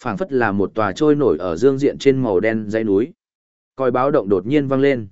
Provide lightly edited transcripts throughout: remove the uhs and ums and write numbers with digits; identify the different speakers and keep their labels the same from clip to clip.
Speaker 1: phảng phất là một tòa trôi nổi ở dương diện trên màu đen dãy núi. Còi báo động đột nhiên vang lên.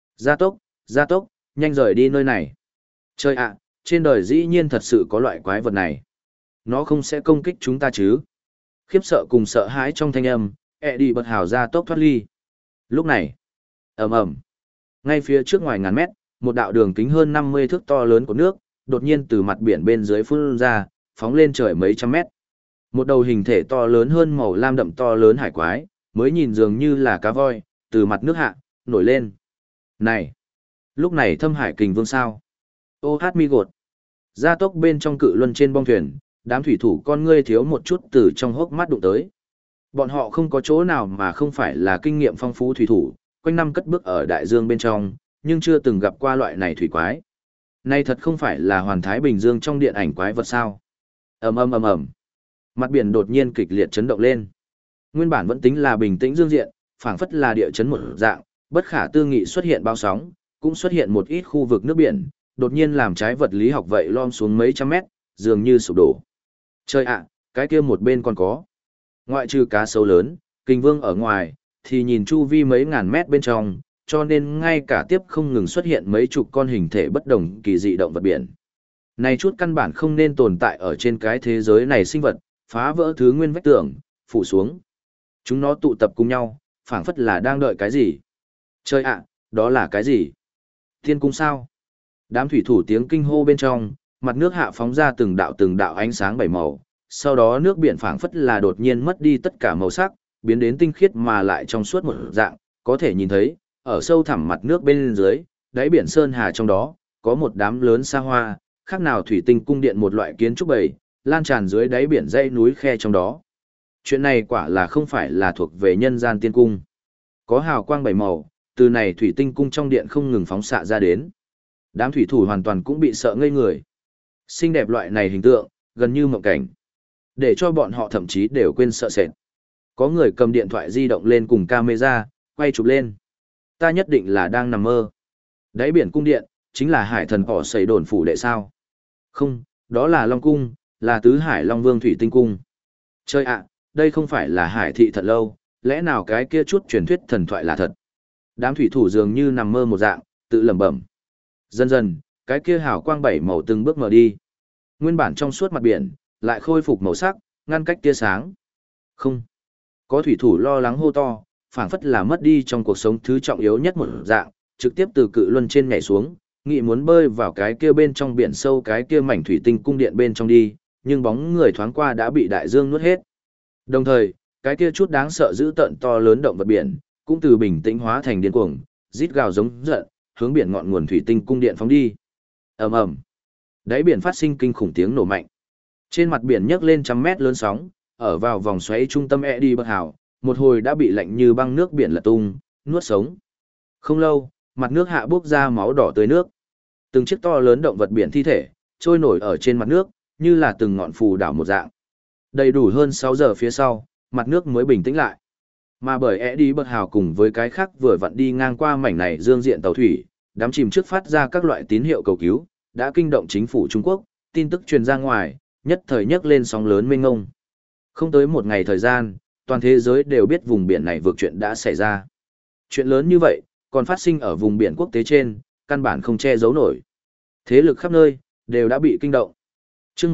Speaker 1: Gia tốc, nhanh rời đi nơi này. Trời ạ, trên đời dĩ nhiên thật sự có loại quái vật này. Nó không sẽ công kích chúng ta chứ? Khiếp sợ cùng sợ hãi trong thanh âm, Eddie bật hào gia tốc thoát ly. Lúc này, ầm ầm, ngay phía trước ngoài ngàn mét, một đạo đường kính hơn 50 thước to lớn của nước, đột nhiên từ mặt biển bên dưới phun ra, phóng lên trời mấy trăm mét. Một đầu hình thể to lớn hơn màu lam đậm to lớn hải quái, mới nhìn dường như là cá voi, từ mặt nước hạ, nổi lên. Này! Lúc này Thâm Hải Kình Vương sao? Ô hát mi gột! Gia tốc bên trong cự luân trên bong thuyền, đám thủy thủ con ngươi thiếu một chút từ trong hốc mắt đụng tới. Bọn họ không có chỗ nào mà không phải là kinh nghiệm phong phú thủy thủ, quanh năm cất bước ở đại dương bên trong, nhưng chưa từng gặp qua loại này thủy quái. Này thật không phải là Hoàn Thái Bình Dương trong điện ảnh quái vật sao? Ầm ầm ầm ầm. Mặt biển đột nhiên kịch liệt chấn động lên. Nguyên bản vẫn tính là bình tĩnh dương diện, phảng phất là địa chấn một dạng, bất khả tư nghị xuất hiện bao sóng, cũng xuất hiện một ít khu vực nước biển, đột nhiên làm trái vật lý học vậy lom xuống mấy trăm mét, dường như sụp đổ. Trời ạ, cái kia một bên còn có. Ngoại trừ cá sấu lớn, kình vương ở ngoài, thì nhìn chu vi mấy ngàn mét bên trong, cho nên ngay cả tiếp không ngừng xuất hiện mấy chục con hình thể bất đồng kỳ dị động vật biển. Này chút căn bản không nên tồn tại ở trên cái thế giới này sinh vật, phá vỡ thứ nguyên vách tường, phủ xuống. Chúng nó tụ tập cùng nhau, phảng phất là đang đợi cái gì. Trời ạ, đó là cái gì? Thiên cung sao? Đám thủy thủ tiếng kinh hô bên trong, mặt nước hạ phóng ra từng đạo ánh sáng bảy màu, sau đó nước biển phảng phất là đột nhiên mất đi tất cả màu sắc, biến đến tinh khiết mà lại trong suốt một dạng, có thể nhìn thấy, ở sâu thẳm mặt nước bên dưới, đáy biển sơn hà trong đó, có một đám lớn sa hoa, khác nào thủy tinh cung điện một loại kiến trúc bầy, lan tràn dưới đáy biển dãy núi khe trong đó. Chuyện này quả là không phải là thuộc về nhân gian tiên cung. Có hào quang bảy màu, từ này thủy tinh cung trong điện không ngừng phóng xạ ra đến. Đám thủy thủ hoàn toàn cũng bị sợ ngây người. Xinh đẹp loại này hình tượng, gần như mộng cảnh. Để cho bọn họ thậm chí đều quên sợ sệt. Có người cầm điện thoại di động lên cùng camera, quay chụp lên. Ta nhất định là đang nằm mơ. Đáy biển cung điện, chính là hải thần bỏ xây đồn phủ đệ sao. Không, đó là Long Cung, là tứ hải Long Vương Thủy Tinh Cung. Chơi ạ, đây không phải là hải thị thật lâu, lẽ nào cái kia chút truyền thuyết thần thoại là thật. Đám thủy thủ dường như nằm mơ một dạng, tự lẩm bẩm. Dần dần, cái kia hào quang bảy màu từng bước mở đi. Nguyên bản trong suốt mặt biển, lại khôi phục màu sắc, ngăn cách tia sáng. Không. Có thủy thủ lo lắng hô to, phảng phất là mất đi trong cuộc sống thứ trọng yếu nhất một dạng, trực tiếp từ cự luân trên nhảy xuống, nghĩ muốn bơi vào cái kia bên trong biển sâu cái kia mảnh thủy tinh cung điện bên trong đi, nhưng bóng người thoáng qua đã bị đại dương nuốt hết. Đồng thời, cái kia chút đáng sợ dữ tợn to lớn động vật biển, cũng từ bình tĩnh hóa thành điên cuồng, rít gào giống giận, hướng biển ngọn nguồn thủy tinh cung điện phóng đi. Ầm ầm. Đáy biển phát sinh kinh khủng tiếng nổ mạnh. Trên mặt biển nhấc lên trăm mét lớn sóng, ở vào vòng xoáy trung tâm Eddie bật hào, một hồi đã bị lạnh như băng nước biển lật tung, nuốt sống. Không lâu, mặt nước hạ bốc ra máu đỏ tươi nước. Từng chiếc to lớn động vật biển thi thể, trôi nổi ở trên mặt nước, như là từng ngọn phù đảo một dạng. Đầy đủ hơn 6 giờ phía sau, mặt nước mới bình tĩnh lại. Mà bởi Eddie bật hào cùng với cái khác vừa vặn đi ngang qua mảnh này dương diện tàu thủy, đám chìm trước phát ra các loại tín hiệu cầu cứu, đã kinh động chính phủ Trung Quốc, tin tức truyền ra ngoài, nhất thời nhấc lên sóng lớn mênh mông. Không tới một ngày thời gian, toàn thế giới đều biết vùng biển này vượt chuyện đã xảy ra. Chuyện lớn như vậy, còn phát sinh ở vùng biển quốc tế trên, căn bản không che giấu nổi. Thế lực khắp nơi, đều đã bị kinh động. Trước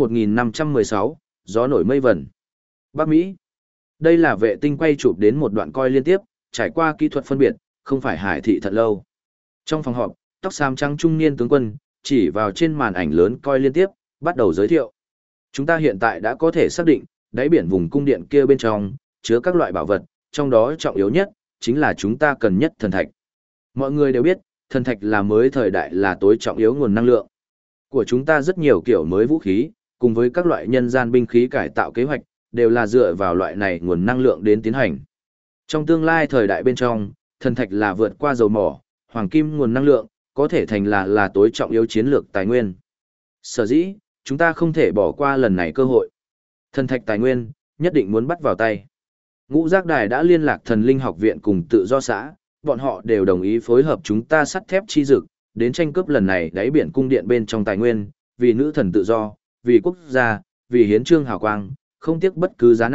Speaker 1: 1516, gió nổi mây vẩn. Bắc Mỹ. Đây là vệ tinh quay chụp đến một đoạn coi liên tiếp, trải qua kỹ thuật phân biệt, không phải hải thị thật lâu. Trong phòng họp, tóc xám trắng trung niên tướng quân, chỉ vào trên màn ảnh lớn coi liên tiếp, bắt đầu giới thiệu. Chúng ta hiện tại đã có thể xác định, đáy biển vùng cung điện kia bên trong, chứa các loại bảo vật, trong đó trọng yếu nhất, chính là chúng ta cần nhất thần thạch. Mọi người đều biết, thần thạch là mới thời đại là tối trọng yếu nguồn năng lượng. Của chúng ta rất nhiều kiểu mới vũ khí, cùng với các loại nhân gian binh khí cải tạo kế hoạch, đều là dựa vào loại này nguồn năng lượng đến tiến hành. Trong tương lai thời đại bên trong, thần thạch là vượt qua dầu mỏ, hoàng kim nguồn năng lượng, có thể thành là tối trọng yếu chiến lược tài nguyên. Sở dĩ, chúng ta không thể bỏ qua lần này cơ hội. Thần thạch tài nguyên, nhất định muốn bắt vào tay. Ngũ Giác Đài đã liên lạc Thần Linh Học Viện cùng Tự Do xã, bọn họ đều đồng ý phối hợp chúng ta sắt thép chi dực, đến tranh cướp lần này đáy biển cung điện bên trong tài nguyên, vì nữ thần tự do, vì quốc gia, vì hiến trương hào quang, không tiếc bất cứ giá nào,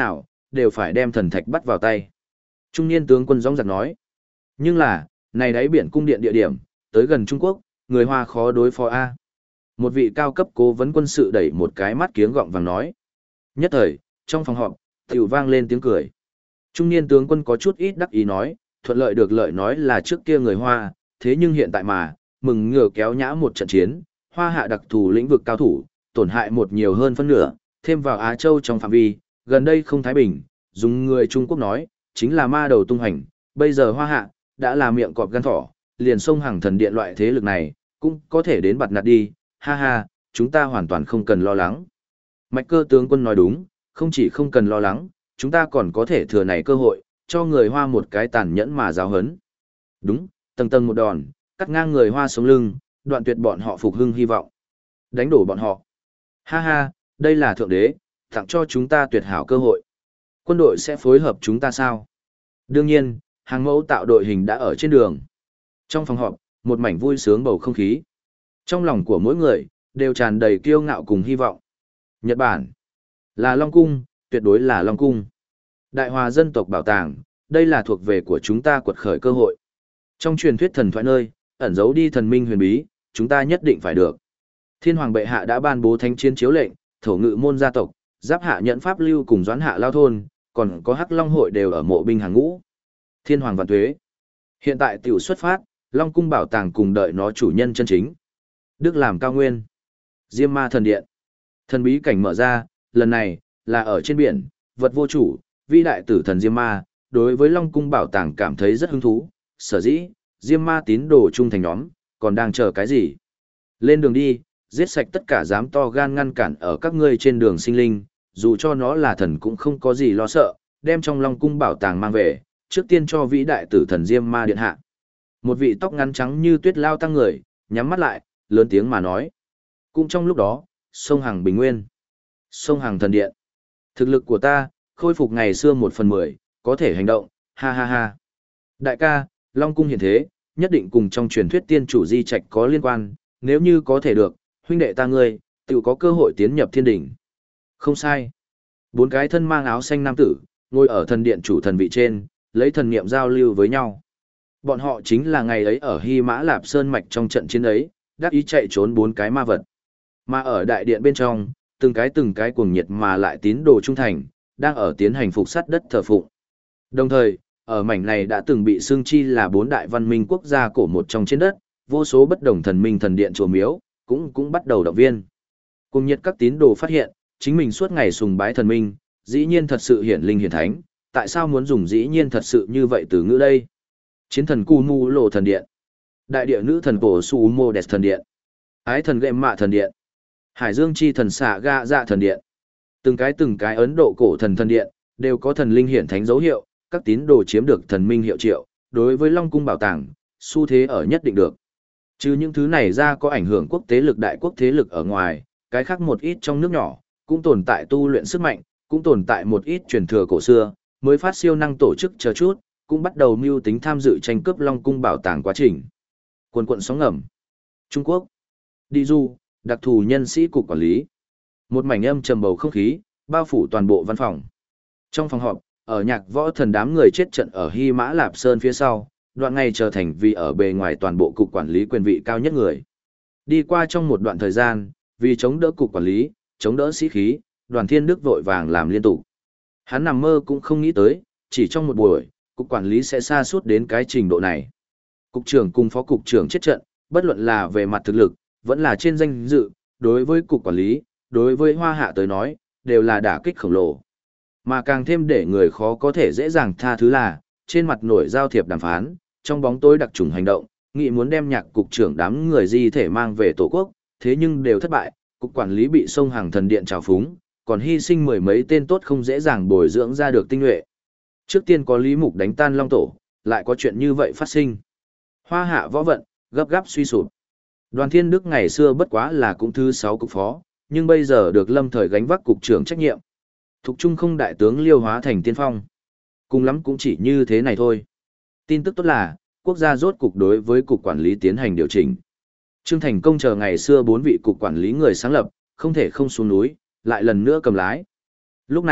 Speaker 1: đều phải đem thần thạch bắt vào tay. Trung niên tướng quân dõng dạc nói. Nhưng là, này đáy biển cung điện địa điểm, tới gần Trung Quốc, người Hoa khó đối phó A. Một vị cao cấp cố vấn quân sự đẩy một cái mắt kiếng gọng vàng nói. Nhất thời, trong phòng họp, tiểu vang lên tiếng cười. Trung niên tướng quân có chút ít đắc ý nói, thuận lợi được lợi nói là trước kia người Hoa, thế nhưng hiện tại mà, mừng ngừa kéo nhã một trận chiến, Hoa hạ đặc thù lĩnh vực cao thủ, tổn hại một nhiều hơn phân nửa, thêm vào Á Châu trong phạm vi, gần đây không thái bình, dùng người Trung Quốc nói, chính là ma đầu tung hành, bây giờ Hoa hạ, đã là miệng cọp gan thỏ, liền sông hàng thần điện loại thế lực này, cũng có thể đến bặt nạt đi, ha ha, chúng ta hoàn toàn không cần lo lắng. Mạch Cơ tướng quân nói đúng, không chỉ không cần lo lắng, chúng ta còn có thể thừa này cơ hội, cho người Hoa một cái tàn nhẫn mà giáo hấn. Đúng, tầng tầng một đòn, cắt ngang người Hoa sống lưng, đoạn tuyệt bọn họ phục hưng hy vọng. Đánh đổ bọn họ. Ha ha, đây là thượng đế, tặng cho chúng ta tuyệt hảo cơ hội. Quân đội sẽ phối hợp chúng ta sao? Đương nhiên, hàng mẫu tạo đội hình đã ở trên đường. Trong phòng họp, một mảnh vui sướng bầu không khí. Trong lòng của mỗi người, đều tràn đầy kiêu ngạo cùng hy vọng. Nhật Bản, là Long Cung, tuyệt đối là Long Cung. Đại Hòa dân tộc bảo tàng, đây là thuộc về của chúng ta quật khởi cơ hội. Trong truyền thuyết thần thoại nơi, ẩn giấu đi thần minh huyền bí, chúng ta nhất định phải được. Thiên Hoàng bệ hạ đã ban bố thánh chiến chiếu lệnh, thổ ngự môn gia tộc, giáp hạ nhẫn pháp lưu cùng doãn hạ lao thôn, còn có Hắc Long hội đều ở mộ binh hàng ngũ. Thiên Hoàng vạn tuế. Hiện tại tiểu xuất phát, Long cung bảo tàng cùng đợi nó chủ nhân chân chính. Đức làm cao nguyên. Diêm ma thần điện. Thần bí cảnh mở ra, lần này, là ở trên biển, vật vô chủ, vĩ đại tử thần Diêm ma, đối với Long cung bảo tàng cảm thấy rất hứng thú. Sở dĩ, Diêm ma tín đồ trung thành nhóm, còn đang chờ cái gì? Lên đường đi, giết sạch tất cả dám to gan ngăn cản ở các ngươi trên đường sinh linh, dù cho nó là thần cũng không có gì lo sợ, đem trong Long cung bảo tàng mang về, trước tiên cho vĩ đại tử thần Diêm ma điện hạ. Một vị tóc ngắn trắng như tuyết lao tăng người, nhắm mắt lại, lớn tiếng mà nói. Cũng trong lúc đó, sông Hằng Bình Nguyên, sông Hằng Thần Điện. Thực lực của ta, khôi phục ngày xưa 1/10, có thể hành động, ha ha ha. Đại ca, Long cung hiện thế, nhất định cùng trong truyền thuyết tiên chủ di trạch có liên quan, nếu như có thể được, huynh đệ ta ngươi, tự có cơ hội tiến nhập thiên đỉnh. Không sai. 4 cái thân mang áo xanh nam tử, ngồi ở thần điện chủ thần vị trên, lấy thần niệm giao lưu với nhau. Bọn họ chính là ngày ấy ở Hy Mã Lạp Sơn Mạch trong trận chiến ấy, đắc ý chạy trốn 4 cái ma vật. Mà ở đại điện bên trong, từng cái cuồng nhiệt mà lại tín đồ trung thành, đang ở tiến hành phục sát đất thờ phụng. Đồng thời, ở mảnh này đã từng bị xương chi là 4 đại văn minh quốc gia cổ một trong trên đất, vô số bất đồng thần minh thần điện chùa miếu, cũng bắt đầu động viên. Cuồng nhiệt các tín đồ phát hiện, chính mình suốt ngày sùng bái thần minh, dĩ nhiên thật sự hiển linh hiển thánh, tại sao muốn dùng dĩ nhiên thật sự như vậy từ ngữ đây? Chiến thần Cù Mù Lộ thần điện, đại địa nữ thần cổ Su Mô Đẹp thần điện, ái thần Gệm Mạ thần điện, Hải Dương chi thần Xạ Ga Dạ thần điện. Từng cái Ấn Độ cổ thần điện, đều có thần linh hiển thánh dấu hiệu, các tín đồ chiếm được thần minh hiệu triệu, đối với Long cung bảo tàng, xu thế ở nhất định được. Trừ những thứ này ra có ảnh hưởng quốc tế lực đại quốc thế lực ở ngoài, cái khác một ít trong nước nhỏ, cũng tồn tại tu luyện sức mạnh, cũng tồn tại một ít truyền thừa cổ xưa, mới phát siêu năng tổ chức chờ chút, cũng bắt đầu mưu tính tham dự tranh cướp Long cung bảo tàng quá trình. Quần quận sóng ngầm. Trung Quốc. Đi du, đặc thù nhân sĩ cục quản lý. Một mảnh âm trầm bầu không khí, bao phủ toàn bộ văn phòng. Trong phòng họp, ở nhạc võ thần đám người chết trận ở Hy Mã Lạp Sơn phía sau, đoạn ngày trở thành vì ở bề ngoài toàn bộ cục quản lý quyền vị cao nhất người. Đi qua trong một đoạn thời gian, vì chống đỡ cục quản lý, chống đỡ sĩ khí, Đoàn Thiên Đức vội vàng làm liên tục. Hắn nằm mơ cũng không nghĩ tới, chỉ trong một buổi, cục quản lý sẽ sa sút đến cái trình độ này. Cục trưởng cùng phó cục trưởng chết trận, bất luận là về mặt thực lực, vẫn là trên danh dự, đối với cục quản lý, đối với Hoa Hạ tới nói, đều là đả kích khổng lồ. Mà càng thêm để người khó có thể dễ dàng tha thứ là, trên mặt nổi giao thiệp đàm phán, trong bóng tối đặc trùng hành động, nghị muốn đem nhạc cục trưởng đám người di thể mang về tổ quốc, thế nhưng đều thất bại, cục quản lý bị sông hàng thần điện trào phúng, còn hy sinh mười mấy tên tốt không dễ dàng bồi dưỡng ra được tinh nhuệ. Trước tiên có Lý Mục đánh tan Long tổ, lại có chuyện như vậy phát sinh. Hoa Hạ võ vận, gấp gáp suy sụp. Đoàn Thiên Đức ngày xưa bất quá là cũng thứ 6 cục phó, nhưng bây giờ được lâm thời gánh vác cục trưởng trách nhiệm. Thục Trung không đại tướng liêu hóa thành tiên phong. Cùng lắm cũng chỉ như thế này thôi. Tin tức tốt là, quốc gia rốt cục đối với cục quản lý tiến hành điều chỉnh. Trương Thành Công chờ ngày xưa 4 vị cục quản lý người sáng lập, không thể không xuống núi, lại lần nữa cầm lái. Lúc này,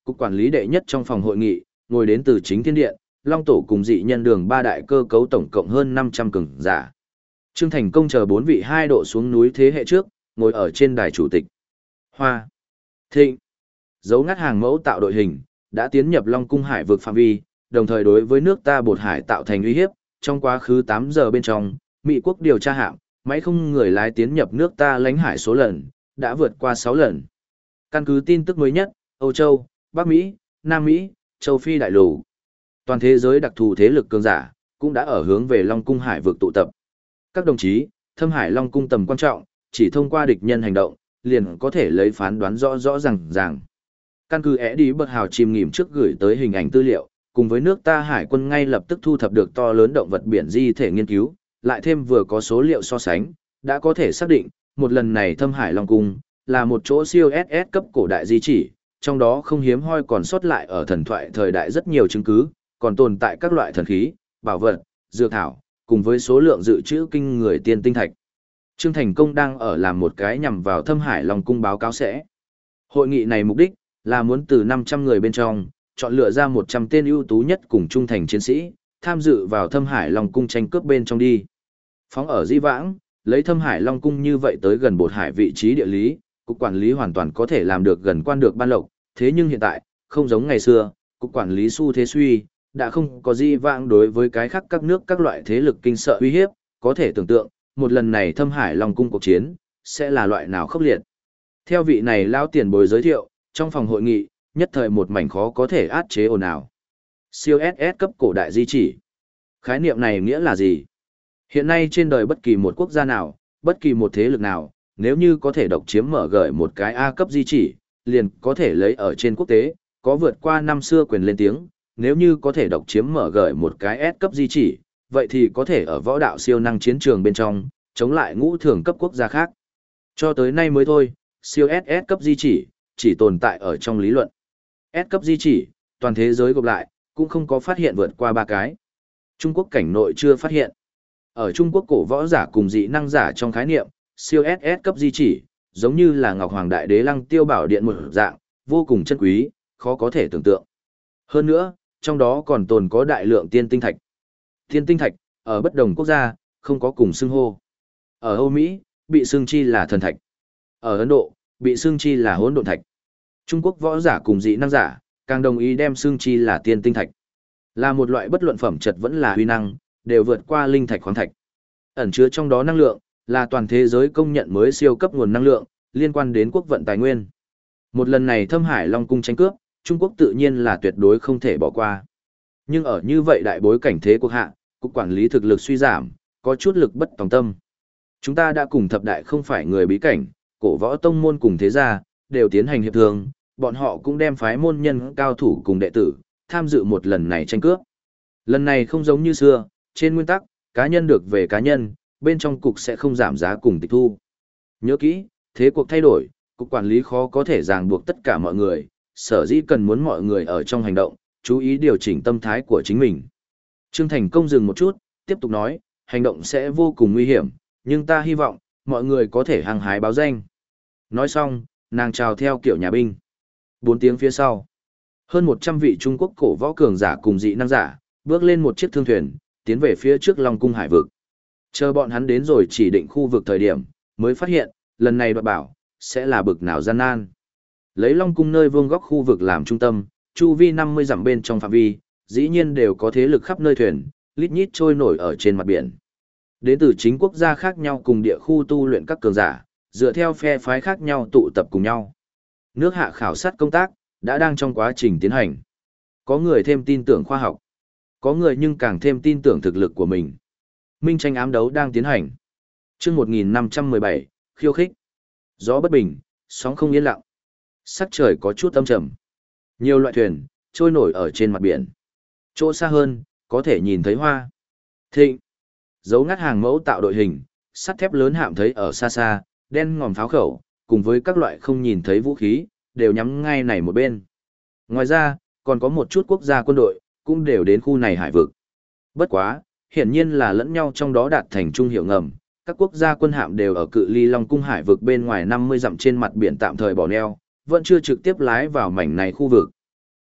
Speaker 1: cục quản lý đệ nhất trong phòng hội nghị, ngồi đến từ chính thiên điện, Long Tổ cùng dị nhân đường ba đại cơ cấu tổng cộng hơn 500 cường giả. Trương Thành Công chờ 4 vị 2 độ xuống núi thế hệ trước, ngồi ở trên đài chủ tịch. Hoa, Thịnh, dấu ngắt hàng mẫu tạo đội hình, đã tiến nhập Long Cung hải vực phạm vi, đồng thời đối với nước ta bột hải tạo thành uy hiếp. Trong quá khứ 8 giờ bên trong, Mỹ quốc điều tra hạm, máy không người lái tiến nhập nước ta lãnh hải số lần, đã vượt qua 6 lần. Căn cứ tin tức mới nhất, Âu Châu, Bắc Mỹ, Nam Mỹ, Châu Phi đại lục, toàn thế giới đặc thù thế lực cường giả, cũng đã ở hướng về Long Cung hải vực tụ tập. Các đồng chí, Thâm Hải Long Cung tầm quan trọng, chỉ thông qua địch nhân hành động, liền có thể lấy phán đoán rõ ràng. Căn cứ đi bật hào chìm nghỉm trước gửi tới hình ảnh tư liệu, cùng với nước ta hải quân ngay lập tức thu thập được to lớn động vật biển di thể nghiên cứu, lại thêm vừa có số liệu so sánh, đã có thể xác định, một lần này Thâm Hải Long Cung, là một chỗ siêu SS cấp cổ đại di chỉ, trong đó không hiếm hoi còn sót lại ở thần thoại thời đại rất nhiều chứng cứ, còn tồn tại các loại thần khí, bảo vật, dược thảo, cùng với số lượng dự trữ kinh người tiên tinh thạch. Trương Thành Công đang ở làm một cái nhằm vào Thâm Hải Long Cung báo cáo sẽ. Hội nghị này mục đích là muốn từ 500 người bên trong, chọn lựa ra 100 tên ưu tú nhất cùng trung thành chiến sĩ, tham dự vào Thâm Hải Long Cung tranh cướp bên trong đi. Phóng ở Di Vãng, lấy Thâm Hải Long Cung như vậy tới gần bột hải vị trí địa lý, cục quản lý hoàn toàn có thể làm được gần quan được ban lộc, thế nhưng hiện tại, không giống ngày xưa, cục quản lý xu thế suy, đã không có Di Vãng đối với cái khác các nước các loại thế lực kinh sợ uy hiếp, có thể tưởng tượng, một lần này Thâm Hải Long Cung cuộc chiến, sẽ là loại nào khốc liệt. Theo vị này lao tiền bối giới thiệu, trong phòng hội nghị, nhất thời một mảnh khó có thể át chế ồn ào. Siêu SS cấp cổ đại di chỉ. Khái niệm này nghĩa là gì? Hiện nay trên đời bất kỳ một quốc gia nào, bất kỳ một thế lực nào, nếu như có thể độc chiếm mở gợi một cái A cấp di chỉ, liền có thể lấy ở trên quốc tế, có vượt qua năm xưa quyền lên tiếng, nếu như có thể độc chiếm mở gợi một cái S cấp di chỉ, vậy thì có thể ở võ đạo siêu năng chiến trường bên trong, chống lại ngũ thường cấp quốc gia khác. Cho tới nay mới thôi, siêu SS cấp di chỉ tồn tại ở trong lý luận. S cấp di chỉ, toàn thế giới gộp lại, cũng không có phát hiện vượt qua 3 cái. Trung Quốc cảnh nội chưa phát hiện. Ở Trung Quốc cổ võ giả cùng dị năng giả trong khái niệm, siêu SS cấp di chỉ, giống như là Ngọc Hoàng Đại Đế Lăng Tiêu Bảo Điện một dạng, vô cùng chân quý, khó có thể tưởng tượng. Hơn nữa, trong đó còn tồn có đại lượng tiên tinh thạch. Tiên tinh thạch, ở bất đồng quốc gia, không có cùng xưng hô. Ở Âu Mỹ, bị xưng chi là thần thạch. Ở Ấn Độ, bị xưng chi là hỗn độn thạch. Trung Quốc võ giả cùng dị năng giả, càng đồng ý đem xưng chi là tiên tinh thạch. Là một loại bất luận phẩm chất vẫn là huy năng, đều vượt qua linh thạch khoáng thạch. Ẩn chứa trong đó năng lượng, là toàn thế giới công nhận mới siêu cấp nguồn năng lượng, liên quan đến quốc vận tài nguyên. Một lần này Thâm Hải Long Cung tranh cướp, Trung Quốc tự nhiên là tuyệt đối không thể bỏ qua. Nhưng ở như vậy đại bối cảnh thế cuộc hạ, cục quản lý thực lực suy giảm, có chút lực bất tòng tâm. Chúng ta đã cùng thập đại không phải người bí cảnh, cổ võ tông môn cùng thế gia, đều tiến hành hiệp thương, bọn họ cũng đem phái môn nhân cao thủ cùng đệ tử, tham dự một lần này tranh cướp. Lần này không giống như xưa, trên nguyên tắc, cá nhân được về cá nhân, bên trong cục sẽ không giảm giá cùng tịch thu. Nhớ kỹ, thế cuộc thay đổi, cục quản lý khó có thể ràng buộc tất cả mọi người, sở dĩ cần muốn mọi người ở trong hành động, chú ý điều chỉnh tâm thái của chính mình. Trương Thành Công dừng một chút, tiếp tục nói, hành động sẽ vô cùng nguy hiểm, nhưng ta hy vọng, mọi người có thể hăng hái báo danh. Nói xong, nàng chào theo kiểu nhà binh. 4 tiếng phía sau, hơn 100 vị Trung Quốc cổ võ cường giả cùng dị năng giả, bước lên một chiếc thương thuyền, tiến về phía trước Long Cung hải vực. Chờ bọn hắn đến rồi chỉ định khu vực thời điểm, mới phát hiện, lần này đoạt bảo, sẽ là bực nào gian nan. Lấy Long Cung nơi vuông góc khu vực làm trung tâm, chu vi 50 dặm bên trong phạm vi, dĩ nhiên đều có thế lực khắp nơi thuyền, lít nhít trôi nổi ở trên mặt biển. Đến từ chính quốc gia khác nhau cùng địa khu tu luyện các cường giả, dựa theo phe phái khác nhau tụ tập cùng nhau. Nước hạ khảo sát công tác, đã đang trong quá trình tiến hành. Có người thêm tin tưởng khoa học, có người nhưng càng thêm tin tưởng thực lực của mình. Minh tranh ám đấu đang tiến hành. Chương 1517, khiêu khích. Gió bất bình, sóng không yên lặng. Sắc trời có chút âm trầm. Nhiều loại thuyền trôi nổi ở trên mặt biển. Chỗ xa hơn, có thể nhìn thấy Hoa, Thịnh, dấu ngắt hàng mẫu tạo đội hình, sắt thép lớn hạm thấy ở xa xa, đen ngòm pháo khẩu, cùng với các loại không nhìn thấy vũ khí, đều nhắm ngay này một bên. Ngoài ra, còn có một chút quốc gia quân đội, cũng đều đến khu này hải vực. Bất quá, hiển nhiên là lẫn nhau trong đó đạt thành chung hiểu ngầm, các quốc gia quân hạm đều ở cự ly Long Cung hải vực bên ngoài 50 dặm trên mặt biển tạm thời bỏ neo, vẫn chưa trực tiếp lái vào mảnh này khu vực.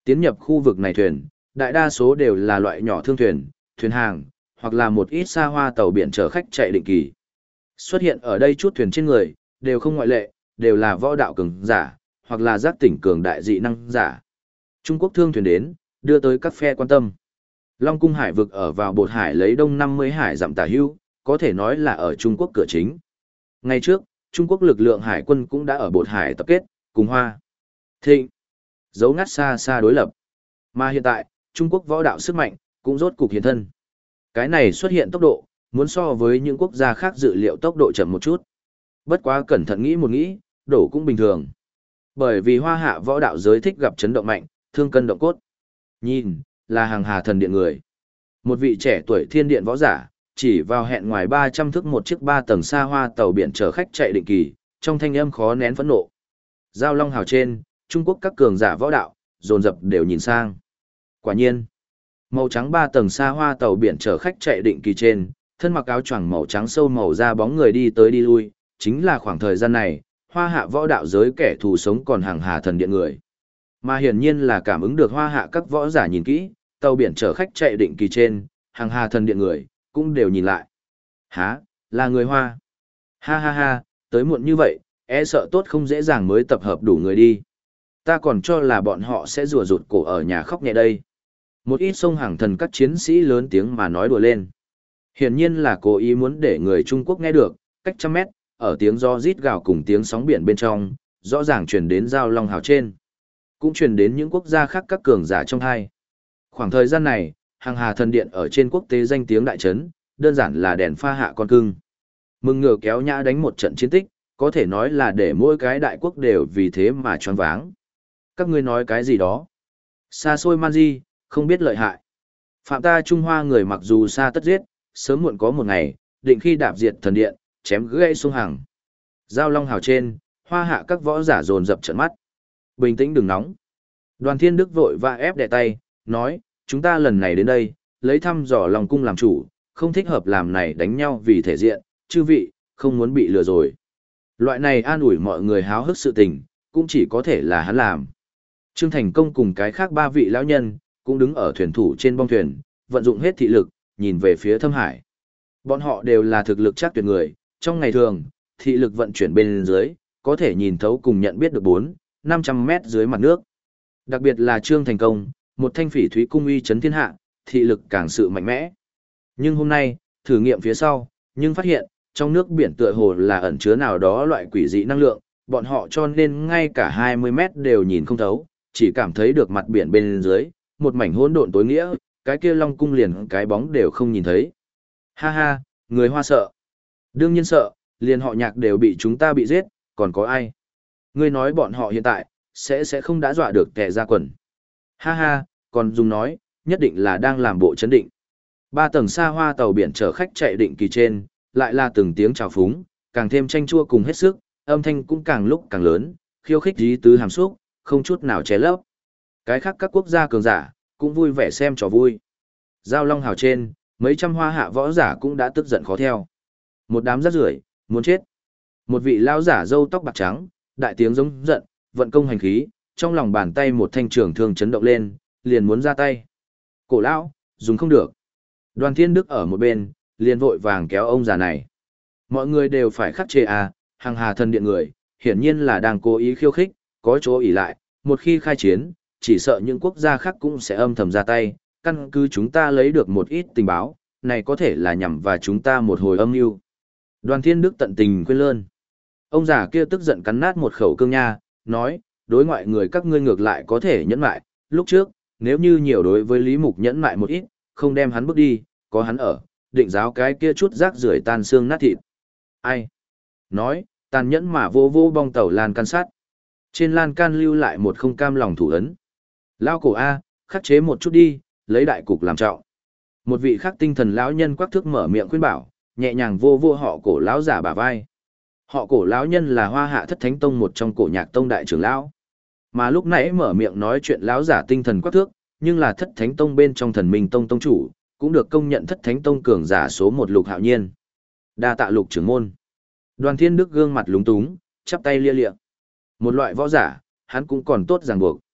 Speaker 1: Tiến nhập khu vực này thuyền, đại đa số đều là loại nhỏ thương thuyền, thuyền hàng, hoặc là một ít xa hoa tàu biển chở khách chạy định kỳ. Xuất hiện ở đây chút thuyền trên người, đều không ngoại lệ, đều là võ đạo cường giả, hoặc là giác tỉnh cường đại dị năng giả. Trung Quốc thương thuyền đến, đưa tới các phe quan tâm. Long Cung hải vực ở vào Bột Hải lấy đông 50 hải dặm tả hữu, có thể nói là ở Trung Quốc cửa chính. Ngày trước, Trung Quốc lực lượng hải quân cũng đã ở Bột Hải tập kết, cùng Hoa Thịnh giấu ngắt xa xa đối lập. Mà hiện tại, Trung Quốc võ đạo sức mạnh, cũng rốt cục hiện thân. Cái này xuất hiện tốc độ, muốn so với những quốc gia khác dự liệu tốc độ chậm một chút. Bất quá cẩn thận nghĩ một nghĩ, đổ cũng bình thường. Bởi vì Hoa Hạ võ đạo giới thích gặp chấn động mạnh, thương cân động cốt. Nhìn, là hàng hà thần điện người. Một vị trẻ tuổi thiên điện võ giả, chỉ vào hẹn ngoài 300 thước một chiếc 3 tầng xa hoa tàu biển chở khách chạy định kỳ, trong thanh âm khó nén phẫn nộ. Giao Long hào trên, Trung Quốc các cường giả võ đạo, dồn dập đều nhìn sang. Quả nhiên, màu trắng 3 tầng xa hoa tàu biển chở khách chạy định kỳ trên, thân mặc áo choàng màu trắng sâu màu da bóng người đi tới đi lui, chính là khoảng thời gian này, Hoa Hạ võ đạo giới kẻ thù sống còn hàng hà thần điện người. Mà hiển nhiên là cảm ứng được Hoa Hạ các võ giả nhìn kỹ, tàu biển chở khách chạy định kỳ trên, hàng hà thần điện người, cũng đều nhìn lại. Hả, là người Hoa. Ha ha ha, tới muộn như vậy, e sợ tốt không dễ dàng mới tập hợp đủ người đi. Ta còn cho là bọn họ sẽ rùa rụt cổ ở nhà khóc nhẹ đây. Một ít sông hàng thần các chiến sĩ lớn tiếng mà nói đùa lên. Hiển nhiên là cố ý muốn để người Trung Quốc nghe được, cách trăm mét, ở tiếng gió rít gào cùng tiếng sóng biển bên trong, rõ ràng truyền đến Giao Long hào trên. Cũng truyền đến những quốc gia khác các cường giả trong hai. Khoảng thời gian này, hàng hà thần điện ở trên quốc tế danh tiếng đại trấn, đơn giản là đèn pha hạ con cưng. Mừng ngửa kéo nhã đánh một trận chiến tích, có thể nói là để mỗi cái đại quốc đều vì thế mà choáng váng. Các ngươi nói cái gì đó? Xa xôi man di, không biết lợi hại. Phạm ta Trung Hoa người mặc dù xa tất giết, sớm muộn có một ngày, định khi đạp diệt thần điện, chém gãy sung hàng. Giao Long hào trên, Hoa Hạ các võ giả dồn dập trợn mắt. Bình tĩnh đừng nóng. Đoàn Thiên Đức vội vã ép đè tay, nói, chúng ta lần này đến đây, lấy thăm dò Long cung làm chủ, không thích hợp làm này đánh nhau vì thể diện, chư vị, không muốn bị lừa rồi. Loại này an ủi mọi người háo hức sự tình, cũng chỉ có thể là hắn làm. Trương Thành Công cùng cái khác 3 vị lão nhân, cũng đứng ở thuyền thủ trên bong thuyền, vận dụng hết thị lực, nhìn về phía Thâm Hải. Bọn họ đều là thực lực chắc tuyệt người, trong ngày thường, thị lực vận chuyển bên dưới, có thể nhìn thấu cùng nhận biết được 400-500 mét dưới mặt nước. Đặc biệt là Trương Thành Công, một thanh phỉ thúy cung uy chấn thiên hạ, thị lực càng sự mạnh mẽ. Nhưng hôm nay, thử nghiệm phía sau, nhưng phát hiện, trong nước biển tựa hồ là ẩn chứa nào đó loại quỷ dị năng lượng, bọn họ cho nên ngay cả 20 mét đều nhìn không thấu, chỉ cảm thấy được mặt biển bên dưới, một mảnh hỗn độn tối nghĩa, cái kia Long cung liền cái bóng đều không nhìn thấy. Ha ha, người Hoa sợ. Đương nhiên sợ, liền họ Nhạc đều bị chúng ta bị giết, còn có ai? Ngươi nói bọn họ hiện tại, sẽ không đã dọa được kẻ ra quần. Ha ha, còn dùng nói, nhất định là đang làm bộ chấn định. 3 tầng xa hoa tàu biển chở khách chạy định kỳ trên, lại là từng tiếng chào phúng, càng thêm tranh chua cùng hết sức, âm thanh cũng càng lúc càng lớn, khiêu khích dí tứ hàm xúc, không chút nào che lấp. Cái khác các quốc gia cường giả, cũng vui vẻ xem trò vui. Giao Long hào trên, mấy trăm Hoa Hạ võ giả cũng đã tức giận khó theo. Một đám rác rưởi, muốn chết. Một vị lão giả râu tóc bạc trắng, đại tiếng giống giận, vận công hành khí, trong lòng bàn tay một thanh trường thương chấn động lên, liền muốn ra tay. Cổ lão, dùng không được. Đoàn Thiên Đức ở một bên, liền vội vàng kéo ông già này. Mọi người đều phải khắc chế à, hàng hà thần điện người, hiển nhiên là đang cố ý khiêu khích, có chỗ ỷ lại, một khi khai chiến, chỉ sợ những quốc gia khác cũng sẽ âm thầm ra tay, căn cứ chúng ta lấy được một ít tình báo, này có thể là nhằm vào chúng ta một hồi âm mưu. Đoàn Thiên Đức tận tình khuyên lơn. Ông già kia tức giận cắn nát một khẩu cương nha, nói, đối ngoại người các ngươi ngược lại có thể nhẫn mại, lúc trước, nếu như nhiều đối với Lý Mục nhẫn mại một ít, không đem hắn bước đi, có hắn ở, định giáo cái kia chút rác rưởi tan xương nát thịt. Ai? Nói, tàn nhẫn mà vô vô bong tàu lan can sát. Trên lan can lưu lại một không cam lòng thủ ấn. Lao cổ A, khắc chế một chút đi, lấy đại cục làm trọng. Một vị khắc tinh thần lão nhân quắc thước mở miệng khuyên bảo, nhẹ nhàng vô vô họ cổ lão giả bả vai. Họ cổ lão nhân là Hoa Hạ Thất Thánh Tông một trong cổ nhạc tông đại trưởng lão. Mà lúc nãy mở miệng nói chuyện lão giả tinh thần quắc thước, nhưng là Thất Thánh Tông bên trong Thần Minh Tông tông chủ, cũng được công nhận Thất Thánh Tông cường giả số 1 Lục Hạo Nhiên. Đa tạ Lục trưởng môn. Đoàn Thiên Đức gương mặt lúng túng, chắp tay lia lịa. Một loại võ giả, hắn cũng còn tốt ràng buộc.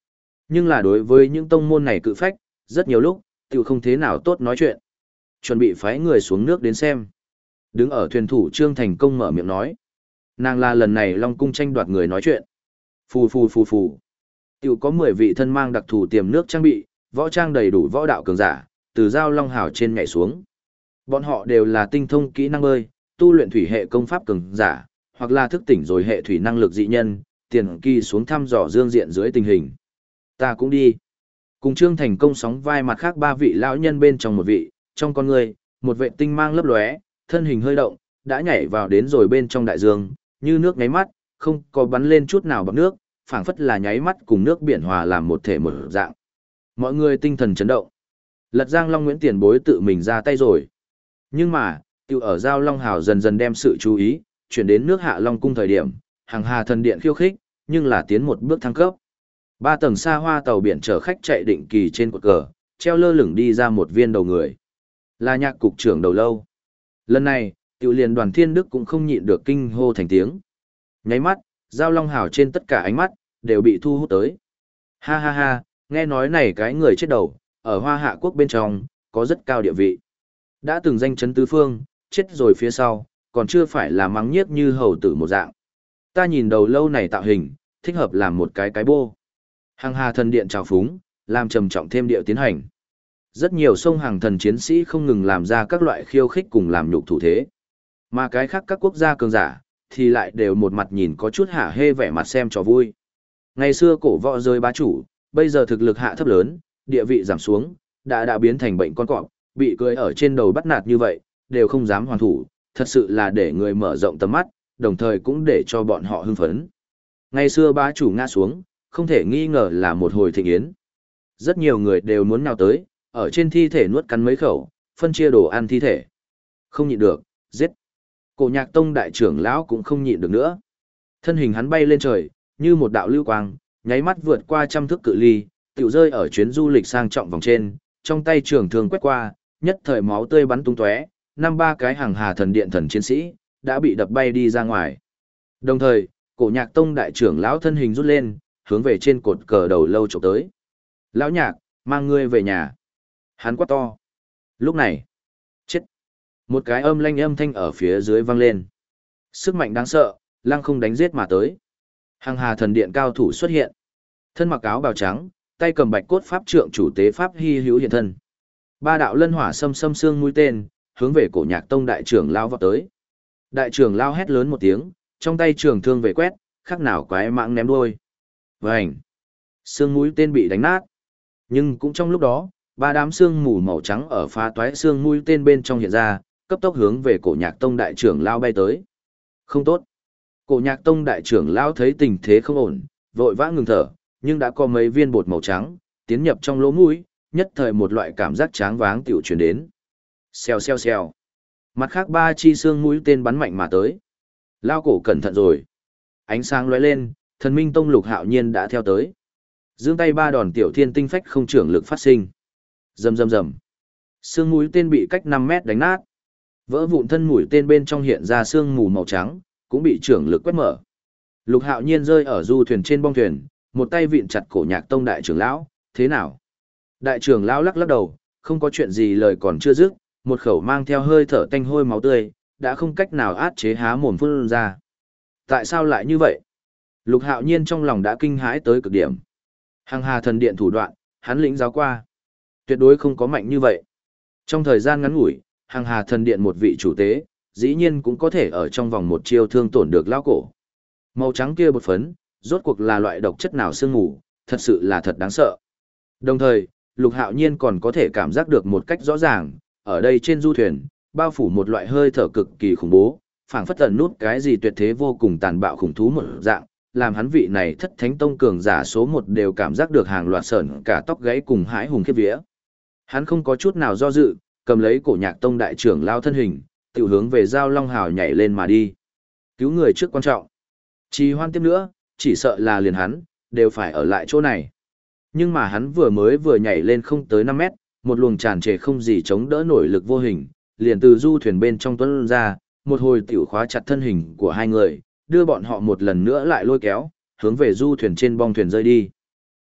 Speaker 1: Nhưng là đối với những tông môn này cự phách, rất nhiều lúc, tiểu không thế nào tốt nói chuyện. Chuẩn bị phái người xuống nước đến xem. Đứng ở thuyền thủ Trương Thành Công mở miệng nói. Nàng là lần này Long Cung tranh đoạt người nói chuyện. Phù phù phù phù. Tiểu có 10 vị thân mang đặc thù tiềm nước trang bị, võ trang đầy đủ võ đạo cường giả, từ giao long hào trên nhảy xuống. Bọn họ đều là tinh thông kỹ năng bơi, tu luyện thủy hệ công pháp cường giả, hoặc là thức tỉnh rồi hệ thủy năng lực dị nhân, tiền kỳ xuống thăm dò dương diện dưới tình hình. Ta cũng đi. Cùng Trương Thành Công sóng vai mặt khác 3 vị lão nhân bên trong một vị, trong con người, một vệ tinh mang lấp lóe, thân hình hơi động, đã nhảy vào đến rồi bên trong đại dương, như nước nháy mắt, không có bắn lên chút nào bằng nước, phảng phất là nháy mắt cùng nước biển hòa làm một thể một dạng. Mọi người tinh thần chấn động. Lật Giang Long Nguyễn tiền bối tự mình ra tay rồi. Nhưng mà, tiêu ở Giao Long Hào dần dần đem sự chú ý, chuyển đến nước Hạ Long Cung thời điểm, hàng hà thần điện khiêu khích, nhưng là tiến một bước thăng cấp. 3 tầng xa hoa tàu biển chở khách chạy định kỳ trên cột cờ, treo lơ lửng đi ra một viên đầu người. Là Nhạc cục trưởng Đầu Lâu. Lần này, tiểu liền Đoàn Thiên Đức cũng không nhịn được kinh hô thành tiếng. Nháy mắt, Giao Long Hào trên tất cả ánh mắt, đều bị thu hút tới. Ha ha ha, nghe nói này cái người chết đầu, ở Hoa Hạ Quốc bên trong, có rất cao địa vị. Đã từng danh chấn tứ phương, chết rồi phía sau, còn chưa phải là mắng nhiếc như hầu tử một dạng. Ta nhìn Đầu Lâu này tạo hình, thích hợp làm một cái bô. Hàng hà thần điện trào phúng, làm trầm trọng thêm điệu tiến hành. Rất nhiều sông hàng thần chiến sĩ không ngừng làm ra các loại khiêu khích cùng làm nhục thủ thế. Mà cái khác các quốc gia cường giả, thì lại đều một mặt nhìn có chút hả hê vẻ mặt xem trò vui. Ngày xưa cổ võ giới bá chủ, bây giờ thực lực hạ thấp lớn, địa vị giảm xuống, đã biến thành bệnh con cọp, bị cưỡi ở trên đầu bắt nạt như vậy, đều không dám hoàn thủ, thật sự là để người mở rộng tầm mắt, đồng thời cũng để cho bọn họ hưng phấn. Ngày xưa bá chủ ngã xuống, không thể nghi ngờ là một hồi thịnh yến. Rất nhiều người đều muốn nào tới, ở trên thi thể nuốt cắn mấy khẩu, phân chia đồ ăn thi thể. Không nhịn được, giết. Cổ Nhạc Tông đại trưởng lão cũng không nhịn được nữa. Thân hình hắn bay lên trời, như một đạo lưu quang, nháy mắt vượt qua trăm thước cự ly, tiểu rơi ở chuyến du lịch sang trọng vòng trên, trong tay trường thương quét qua, nhất thời máu tươi bắn tung tóe, 5-3 cái hàng hà thần điện thần chiến sĩ đã bị đập bay đi ra ngoài. Đồng thời, Cổ Nhạc Tông đại trưởng lão thân hình rút lên, hướng về trên cột cờ Đầu Lâu chụp tới. Lão Nhạc, mang ngươi về nhà. Hắn quát to. Lúc này, chết. Một cái âm lanh âm thanh ở phía dưới vang lên. Sức mạnh đáng sợ, lăng không đánh giết mà tới. Hàng hà thần điện cao thủ xuất hiện. Thân mặc áo bào trắng, tay cầm bạch cốt pháp trượng chủ tế pháp hy hữu hiện thân. 3 đạo lân hỏa xâm xương mũi tên, hướng về Cổ Nhạc Tông đại trưởng lao vọt tới. Đại trưởng lao hét lớn một tiếng, trong tay trường thương về quét, khác nào quái mãng ném đuôi. Vành. Xương mũi tên bị đánh nát. Nhưng cũng trong lúc đó, 3 đám xương mù màu trắng ở phá toái xương mũi tên bên trong hiện ra, cấp tốc hướng về Cổ Nhạc Tông đại trưởng lao bay tới. Không tốt. Cổ Nhạc Tông đại trưởng lao thấy tình thế không ổn, vội vã ngừng thở, nhưng đã có mấy viên bột màu trắng tiến nhập trong lỗ mũi, nhất thời một loại cảm giác tráng váng tiểu truyền đến. Xèo xèo xèo. Mặt khác 3 chi xương mũi tên bắn mạnh mà tới. Lao cổ cẩn thận rồi. Ánh sáng lóe lên, Thần Minh Tông Lục Hạo Nhiên đã theo tới. Giương tay 3 đòn tiểu thiên tinh phách không trưởng lực phát sinh. Rầm rầm rầm. Xương mũi tên bị cách 5 mét đánh nát. Vỡ vụn thân mũi tên bên trong hiện ra xương mù màu trắng, cũng bị trưởng lực quét mở. Lục Hạo Nhiên rơi ở du thuyền trên bong thuyền, một tay vịn chặt Cổ Nhạc Tông đại trưởng lão, thế nào? Đại trưởng lão lắc lắc đầu, không có chuyện gì lời còn chưa dứt, một khẩu mang theo hơi thở tanh hôi máu tươi, đã không cách nào át chế há mồm phun ra. Tại sao lại như vậy? Lục Hạo Nhiên trong lòng đã kinh hãi tới cực điểm. Hàng hà thần điện thủ đoạn, hắn lĩnh giáo qua. Tuyệt đối không có mạnh như vậy. Trong thời gian ngắn ngủi, hàng hà thần điện một vị chủ tế, dĩ nhiên cũng có thể ở trong vòng một chiêu thương tổn được lão cổ. Màu trắng kia bột phấn, rốt cuộc là loại độc chất nào sương mù, thật sự là thật đáng sợ. Đồng thời, Lục Hạo Nhiên còn có thể cảm giác được một cách rõ ràng, ở đây trên du thuyền, bao phủ một loại hơi thở cực kỳ khủng bố, phảng phất ẩn nút cái gì tuyệt thế vô cùng tàn bạo khủng thú một dạng, làm hắn vị này Thất Thánh Tông cường giả số 1 đều cảm giác được hàng loạt sởn cả tóc gáy cùng hãi hùng khiếp vía. Hắn không có chút nào do dự, cầm lấy Cổ Nhạc Tông đại trưởng lao thân hình, tự hướng về Giao Long Hào nhảy lên mà đi. Cứu người trước quan trọng. Trì hoãn tiếp nữa, chỉ sợ là liền hắn, đều phải ở lại chỗ này. Nhưng mà hắn vừa nhảy lên không tới 5 mét, một luồng tràn trề không gì chống đỡ nổi lực vô hình, liền từ du thuyền bên trong tuôn ra, một hồi tiểu khóa chặt thân hình của hai người, đưa bọn họ một lần nữa lại lôi kéo, hướng về du thuyền trên bong thuyền rơi đi.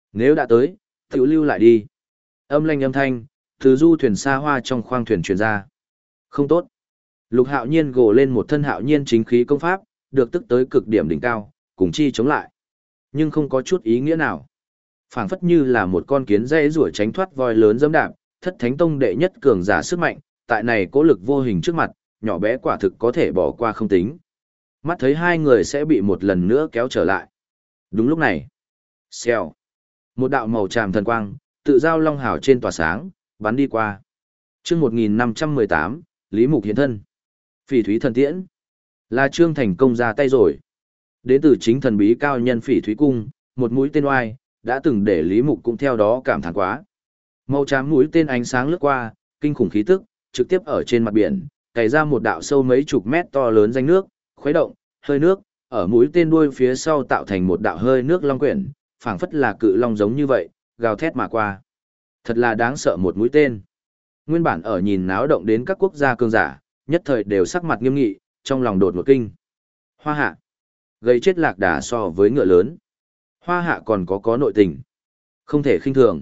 Speaker 1: Nếu đã tới, tiểu lưu lại đi. Âm lanh âm thanh, từ du thuyền xa hoa trong khoang thuyền truyền ra. Không tốt. Lục Hạo Nhiên gồ lên một thân hạo nhiên chính khí công pháp, được tức tới cực điểm đỉnh cao, cùng chi chống lại. Nhưng không có chút ý nghĩa nào. Phảng phất như là một con kiến dây rủa tránh thoát voi lớn dẫm đạp, Thất Thánh Tông đệ nhất cường giả sức mạnh, tại này cố lực vô hình trước mặt, nhỏ bé quả thực có thể bỏ qua không tính. Mắt thấy hai người sẽ bị một lần nữa kéo trở lại. Đúng lúc này, xèo, một đạo màu tràm thần quang, tự giao long hào trên tỏa sáng, bắn đi qua. Chương 1518, Lý Mục hiện thân. Phỉ Thúy thần tiễn. Là Trương Thành công ra tay rồi. Đến từ chính thần bí cao nhân Phỉ Thúy cung, một mũi tên oai, đã từng để Lý Mục cũng theo đó cảm thán quá. Màu trắng mũi tên ánh sáng lướt qua, kinh khủng khí tức, trực tiếp ở trên mặt biển, cày ra một đạo sâu mấy chục mét to lớn danh nước, khuấy động, hơi nước, ở mũi tên đuôi phía sau tạo thành một đạo hơi nước long quyển, phảng phất là cự long giống như vậy, gào thét mà qua. Thật là đáng sợ một mũi tên. Nguyên bản ở nhìn náo động đến các quốc gia cường giả, nhất thời đều sắc mặt nghiêm nghị, trong lòng đột một kinh. Hoa hạ, gây chết lạc đà so với ngựa lớn. Hoa hạ còn có nội tình, không thể khinh thường.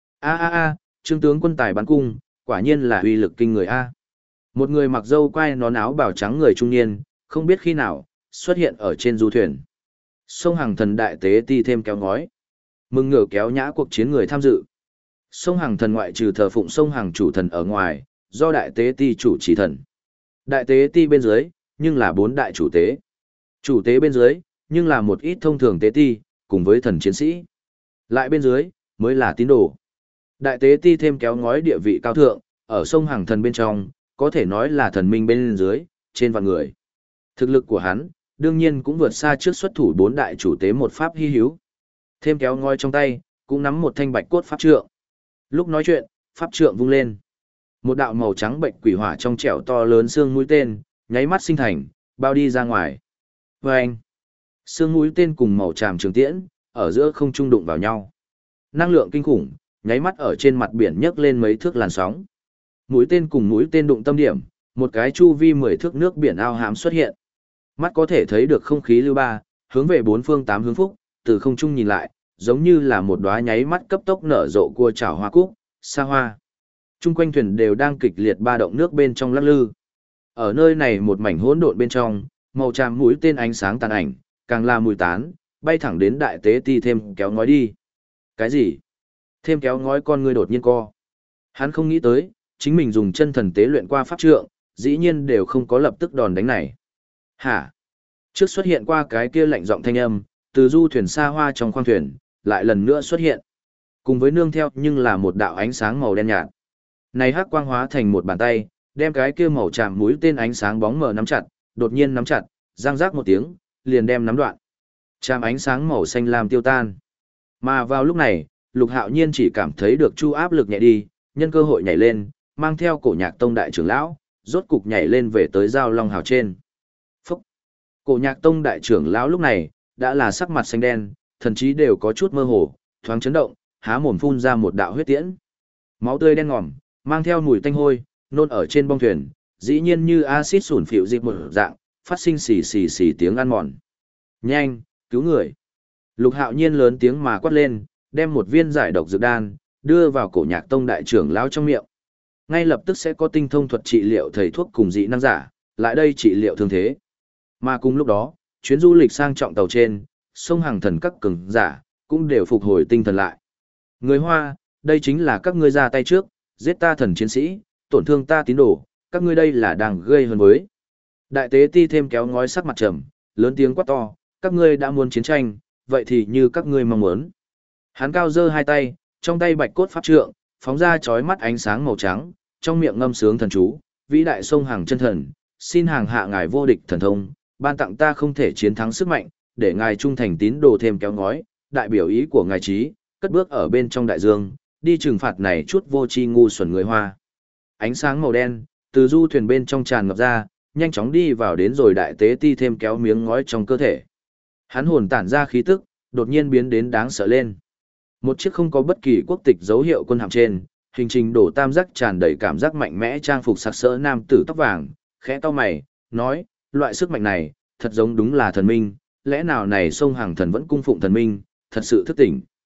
Speaker 1: Trương tướng quân tài bắn cung, quả nhiên là uy lực kinh người a. Một người mặc râu quai nón áo bào trắng người trung niên, không biết khi nào xuất hiện ở trên du thuyền. Sông Hằng Thần đại tế ti thêm kéo ngói, mừng ngửa kéo nhã cuộc chiến người tham dự. Sông Hằng Thần ngoại trừ thờ phụng sông Hằng chủ thần ở ngoài, do đại tế ti chủ trì thần. Đại tế ti bên dưới, nhưng là 4 đại chủ tế. Chủ tế bên dưới, nhưng là một ít thông thường tế ti, cùng với thần chiến sĩ. Lại bên dưới, mới là tín đồ. Đại tế ti thêm kéo ngói địa vị cao thượng, ở sông Hằng Thần bên trong, có thể nói là thần minh bên dưới, trên vạn người. Thực lực của hắn, đương nhiên cũng vượt xa trước xuất thủ 4 đại chủ tế một pháp hy hữu. Thêm kéo ngói trong tay, cũng nắm một thanh bạch cốt pháp trượng. Lúc nói chuyện, pháp trượng vung lên. Một đạo màu trắng bệnh quỷ hỏa trong trẻo to lớn xương mũi tên, nháy mắt sinh thành, bao đi ra ngoài. Vâng! Xương mũi tên cùng màu tràm trường tiễn, ở giữa không trung đụng vào nhau. Năng lượng kinh khủng, nháy mắt ở trên mặt biển nhấc lên mấy thước làn sóng. Mũi tên cùng mũi tên đụng tâm điểm, một cái chu vi 10 thước nước biển ao hám xuất hiện. Mắt có thể thấy được không khí lưu ba, hướng về 4 phương 8 hướng phúc, từ không trung nhìn lại, giống như là một đóa nháy mắt cấp tốc nở rộ cua chảo hoa cúc, xa hoa. Trung quanh thuyền đều đang kịch liệt ba động nước bên trong lắc lư. Ở nơi này một mảnh hỗn độn bên trong, màu tràm mũi tên ánh sáng tàn ảnh, càng là mùi tán, bay thẳng đến đại tế ti thêm kéo ngói đi. Cái gì? Thêm kéo ngói con người đột nhiên co. Hắn không nghĩ tới, chính mình dùng chân thần tế luyện qua pháp trượng, dĩ nhiên đều không có lập tức đòn đánh này. Hả? Trước xuất hiện qua cái kia lạnh giọng thanh âm, từ du thuyền xa hoa trong khoang thuyền, lại lần nữa xuất hiện. Cùng với nương theo nhưng là một đạo ánh sáng màu đen nhạt. Này hắc quang hóa thành một bàn tay, đem cái kia màu chạm mũi tên ánh sáng bóng mờ nắm chặt, đột nhiên nắm chặt, răng rác một tiếng, liền đem nắm đoạn. Chạm ánh sáng màu xanh lam tiêu tan. Mà vào lúc này, Lục Hạo Nhiên chỉ cảm thấy được chu áp lực nhẹ đi, nhân cơ hội nhảy lên, mang theo cổ nhạc tông đại trưởng lão, rốt cục nhảy lên về tới giao long hào trên. Phúc! Cổ nhạc tông đại trưởng lão lúc này, đã là sắc mặt xanh đen, thần chí đều có chút mơ hồ, thoáng chấn động, há mồm phun ra một đạo huyết tiễn. Máu tươi đen ngòm, mang theo mùi tanh hôi, nôn ở trên bong thuyền, dĩ nhiên như axit sủn phịu dịch một dạng, phát sinh xì xì xì tiếng ăn mòn. Nhanh, cứu người! Lục Hạo Nhiên lớn tiếng mà quát lên, đem một viên giải độc dược đan, đưa vào cổ nhạc tông đại trưởng lão trong miệng. Ngay lập tức sẽ có tinh thông thuật trị liệu thầy thuốc cùng dị năng giả, lại đây trị liệu thương thế. Mà cùng lúc đó, chuyến du lịch sang trọng tàu trên, sông Hằng Thần các cường giả, cũng đều phục hồi tinh thần lại. Người Hoa, đây chính là các ngươi ra tay trước, giết ta thần chiến sĩ, tổn thương ta tín đồ, các ngươi đây là đang gây hơn với. Đại tế ti thêm kéo ngói sắc mặt trầm, lớn tiếng quát to, các ngươi đã muốn chiến tranh, vậy thì như các ngươi mong muốn. Hắn cao giơ hai tay, trong tay bạch cốt pháp trượng, phóng ra chói mắt ánh sáng màu trắng, trong miệng ngâm sướng thần chú, vĩ đại sông Hằng chân thần, xin hàng hạ ngài vô địch thần thông, ban tặng ta không thể chiến thắng sức mạnh, để ngài trung thành tín đồ thêm kéo ngói, đại biểu ý của ngài trí, cất bước ở bên trong đại dương, đi trừng phạt này chút vô tri ngu xuẩn người Hoa. Ánh sáng màu đen, từ du thuyền bên trong tràn ngập ra, nhanh chóng đi vào đến rồi đại tế ti thêm kéo miếng ngói trong cơ thể. Hắn hồn tản ra khí tức, đột nhiên biến đến đáng sợ lên. Một chiếc không có bất kỳ quốc tịch dấu hiệu quân hạm trên, hình trình đổ tam giác tràn đầy cảm giác mạnh mẽ trang phục sặc sỡ nam tử tóc vàng, khẽ cau mày, nói, loại sức mạnh này, thật giống đúng là thần minh, lẽ nào này sông Hằng Thần vẫn cung phụng thần minh, thật sự thức tỉnh.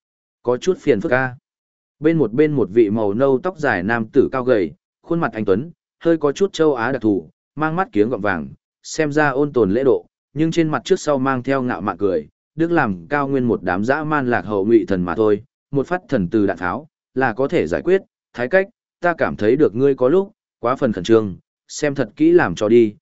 Speaker 1: Có chút phiền phức ca. Bên một vị màu nâu tóc dài nam tử cao gầy, khuôn mặt anh tuấn, hơi có chút châu Á đặc thù, mang mắt kiếng gọng vàng, xem ra ôn tồn lễ độ, nhưng trên mặt trước sau mang theo ngạo mạn cười, đức làm cao nguyên một đám dã man lạc hậu ngụy thần mà thôi, một phát thần từ đạn tháo, là có thể giải quyết, thái cách, ta cảm thấy được ngươi có lúc, quá phần khẩn trương, xem thật kỹ làm cho đi,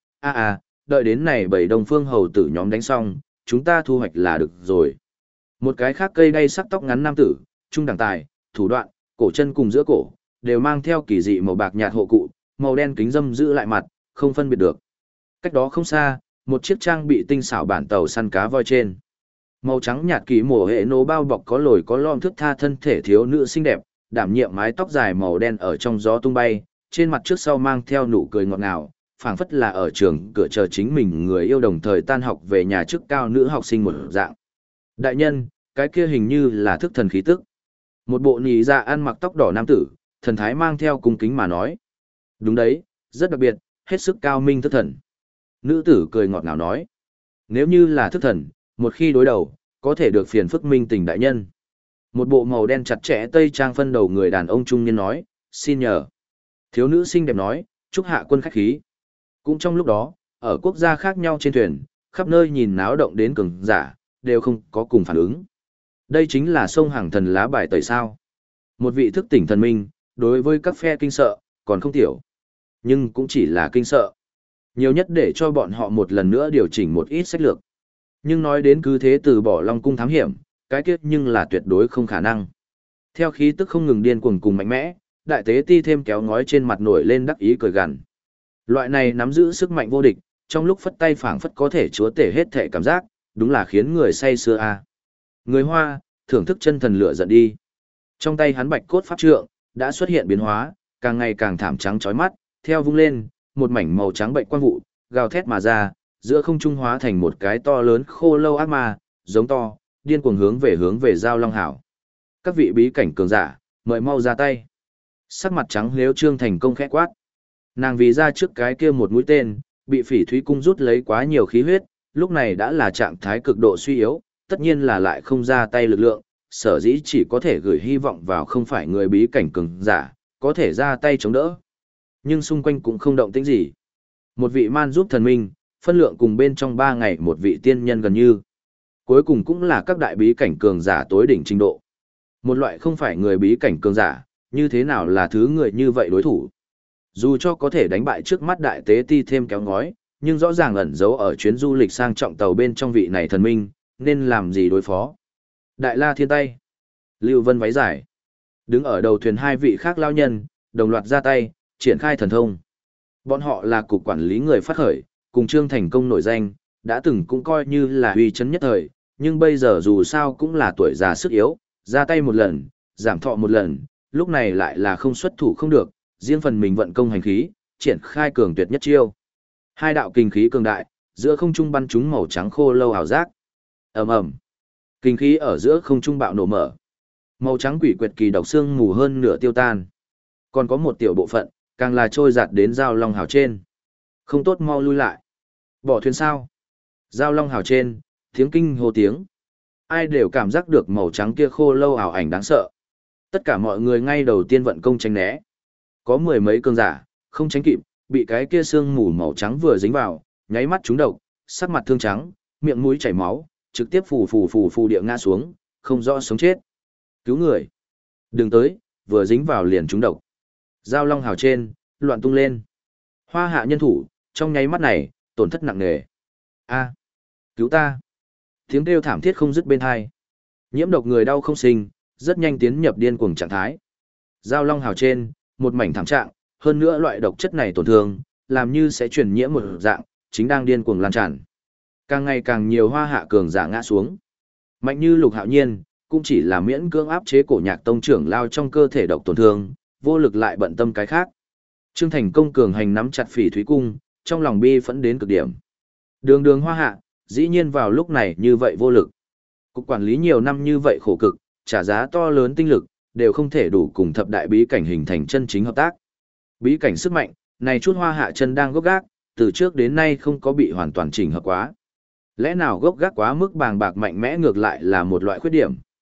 Speaker 1: đợi đến này bảy đông phương hầu tử nhóm đánh xong, chúng ta thu hoạch là được rồi. Một cái khác cây đay sắc tóc ngắn nam tử, trung đẳng tài, thủ đoạn, cổ chân cùng giữa cổ, đều mang theo kỳ dị màu bạc nhạt hộ cụ, màu đen kính dâm giữ lại mặt, không phân biệt được. Cách đó không xa, một chiếc trang bị tinh xảo bản tàu săn cá voi trên. Màu trắng nhạt kỳ mổ hệ nổ bao bọc có lồi có lõm thước tha thân thể thiếu nữ xinh đẹp, đảm nhiệm mái tóc dài màu đen ở trong gió tung bay, trên mặt trước sau mang theo nụ cười ngọt ngào, phảng phất là ở trường cửa chờ chính mình người yêu đồng thời tan học về nhà trước cao nữ học sinh một dạng. Đại nhân, cái kia hình như là thức thần khí tức. Một bộ nì dạ ăn mặc tóc đỏ nam tử, thần thái mang theo cung kính mà nói. Đúng đấy, rất đặc biệt, hết sức cao minh thức thần. Nữ tử cười ngọt ngào nói. Nếu như là thức thần, một khi đối đầu, có thể được phiền phức minh tình đại nhân. Một bộ màu đen chặt chẽ tây trang phân đầu người đàn ông trung niên nói, xin nhờ. Thiếu nữ xinh đẹp nói, chúc hạ quân khách khí. Cũng trong lúc đó, ở quốc gia khác nhau trên thuyền, khắp nơi nhìn náo động đến cường giả, đều không có cùng phản ứng. Đây chính là sông hàng thần lá bài tẩy sao. Một vị thức tỉnh thần minh, đối với các phe kinh sợ, còn không tiểu. Nhưng cũng chỉ là kinh sợ. Nhiều nhất để cho bọn họ một lần nữa điều chỉnh một ít sách lược. Nhưng nói đến cứ thế từ bỏ Long cung thám hiểm, cái kết nhưng là tuyệt đối không khả năng. Theo khí tức không ngừng điên cuồng cùng mạnh mẽ, đại tế ti thêm kéo ngói trên mặt nổi lên đắc ý cười gằn. Loại này nắm giữ sức mạnh vô địch, trong lúc phất tay phảng phất có thể chúa tể hết thể cảm giác, đúng là khiến người say sưa a. Người Hoa, thưởng thức chân thần lửa giận đi. Trong tay hắn bạch cốt pháp trượng đã xuất hiện biến hóa, càng ngày càng thảm trắng chói mắt, theo vung lên, một mảnh màu trắng bệnh quang vụ, gào thét mà ra, giữa không trung hóa thành một cái to lớn khô lâu ác ma, giống to, điên cuồng hướng về Giao Long Hảo. Các vị bí cảnh cường giả, mời mau ra tay. Sắc mặt trắng nếu Trương Thành công khẽ quát. Nàng vì ra trước cái kia một mũi tên, bị Phỉ Thúy cung rút lấy quá nhiều khí huyết, lúc này đã là trạng thái cực độ suy yếu, tất nhiên là lại không ra tay lực lượng, sở dĩ chỉ có thể gửi hy vọng vào không phải người bí cảnh cường giả, có thể ra tay chống đỡ. Nhưng xung quanh cũng không động tĩnh gì. Một vị man giúp thần minh, phân lượng cùng bên trong 3 ngày một vị tiên nhân gần như. Cuối cùng cũng là các đại bí cảnh cường giả tối đỉnh trình độ. Một loại không phải người bí cảnh cường giả, như thế nào là thứ người như vậy đối thủ. Dù cho có thể đánh bại trước mắt đại tế ti thêm kéo ngói, nhưng rõ ràng ẩn giấu ở chuyến du lịch sang trọng tàu bên trong vị này thần minh, nên làm gì đối phó. Đại La Thiên tay. Lưu Vân váy dài. Đứng ở đầu thuyền hai vị khác lao nhân, đồng loạt ra tay, triển khai thần thông. Bọn họ là cục quản lý người phát khởi, cùng Trương Thành công nổi danh, đã từng cũng coi như là uy chấn nhất thời, nhưng bây giờ dù sao cũng là tuổi già sức yếu, ra tay một lần, giảm thọ một lần, lúc này lại là không xuất thủ không được, riêng phần mình vận công hành khí, triển khai cường tuyệt nhất chiêu. Hai đạo kinh khí cường đại, giữa không trung bắn chúng màu trắng khô lâu ảo giác. Ầm ầm. Kinh khí ở giữa không trung bạo nổ mở. Màu trắng quỷ quyệt kỳ độc xương mù hơn nửa tiêu tan. Còn có một tiểu bộ phận, càng là trôi giạt đến Giao Long Hào trên. Không tốt mau lui lại. Bỏ thuyền sao? Giao Long Hào trên, tiếng kinh hô tiếng. Ai đều cảm giác được màu trắng kia khô lâu ảo ảnh đáng sợ. Tất cả mọi người ngay đầu tiên vận công tránh né. Có mười mấy cường giả, không tránh kịp, bị cái kia sương mù màu trắng vừa dính vào, nháy mắt trúng độc, sắc mặt thương trắng, miệng mũi chảy máu, trực tiếp phù địa ngã xuống, không rõ sống chết. Cứu người. Đừng tới, vừa dính vào liền trúng độc. Giao Long Hào trên, loạn tung lên. Hoa hạ nhân thủ, trong nháy mắt này, tổn thất nặng nề. A, cứu ta. Tiếng kêu thảm thiết không dứt bên hai. Nhiễm độc người đau không sinh, rất nhanh tiến nhập điên cuồng trạng thái. Giao Long Hào trên, một mảnh thảm trạng, hơn nữa loại độc chất này tổn thương, làm như sẽ truyền nhiễm một dạng, chính đang điên cuồng lan tràn. Càng ngày càng nhiều hoa hạ cường giả ngã xuống. Mạnh như Lục Hạo Nhiên, cũng chỉ là miễn cưỡng áp chế cổ Nhạc tông trưởng lao trong cơ thể độc tổn thương, vô lực lại bận tâm cái khác. Trương Thành công cường hành nắm chặt Phỉ Thúy cung, trong lòng bi phẫn đến cực điểm. Đường hoa hạ, dĩ nhiên vào lúc này như vậy vô lực. Cục quản lý nhiều năm như vậy khổ cực, trả giá to lớn tinh lực, đều không thể đủ cùng thập đại bí cảnh hình thành chân chính hợp tác. Bí cảnh sức mạnh, này chút hoa hạ chân đang gốc gác, từ trước đến nay không có bị hoàn toàn chỉnh hợp quá. Lẽ nào gốc gác quá mức bàng bạc mạnh mẽ ngược lại là một loại khuyết điểm.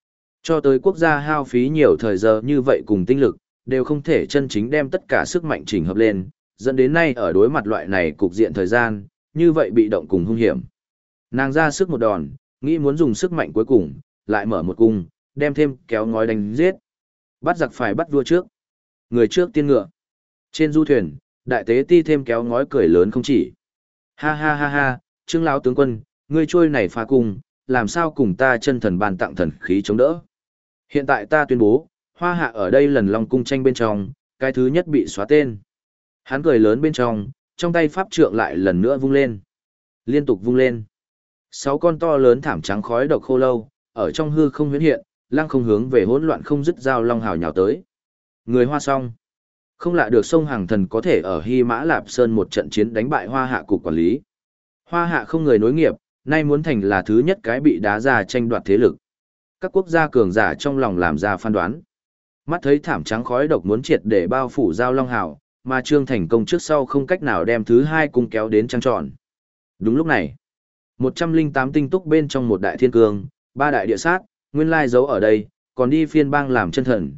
Speaker 1: Cho tới quốc gia hao phí nhiều thời giờ như vậy cùng tinh lực, đều không thể chân chính đem tất cả sức mạnh chỉnh hợp lên, dẫn đến nay ở đối mặt loại này cục diện thời gian, như vậy bị động cùng hung hiểm. Nàng ra sức một đòn, nghĩ muốn dùng sức mạnh cuối cùng, lại mở một cung, đem thêm kéo ngói đánh giết. Bắt giặc phải bắt vua trước. Người trước tiên ngựa. Trên du thuyền, đại tế ti thêm kéo ngói cười lớn không chỉ. Ha ha ha ha, Trương lão tướng quân, ngươi trôi này phá cung, làm sao cùng ta chân thần ban tặng thần khí chống đỡ. Hiện tại ta tuyên bố, Hoa Hạ ở đây lần Long cung tranh bên trong, cái thứ nhất bị xóa tên. Hắn cười lớn bên trong tay pháp trượng lại lần nữa vung lên. Liên tục vung lên. 6 con to lớn thảm trắng khói độc khô lâu, ở trong hư không huyễn hiện, lăng không hướng về hỗn loạn không dứt giao long hào nhào tới. Người Hoa xong. Không lạ được sông Hàng Thần có thể ở Hy Mã Lạp Sơn một trận chiến đánh bại Hoa Hạ cục quản lý. Hoa Hạ không người nối nghiệp, nay muốn thành là thứ nhất cái bị đá ra tranh đoạt thế lực. Các quốc gia cường giả trong lòng làm ra phán đoán. Mắt thấy thảm trắng khói độc muốn triệt để bao phủ giao long hào, mà Trương Thành Công trước sau không cách nào đem thứ hai cung kéo đến trăng tròn. Đúng lúc này, 108 tinh túc bên trong một đại thiên cương, 3 đại địa sát, nguyên lai giấu ở đây, còn đi phiên bang làm chân thần,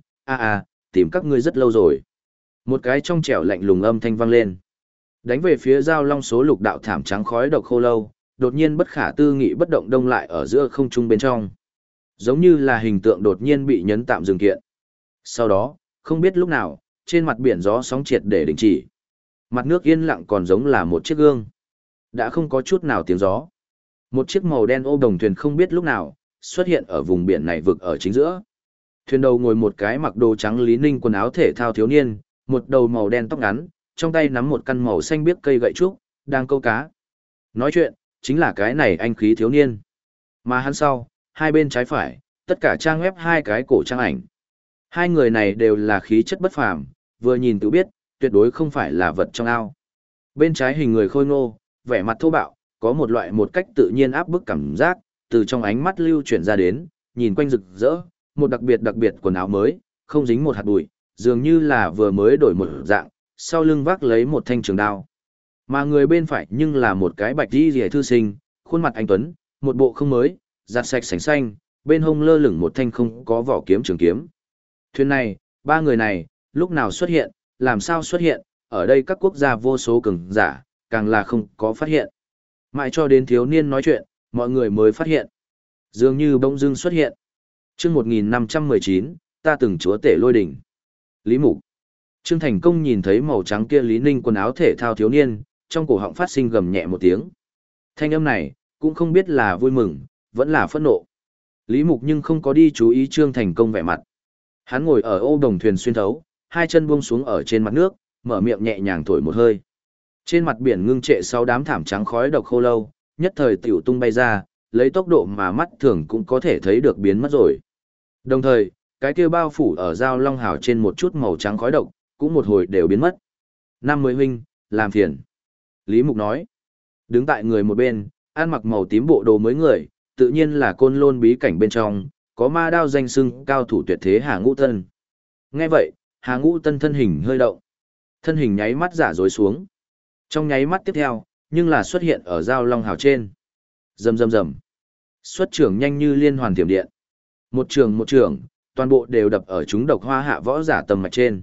Speaker 1: tìm các ngươi rất lâu rồi. Một cái trong trẻo lạnh lùng âm thanh vang lên. Đánh về phía giao long số lục đạo thảm trắng khói độc khô lâu, đột nhiên bất khả tư nghị bất động đông lại ở giữa không trung bên trong. Giống như là hình tượng đột nhiên bị nhấn tạm dừng kiện. Sau đó, không biết lúc nào, trên mặt biển gió sóng triệt để đình chỉ. Mặt nước yên lặng còn giống là một chiếc gương. Đã không có chút nào tiếng gió. Một chiếc màu đen ô đồng thuyền không biết lúc nào, xuất hiện ở vùng biển này vực ở chính giữa. Thuyền đầu ngồi một cái mặc đồ trắng Lý Ninh quần áo thể thao thiếu niên, một đầu màu đen tóc ngắn, trong tay nắm một căn màu xanh biếc cây gậy trúc, đang câu cá. Nói chuyện, chính là cái này anh khí thiếu niên. Mà hắn sau, hai bên trái phải, tất cả trang web hai cái cổ trang ảnh. Hai người này đều là khí chất bất phàm, vừa nhìn tự biết, tuyệt đối không phải là vật trong ao. Bên trái hình người khôi ngô, vẻ mặt thô bạo, có một loại một cách tự nhiên áp bức cảm giác, từ trong ánh mắt lưu chuyển ra đến, nhìn quanh rực rỡ, một đặc biệt quần áo mới, không dính một hạt bụi, dường như là vừa mới đổi một dạng, sau lưng vác lấy một thanh trường đao. Mà người bên phải nhưng là một cái bạch y rìa thư sinh, khuôn mặt anh tuấn, một bộ không mới, giặt sạch sành xanh, bên hông lơ lửng một thanh không có vỏ kiếm trường kiếm. Thuyền này, ba người này, lúc nào xuất hiện, làm sao xuất hiện, ở đây các quốc gia vô số cường giả, càng là không có phát hiện. Mãi cho đến thiếu niên nói chuyện, mọi người mới phát hiện. Dường như bỗng dưng xuất hiện. Chương 1519, ta từng chúa tể lôi đỉnh. Lý Mục. Trương Thành Công nhìn thấy màu trắng kia Lý Ninh quần áo thể thao thiếu niên, trong cổ họng phát sinh gầm nhẹ một tiếng. Thanh âm này, cũng không biết là vui mừng, vẫn là phẫn nộ. Lý Mục nhưng không có đi chú ý Trương Thành Công vẻ mặt. Hắn ngồi ở ô đồng thuyền xuyên thấu, hai chân buông xuống ở trên mặt nước, mở miệng nhẹ nhàng thổi một hơi. Trên mặt biển ngưng trệ sau đám thảm trắng khói độc khô lâu, nhất thời tiểu tung bay ra, lấy tốc độ mà mắt thường cũng có thể thấy được biến mất rồi. Đồng thời, cái kia bao phủ ở giao long hào trên một chút màu trắng khói độc, cũng một hồi đều biến mất. Năm mươi huynh, làm phiền. Lý Mục nói. Đứng tại người một bên, ăn mặc màu tím bộ đồ mới người, tự nhiên là côn lôn bí cảnh bên trong, có ma đao danh xưng cao thủ tuyệt thế Hà Ngũ Tân. Nghe vậy, Hà Ngũ Tân thân hình hơi động. Thân hình nháy mắt giả dối xuống. Trong nháy mắt tiếp theo, nhưng là xuất hiện ở giao long hào trên. Rầm rầm rầm. Xuất trưởng nhanh như liên hoàn thiểm điện. Một trường, toàn bộ đều đập ở chúng độc Hoa Hạ võ giả tầm mạch trên.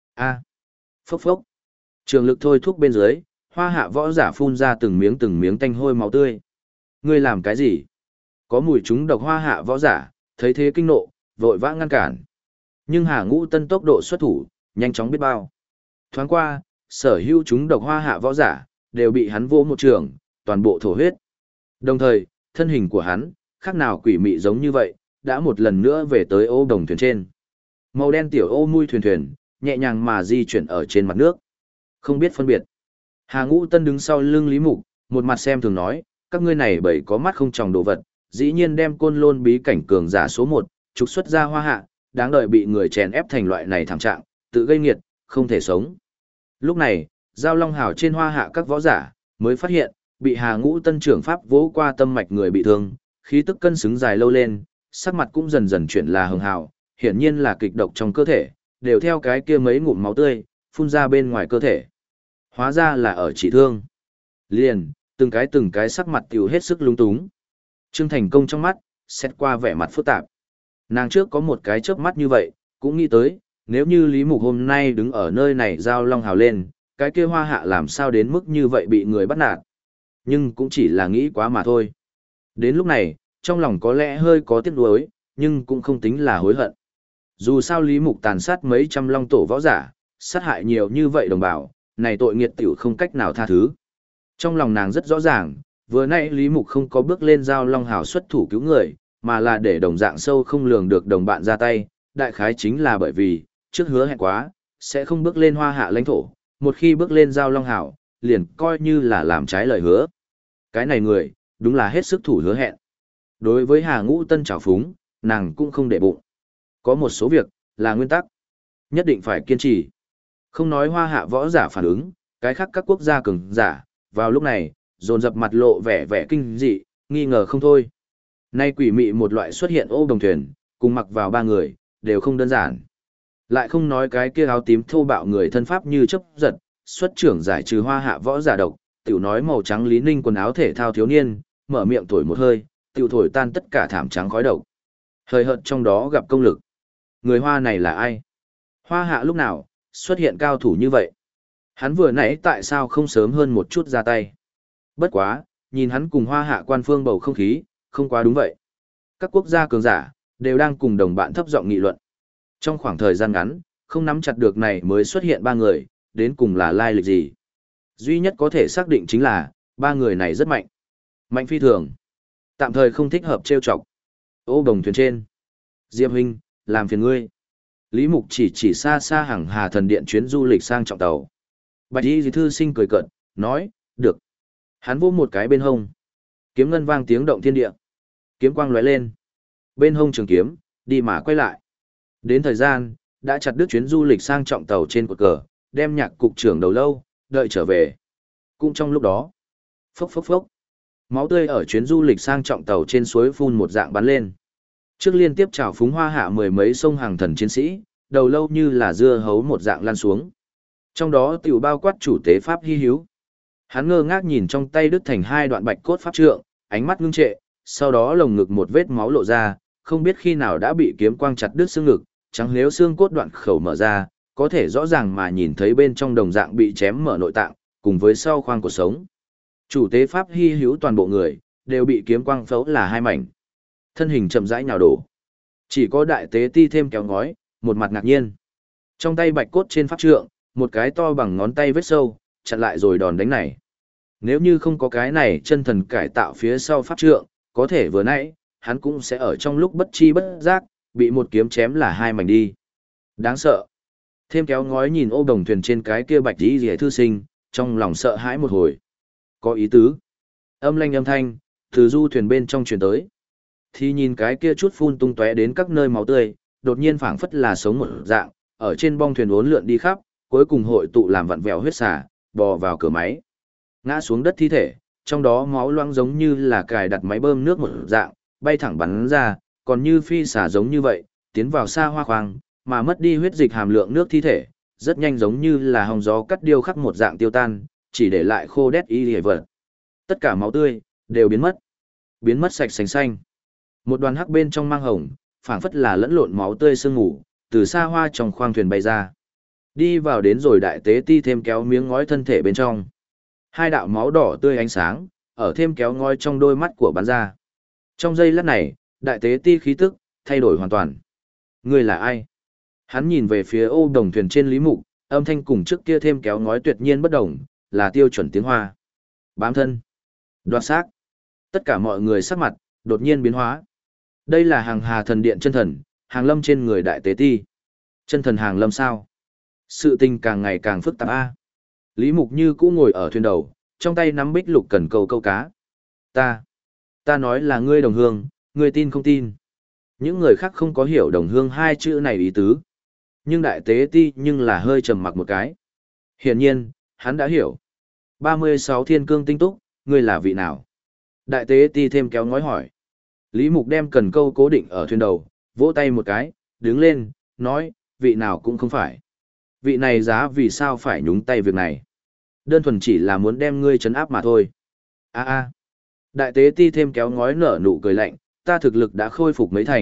Speaker 1: Phốc phốc. Trường lực thôi thúc bên dưới, Hoa Hạ võ giả phun ra từng miếng tanh hôi máu tươi. Ngươi làm cái gì? Có mùi chúng độc Hoa Hạ võ giả, thấy thế kinh nộ, vội vã ngăn cản. Nhưng Hà Ngũ Tân tốc độ xuất thủ, nhanh chóng biết bao. Thoáng qua, sở hữu chúng độc Hoa Hạ võ giả, đều bị hắn vỗ một trường, toàn bộ thổ huyết. Đồng thời, thân hình của hắn, khác nào quỷ mị giống như vậy, đã một lần nữa về tới ô đồng thuyền trên. Màu đen tiểu ô mui thuyền, nhẹ nhàng mà di chuyển ở trên mặt nước. Không biết phân biệt. Hà Ngũ Tân đứng sau lưng Lý Mục, một mặt xem thường nói, các ngươi này bởi có mắt không tròng đồ vật, dĩ nhiên đem côn lôn bí cảnh cường giả số 1, trục xuất ra Hoa Hạ, đáng đợi bị người chèn ép thành loại này thảm trạng, tự gây nghiệt, không thể sống. Lúc này, giao long hào trên Hoa Hạ các võ giả, mới phát hiện, bị Hà Ngũ Tân trưởng pháp vỗ qua tâm mạch người bị thương, khí tức cân xứng dài lâu lên, sắc mặt cũng dần dần chuyển là hường hào, hiển nhiên là kịch độc trong cơ thể, đều theo cái kia mấy ngụm máu tươi, phun ra bên ngoài cơ thể. Hóa ra là ở trị thương. Liền, từng cái sắc mặt tiểu hết sức lung túng. Trương Thành Công trong mắt, xét qua vẻ mặt phức tạp. Nàng trước có một cái chớp mắt như vậy, cũng nghĩ tới, nếu như Lý Mục hôm nay đứng ở nơi này giao long hào lên, cái kia hoa hạ làm sao đến mức như vậy bị người bắt nạt. Nhưng cũng chỉ là nghĩ quá mà thôi. Đến lúc này, trong lòng có lẽ hơi có tiếc nuối, nhưng cũng không tính là hối hận. Dù sao Lý Mục tàn sát mấy trăm long tổ võ giả, sát hại nhiều như vậy đồng bào, này tội nghiệt tiểu không cách nào tha thứ. Trong lòng nàng rất rõ ràng, vừa nãy Lý Mục không có bước lên giao long hào xuất thủ cứu người, mà là để đồng dạng sâu không lường được đồng bạn ra tay, đại khái chính là bởi vì, trước hứa hẹn quá, sẽ không bước lên hoa hạ lãnh thổ, một khi bước lên giao long hào, liền coi như là làm trái lời hứa. Cái này người, đúng là hết sức thủ hứa hẹn. Đối với Hà Ngũ Tân trào phúng, nàng cũng không để bụng. Có một số việc, là nguyên tắc. Nhất định phải kiên trì. Không nói hoa hạ võ giả phản ứng, cái khác các quốc gia cường giả, vào lúc này, dồn dập mặt lộ vẻ vẻ kinh dị, nghi ngờ không thôi. Nay quỷ mị một loại xuất hiện ô đồng thuyền, cùng mặc vào ba người, đều không đơn giản. Lại không nói cái kia áo tím thô bạo người thân pháp như chấp giật, xuất trưởng giải trừ hoa hạ võ giả độc, tiểu nói màu trắng Lý Ninh quần áo thể thao thiếu niên, mở miệng thổi một hơi, tiểu thổi tan tất cả thảm trắng khói độc. Hơi hợt trong đó gặp công lực. Người hoa này là ai? Hoa hạ lúc nào, xuất hiện cao thủ như vậy? Hắn vừa nãy tại sao không sớm hơn một chút ra tay? Bất quá, nhìn hắn cùng hoa hạ quan phương bầu không khí, không quá đúng vậy. Các quốc gia cường giả, đều đang cùng đồng bạn thấp giọng nghị luận. Trong khoảng thời gian ngắn, không nắm chặt được này mới xuất hiện ba người, đến cùng là lai lịch gì. Duy nhất có thể xác định chính là, ba người này rất mạnh. Mạnh phi thường. Tạm thời không thích hợp trêu chọc. Ô đồng thuyền trên. Diệp huynh, làm phiền ngươi. Lý Mục chỉ xa xa hàng Hà Thần Điện chuyến du lịch sang trọng tàu. Bạch Y thư sinh cười cợt, nói, được. Hắn vô một cái bên hông. Kiếm ngân vang tiếng động thiên địa. Kiếm quang lóe lên. Bên hông trường kiếm, đi mà quay lại. Đến thời gian, đã chặt đứt chuyến du lịch sang trọng tàu trên cột cờ, đem nhạc cục trưởng đầu lâu, đợi trở về. Cũng trong lúc đó, phốc phốc phốc. Máu tươi ở chuyến du lịch sang trọng tàu trên suối phun một dạng bắn lên. Trước liên tiếp trào phúng hoa hạ mười mấy sông hàng thần chiến sĩ, đầu lâu như là dưa hấu một dạng lan xuống. Trong đó tiểu bao quát chủ tế pháp hy hữu. Hắn ngơ ngác nhìn trong tay đứt thành hai đoạn bạch cốt pháp trượng, ánh mắt ngưng trệ, sau đó lồng ngực một vết máu lộ ra, không biết khi nào đã bị kiếm quang chặt đứt xương ngực, trắng nếu xương cốt đoạn khẩu mở ra, có thể rõ ràng mà nhìn thấy bên trong đồng dạng bị chém mở nội tạng, cùng với sau khoang cuộc sống. Chủ tế pháp hy hữu toàn bộ người, đều bị kiếm quang phẫu là hai mảnh. Thân hình chậm rãi nhào đổ. Chỉ có đại tế ti thêm kéo ngói, một mặt ngạc nhiên. Trong tay bạch cốt trên pháp trượng, một cái to bằng ngón tay vết sâu, chặn lại rồi đòn đánh này. Nếu như không có cái này chân thần cải tạo phía sau pháp trượng, có thể vừa nãy, hắn cũng sẽ ở trong lúc bất chi bất giác, bị một kiếm chém là hai mảnh đi. Đáng sợ. Thêm kéo ngói nhìn ô đồng thuyền trên cái kia bạch tí rìa thư sinh, trong lòng sợ hãi một hồi. Có ý tứ. Âm lanh âm thanh, từ du thuyền bên trong truyền tới. Thì nhìn cái kia chút phun tung tóe đến các nơi máu tươi, đột nhiên phảng phất là sống một dạng, ở trên bong thuyền uốn lượn đi khắp, cuối cùng hội tụ làm vặn vẹo huyết xả, bò vào cửa máy. Ngã xuống đất thi thể, trong đó máu loãng giống như là cài đặt máy bơm nước một dạng, bay thẳng bắn ra, còn như phi xả giống như vậy, tiến vào xa hoa khoang, mà mất đi huyết dịch hàm lượng nước thi thể, rất nhanh giống như là hồng gió cắt điêu khắc một dạng tiêu tan, chỉ để lại khô đét y hề vật. Tất cả máu tươi, đều biến mất sạch sành xanh. Một đoàn hắc bên trong mang hồng, phảng phất là lẫn lộn máu tươi sương ngủ, từ xa hoa trong khoang thuyền bay ra. Đi vào đến rồi đại tế ti thêm kéo miếng ngói thân thể bên trong. Hai đạo máu đỏ tươi ánh sáng, ở thêm kéo ngói trong đôi mắt của bắn ra. Trong giây lát này, đại tế ti khí tức, thay đổi hoàn toàn. Người là ai? Hắn nhìn về phía ô đồng thuyền trên Lý Mục, âm thanh cùng trước kia thêm kéo ngói tuyệt nhiên bất đồng, là tiêu chuẩn tiếng Hoa. Bám thân. Đoạt xác. Tất cả mọi người sắc mặt, đột nhiên biến hóa. Đây là hàng Hà Thần Điện chân thần, hàng lâm trên người đại tế ti. Chân thần hàng lâm sao? Sự tình càng ngày càng phức tạp a. Lý Mục như cũ ngồi ở thuyền đầu, trong tay nắm bích lục cần câu cá. Ta nói là ngươi đồng hương, ngươi tin không tin? Những người khác không có hiểu đồng hương hai chữ này ý tứ. Nhưng đại tế ti nhưng là hơi trầm mặc một cái. Hiển nhiên, hắn đã hiểu. 36 thiên cương tinh túc, ngươi là vị nào? Đại tế ti thêm kéo ngói hỏi. Lý Mục đem cần câu cố định ở thuyền đầu, vỗ tay một cái, đứng lên, nói, vị nào cũng không phải. Vị này giá vì sao phải nhúng tay việc này. Đơn thuần chỉ là muốn đem ngươi trấn áp mà thôi. A. Đại tế ti thêm kéo ngói nở nụ cười lạnh, ta thực lực đã khôi phục mấy thành,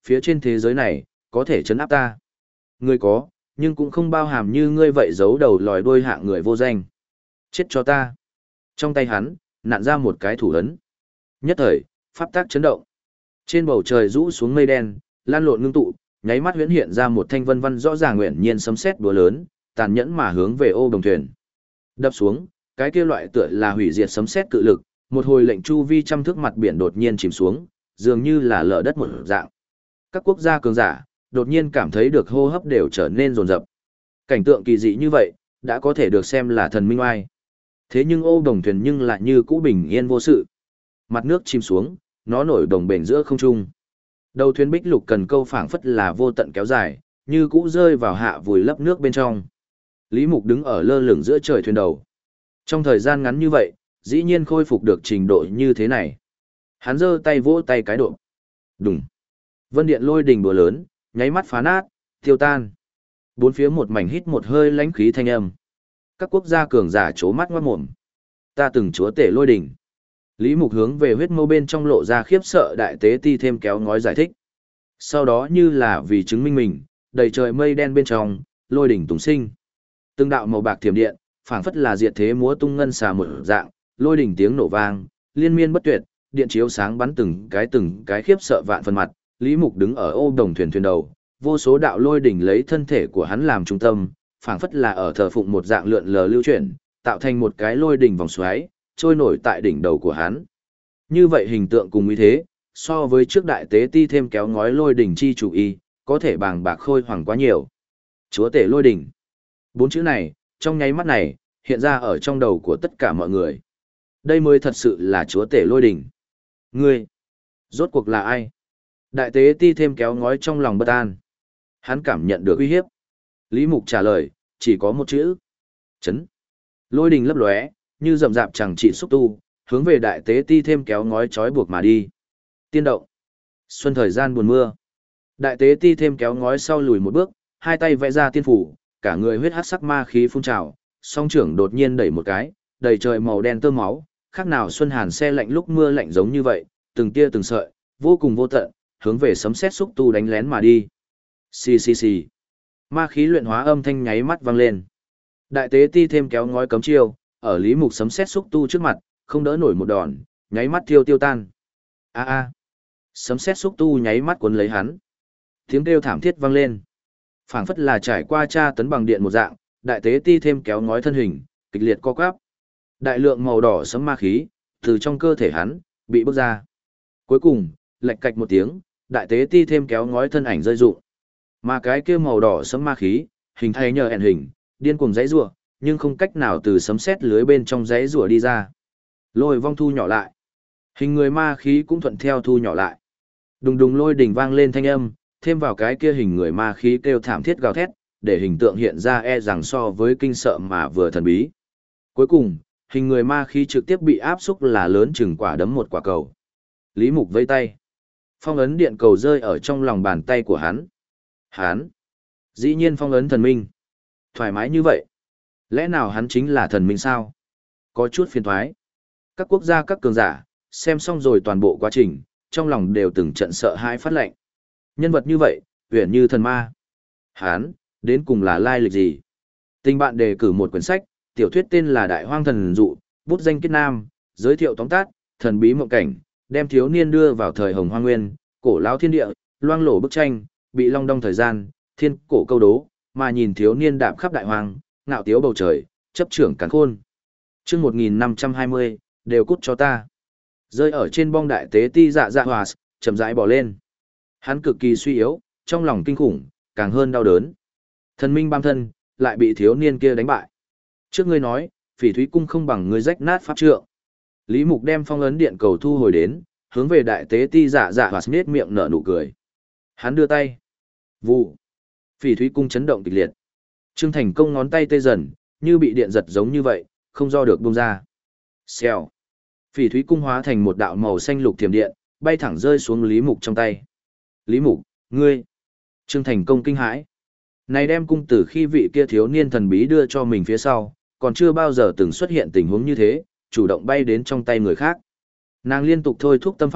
Speaker 1: phía trên thế giới này, có thể chấn áp ta. Ngươi có, nhưng cũng không bao hàm như ngươi vậy giấu đầu lòi đuôi hạng người vô danh. Chết cho ta. Trong tay hắn, nặn ra một cái thủ ấn. Nhất thời, pháp tác chấn động. Trên bầu trời rũ xuống mây đen, lan lộn ngưng tụ, nháy mắt huyễn hiện ra một thanh vân vân rõ ràng nguyện nhiên sấm sét búa lớn, tàn nhẫn mà hướng về ô đồng thuyền. Đập xuống, cái kia loại tựa là hủy diệt sấm sét cự lực, một hồi lệnh chu vi trăm thước mặt biển đột nhiên chìm xuống, dường như là lở đất một dạng. Các quốc gia cường giả, đột nhiên cảm thấy được hô hấp đều trở nên rồn rập. Cảnh tượng kỳ dị như vậy, đã có thể được xem là thần minh oai. Thế nhưng ô đồng thuyền nhưng lại như cũ bình yên vô sự. Mặt nước chìm xuống, nó nổi đồng bền giữa không trung. Đầu thuyền bích lục cần câu phảng phất là vô tận kéo dài, như cũ rơi vào hạ vùi lấp nước bên trong. Lý Mục đứng ở lơ lửng giữa trời thuyền đầu. Trong thời gian ngắn như vậy, dĩ nhiên khôi phục được trình độ như thế này. Hắn giơ tay vỗ tay cái độ. Đùng. Vân điện lôi đình búa lớn, nháy mắt phá nát, tiêu tan. Bốn phía một mảnh hít một hơi lãnh khí thanh âm. Các quốc gia cường giả chố mắt ngoát mồm. Ta từng chúa tể lôi đình. Lý Mục hướng về huyết mâu bên trong lộ ra khiếp sợ đại tế ti thêm kéo ngói giải thích. Sau đó như là vì chứng minh mình, đầy trời mây đen bên trong, lôi đỉnh tùng sinh. Từng đạo màu bạc thiểm điện, phảng phất là diệt thế múa tung ngân xà một dạng, lôi đỉnh tiếng nổ vang, liên miên bất tuyệt, điện chiếu sáng bắn từng cái khiếp sợ vạn phần mặt. Lý Mục đứng ở ô đồng thuyền đầu, vô số đạo lôi đỉnh lấy thân thể của hắn làm trung tâm, phảng phất là ở thờ phụng một dạng lượn lờ lưu chuyển, tạo thành một cái lôi đỉnh vòng xoáy, trôi nổi tại đỉnh đầu của hắn. Như vậy hình tượng cùng như thế, so với trước đại tế ti thêm kéo ngói lôi đỉnh chi chủ y, có thể bàng bạc khôi hoàng quá nhiều. Chúa tể lôi đỉnh. Bốn chữ này, trong nháy mắt này, hiện ra ở trong đầu của tất cả mọi người. Đây mới thật sự là chúa tể lôi đỉnh. Ngươi, rốt cuộc là ai? Đại tế ti thêm kéo ngói trong lòng bất an. Hắn cảm nhận được uy hiếp. Lý Mục trả lời, chỉ có một chữ. Chấn. Lôi đình lấp lóe, như rậm rạp chẳng trị xúc tu, hướng về đại tế ti thêm kéo ngói trói buộc mà đi. Tiên động. Xuân thời gian buồn mưa. Đại tế ti thêm kéo ngói sau lùi một bước, hai tay vẽ ra tiên phủ, cả người huyết hắc sắc ma khí phun trào, song trưởng đột nhiên đẩy một cái, đầy trời màu đen tơ máu, khác nào xuân hàn xe lạnh lúc mưa lạnh giống như vậy, từng tia từng sợi, vô cùng vô tận, hướng về sấm sét xúc tu đánh lén mà đi. Xì xì xì. Ma khí luyện hóa âm thanh nháy mắt vang lên. Đại tế ti thêm kéo ngói cấm chiêu, ở Lý Mục sấm sét xúc tu trước mặt, không đỡ nổi một đòn, nháy mắt tiêu tan. A a. Sấm sét xúc tu nháy mắt cuốn lấy hắn. Tiếng kêu thảm thiết vang lên. Phảng phất là trải qua tra tấn bằng điện một dạng, đại tế ti thêm kéo ngói thân hình, kịch liệt co quắp. Đại lượng màu đỏ sấm ma khí từ trong cơ thể hắn bị bức ra. Cuối cùng, lạch cạch một tiếng, đại tế ti thêm kéo ngói thân ảnh rơi rụng. Mà cái kia màu đỏ sấm ma khí, hình thay nhờ hẹn hình, điên cuồng giãy giụa, nhưng không cách nào từ sấm sét lưới bên trong giãy giụa đi ra. Lôi vong thu nhỏ lại. Hình người ma khí cũng thuận theo thu nhỏ lại. Đùng đùng lôi đỉnh vang lên thanh âm, thêm vào cái kia hình người ma khí kêu thảm thiết gào thét, để hình tượng hiện ra e rằng so với kinh sợ mà vừa thần bí. Cuối cùng, hình người ma khí trực tiếp bị áp xúc là lớn chừng quả đấm một quả cầu. Lý Mục vây tay. Phong ấn điện cầu rơi ở trong lòng bàn tay của hắn. Hắn. Dĩ nhiên phong ấn thần minh. Thoải mái như vậy. Lẽ nào hắn chính là thần minh sao? Có chút phiền thoái. Các quốc gia các cường giả, xem xong rồi toàn bộ quá trình, trong lòng đều từng trận sợ hãi phát lệnh. Nhân vật như vậy, uyển như thần ma. Hắn, đến cùng là lai lịch gì? Tình bạn đề cử một quyển sách, tiểu thuyết tên là Đại Hoang Thần Dụ, bút danh Kết Nam, giới thiệu tóm tắt, thần bí mộng cảnh, đem thiếu niên đưa vào thời Hồng Hoang Nguyên, cổ lão thiên địa, loang lổ bức tranh, bị long đong thời gian, thiên cổ câu đố, mà nhìn thiếu niên đạp khắp đại hoang, ngạo tiếu bầu trời, chấp trưởng càn khôn. Chương 1520, đều cút cho ta. Rơi ở trên bong đại tế ti dạ dạ hòa, chậm rãi bỏ lên. Hắn cực kỳ suy yếu, trong lòng kinh khủng, càng hơn đau đớn. Thần minh bam thân, lại bị thiếu niên kia đánh bại. Trước ngươi nói, Phỉ Thúy cung không bằng ngươi rách nát pháp trượng. Lý Mục đem phong ấn điện cầu thu hồi đến, hướng về đại tế ti dạ dạ hòa nết miệng nở nụ cười. Hắn đưa tay. Vụ. Phỉ Thúy cung chấn động kịch liệt. Trương Thành Công ngón tay tê dần, như bị điện giật giống như vậy, không do được buông ra. Xèo. Phỉ Thúy cung hóa thành một đạo màu xanh lục thiểm điện, bay thẳng rơi xuống Lý Mục trong tay. Lý Mục, ngươi. Trương Thành Công kinh hãi. Này đem cung tử khi vị kia thiếu niên thần bí đưa cho mình phía sau, còn chưa bao giờ từng xuất hiện tình huống như thế, chủ động bay đến trong tay người khác. Nàng liên tục thôi thúc tâm pháp,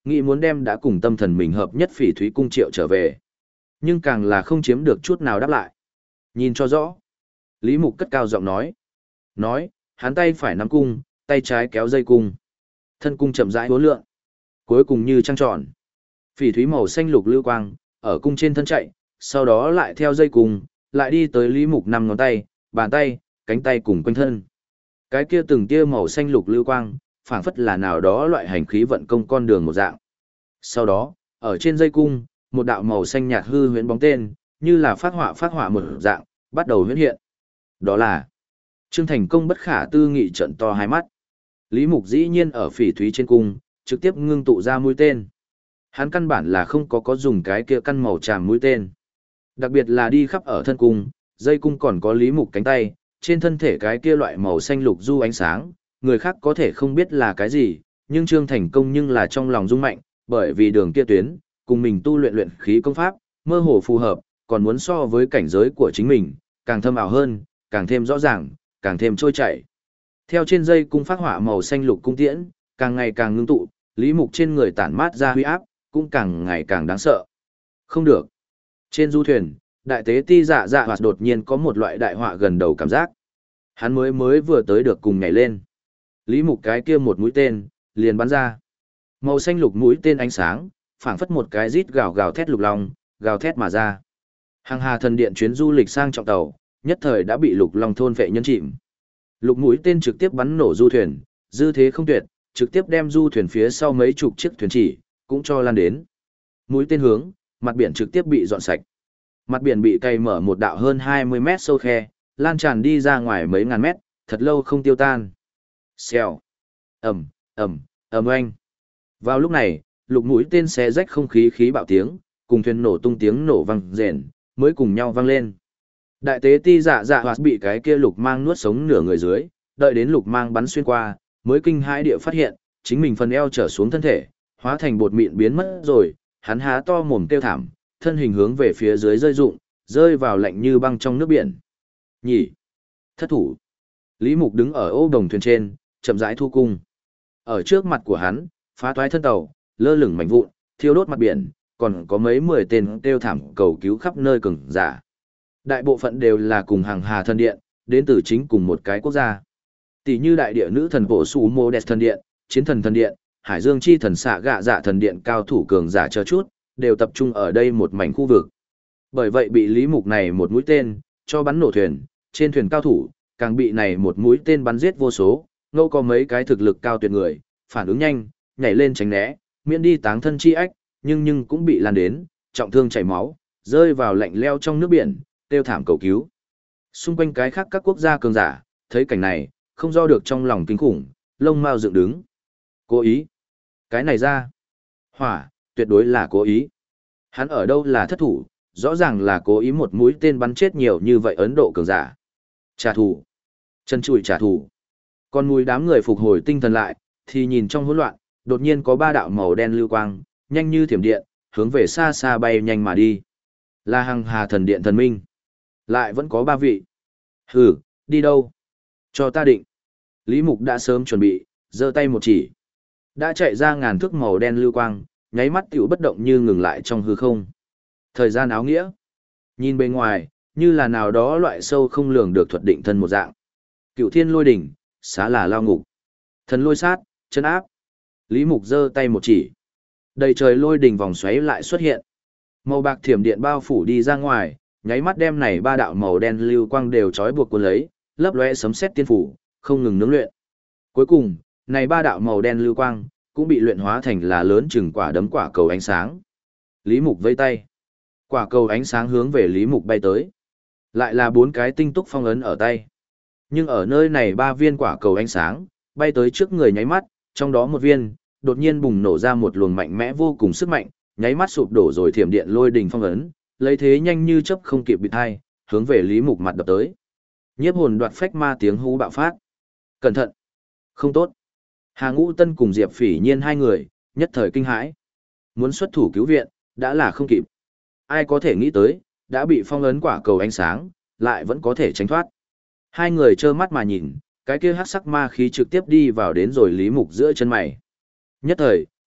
Speaker 1: nghĩ muốn đem đã cùng tâm thần mình hợp nhất Phỉ Thúy cung triệu trở về. Nhưng càng là không chiếm được chút nào đáp lại. Nhìn cho rõ. Lý Mục cất cao giọng nói. Nói, hắn tay phải nắm cung, tay trái kéo dây cung. Thân cung chậm rãi uốn lượn. Cuối cùng như trăng tròn. Phỉ thúy màu xanh lục lưu quang, ở cung trên thân chạy, sau đó lại theo dây cung, lại đi tới Lý Mục 5 ngón tay, bàn tay, cánh tay cùng quanh thân. Cái kia từng tia màu xanh lục lưu quang, phảng phất là nào đó loại hành khí vận công con đường một dạng. Sau đó, ở trên dây cung, một đạo màu xanh nhạt hư huyễn bóng tên, như là phát họa một dạng, bắt đầu huyễn hiện. Đó là Trương Thành Công bất khả tư nghị trận to hai mắt. Lý Mục dĩ nhiên ở phỉ thúy trên cung, trực tiếp ngưng tụ ra mũi tên. Hắn căn bản là không có dùng cái kia căn màu tràm mũi tên. Đặc biệt là đi khắp ở thân cung, dây cung còn có Lý Mục cánh tay, trên thân thể cái kia loại màu xanh lục du ánh sáng, người khác có thể không biết là cái gì, nhưng Trương Thành Công nhưng là trong lòng rung mạnh, bởi vì đường kia tuyến, cùng mình tu luyện luyện khí công pháp, mơ hồ phù hợp, còn muốn so với cảnh giới của chính mình, càng thâm ảo hơn, càng thêm rõ ràng, càng thêm trôi chảy. Theo trên dây cung phát hỏa màu xanh lục cung tiễn, càng ngày càng ngưng tụ, Lý Mục trên người tản mát ra huy áp, cũng càng ngày càng đáng sợ. Không được. Trên du thuyền, đại tế ti dạ dạ hoạt đột nhiên có một loại đại họa gần đầu cảm giác. Hắn mới vừa tới được cùng nhảy lên. Lý Mục cái kia một mũi tên, liền bắn ra. Màu xanh lục mũi tên ánh sáng, phảng phất một cái rít gào gào thét lục long, gào thét mà ra. Hàng hà thần điện chuyến du lịch sang trọng tàu, nhất thời đã bị lục long thôn vệ nhân chìm. Lục mũi tên trực tiếp bắn nổ du thuyền, dư thế không tuyệt, trực tiếp đem du thuyền phía sau mấy chục chiếc thuyền chỉ, cũng cho lan đến. Mũi tên hướng, mặt biển trực tiếp bị dọn sạch. Mặt biển bị cày mở một đạo hơn 20 mét sâu khe, lan tràn đi ra ngoài mấy ngàn mét, thật lâu không tiêu tan. Xèo. ầm oanh. Vào lúc này, lục mũi tên xé rách không khí khí bạo tiếng, cùng thuyền nổ tung tiếng nổ vang rền, mới cùng nhau vang lên. Đại tế ti dạ dạ hoạt bị cái kia lục mang nuốt sống nửa người dưới, đợi đến lục mang bắn xuyên qua, mới kinh hãi địa phát hiện, chính mình phần eo trở xuống thân thể, hóa thành bột mịn biến mất rồi, hắn há to mồm kêu thảm, thân hình hướng về phía dưới rơi rụng, rơi vào lạnh như băng trong nước biển. Nhỉ? Thất thủ. Lý Mục đứng ở ô đồng thuyền trên, chậm rãi thu cung. Ở trước mặt của hắn, phá toái thân tàu, lơ lửng mảnh vụn, thiêu đốt mặt biển, còn có mấy 10 tên kêu thảm cầu cứu khắp nơi cường giả. Đại bộ phận đều là cùng hàng hà thần điện, đến từ chính cùng một cái quốc gia. Tỷ như đại địa nữ thần bộ Sù Mô Đẹp thần điện, chiến thần thần điện, hải dương chi thần xạ gạ dạ thần điện cao thủ cường giả chờ chút, đều tập trung ở đây một mảnh khu vực. Bởi vậy bị Lý Mục này một mũi tên, cho bắn nổ thuyền, trên thuyền cao thủ, càng bị này một mũi tên bắn giết vô số, ngẫu có mấy cái thực lực cao tuyệt người, phản ứng nhanh, nhảy lên tránh né, miễn đi táng thân chi ách, nhưng cũng bị lan đến, trọng thương chảy máu, rơi vào lạnh leo trong nước biển, tiêu thảm cầu cứu. Xung quanh cái khác các quốc gia cường giả, thấy cảnh này, không do được trong lòng kinh khủng, lông mao dựng đứng. Cố ý. Cái này ra. Hỏa, tuyệt đối là cố ý. Hắn ở đâu là thất thủ, rõ ràng là cố ý một mũi tên bắn chết nhiều như vậy Ấn Độ cường giả. Trả thù. Chân chùi trả thù. Còn mùi đám người phục hồi tinh thần lại, thì nhìn trong hỗn loạn, đột nhiên có 3 đạo màu đen lưu quang, nhanh như thiểm điện, hướng về xa xa bay nhanh mà đi. Là Hằng Hà thần điện thần minh. Lại vẫn có 3 vị. Hừ, đi đâu? Cho ta định. Lý Mục đã sớm chuẩn bị, giơ tay một chỉ. Đã chạy ra ngàn thước màu đen lưu quang, nháy mắt tiểu bất động như ngừng lại trong hư không. Thời gian áo nghĩa. Nhìn bên ngoài, như là nào đó loại sâu không lường được thuật định thân một dạng. Cựu thiên lôi đỉnh, xá là lao ngục. Thần lôi sát, chân áp. Lý Mục giơ tay một chỉ. Đầy trời lôi đỉnh vòng xoáy lại xuất hiện. Màu bạc thiểm điện bao phủ đi ra ngoài, nháy mắt đem này 3 đạo màu đen lưu quang đều trói buộc cuốn lấy, lấp lóe sấm sét tiên phủ, không ngừng nướng luyện. Cuối cùng, này 3 đạo màu đen lưu quang cũng bị luyện hóa thành là lớn chừng quả đấm quả cầu ánh sáng. Lý Mục vây tay. Quả cầu ánh sáng hướng về Lý Mục bay tới. Lại là 4 cái tinh túc phong ấn ở tay. Nhưng ở nơi này 3 viên quả cầu ánh sáng bay tới trước người nháy mắt, trong đó một viên đột nhiên bùng nổ ra một luồng mạnh mẽ vô cùng sức mạnh, nháy mắt sụp đổ rồi thiểm điện lôi đình phong ấn, lấy thế nhanh như chớp không kịp bị thay, hướng về Lý Mục mặt đập tới. Nhiếp hồn đoạt phách ma tiếng hú bạo phát. Cẩn thận! Không tốt! Hà Ngũ Tân cùng Diệp Phỉ Nhiên 2 người, nhất thời kinh hãi. Muốn xuất thủ cứu viện, đã là không kịp. Ai có thể nghĩ tới, đã bị phong ấn quả cầu ánh sáng, lại vẫn có thể tránh thoát. 2 người trơ mắt mà nhìn, cái kia hắc sắc ma khí trực tiếp đi vào đến rồi Lý Mục giữa chân mày. Nhất thời,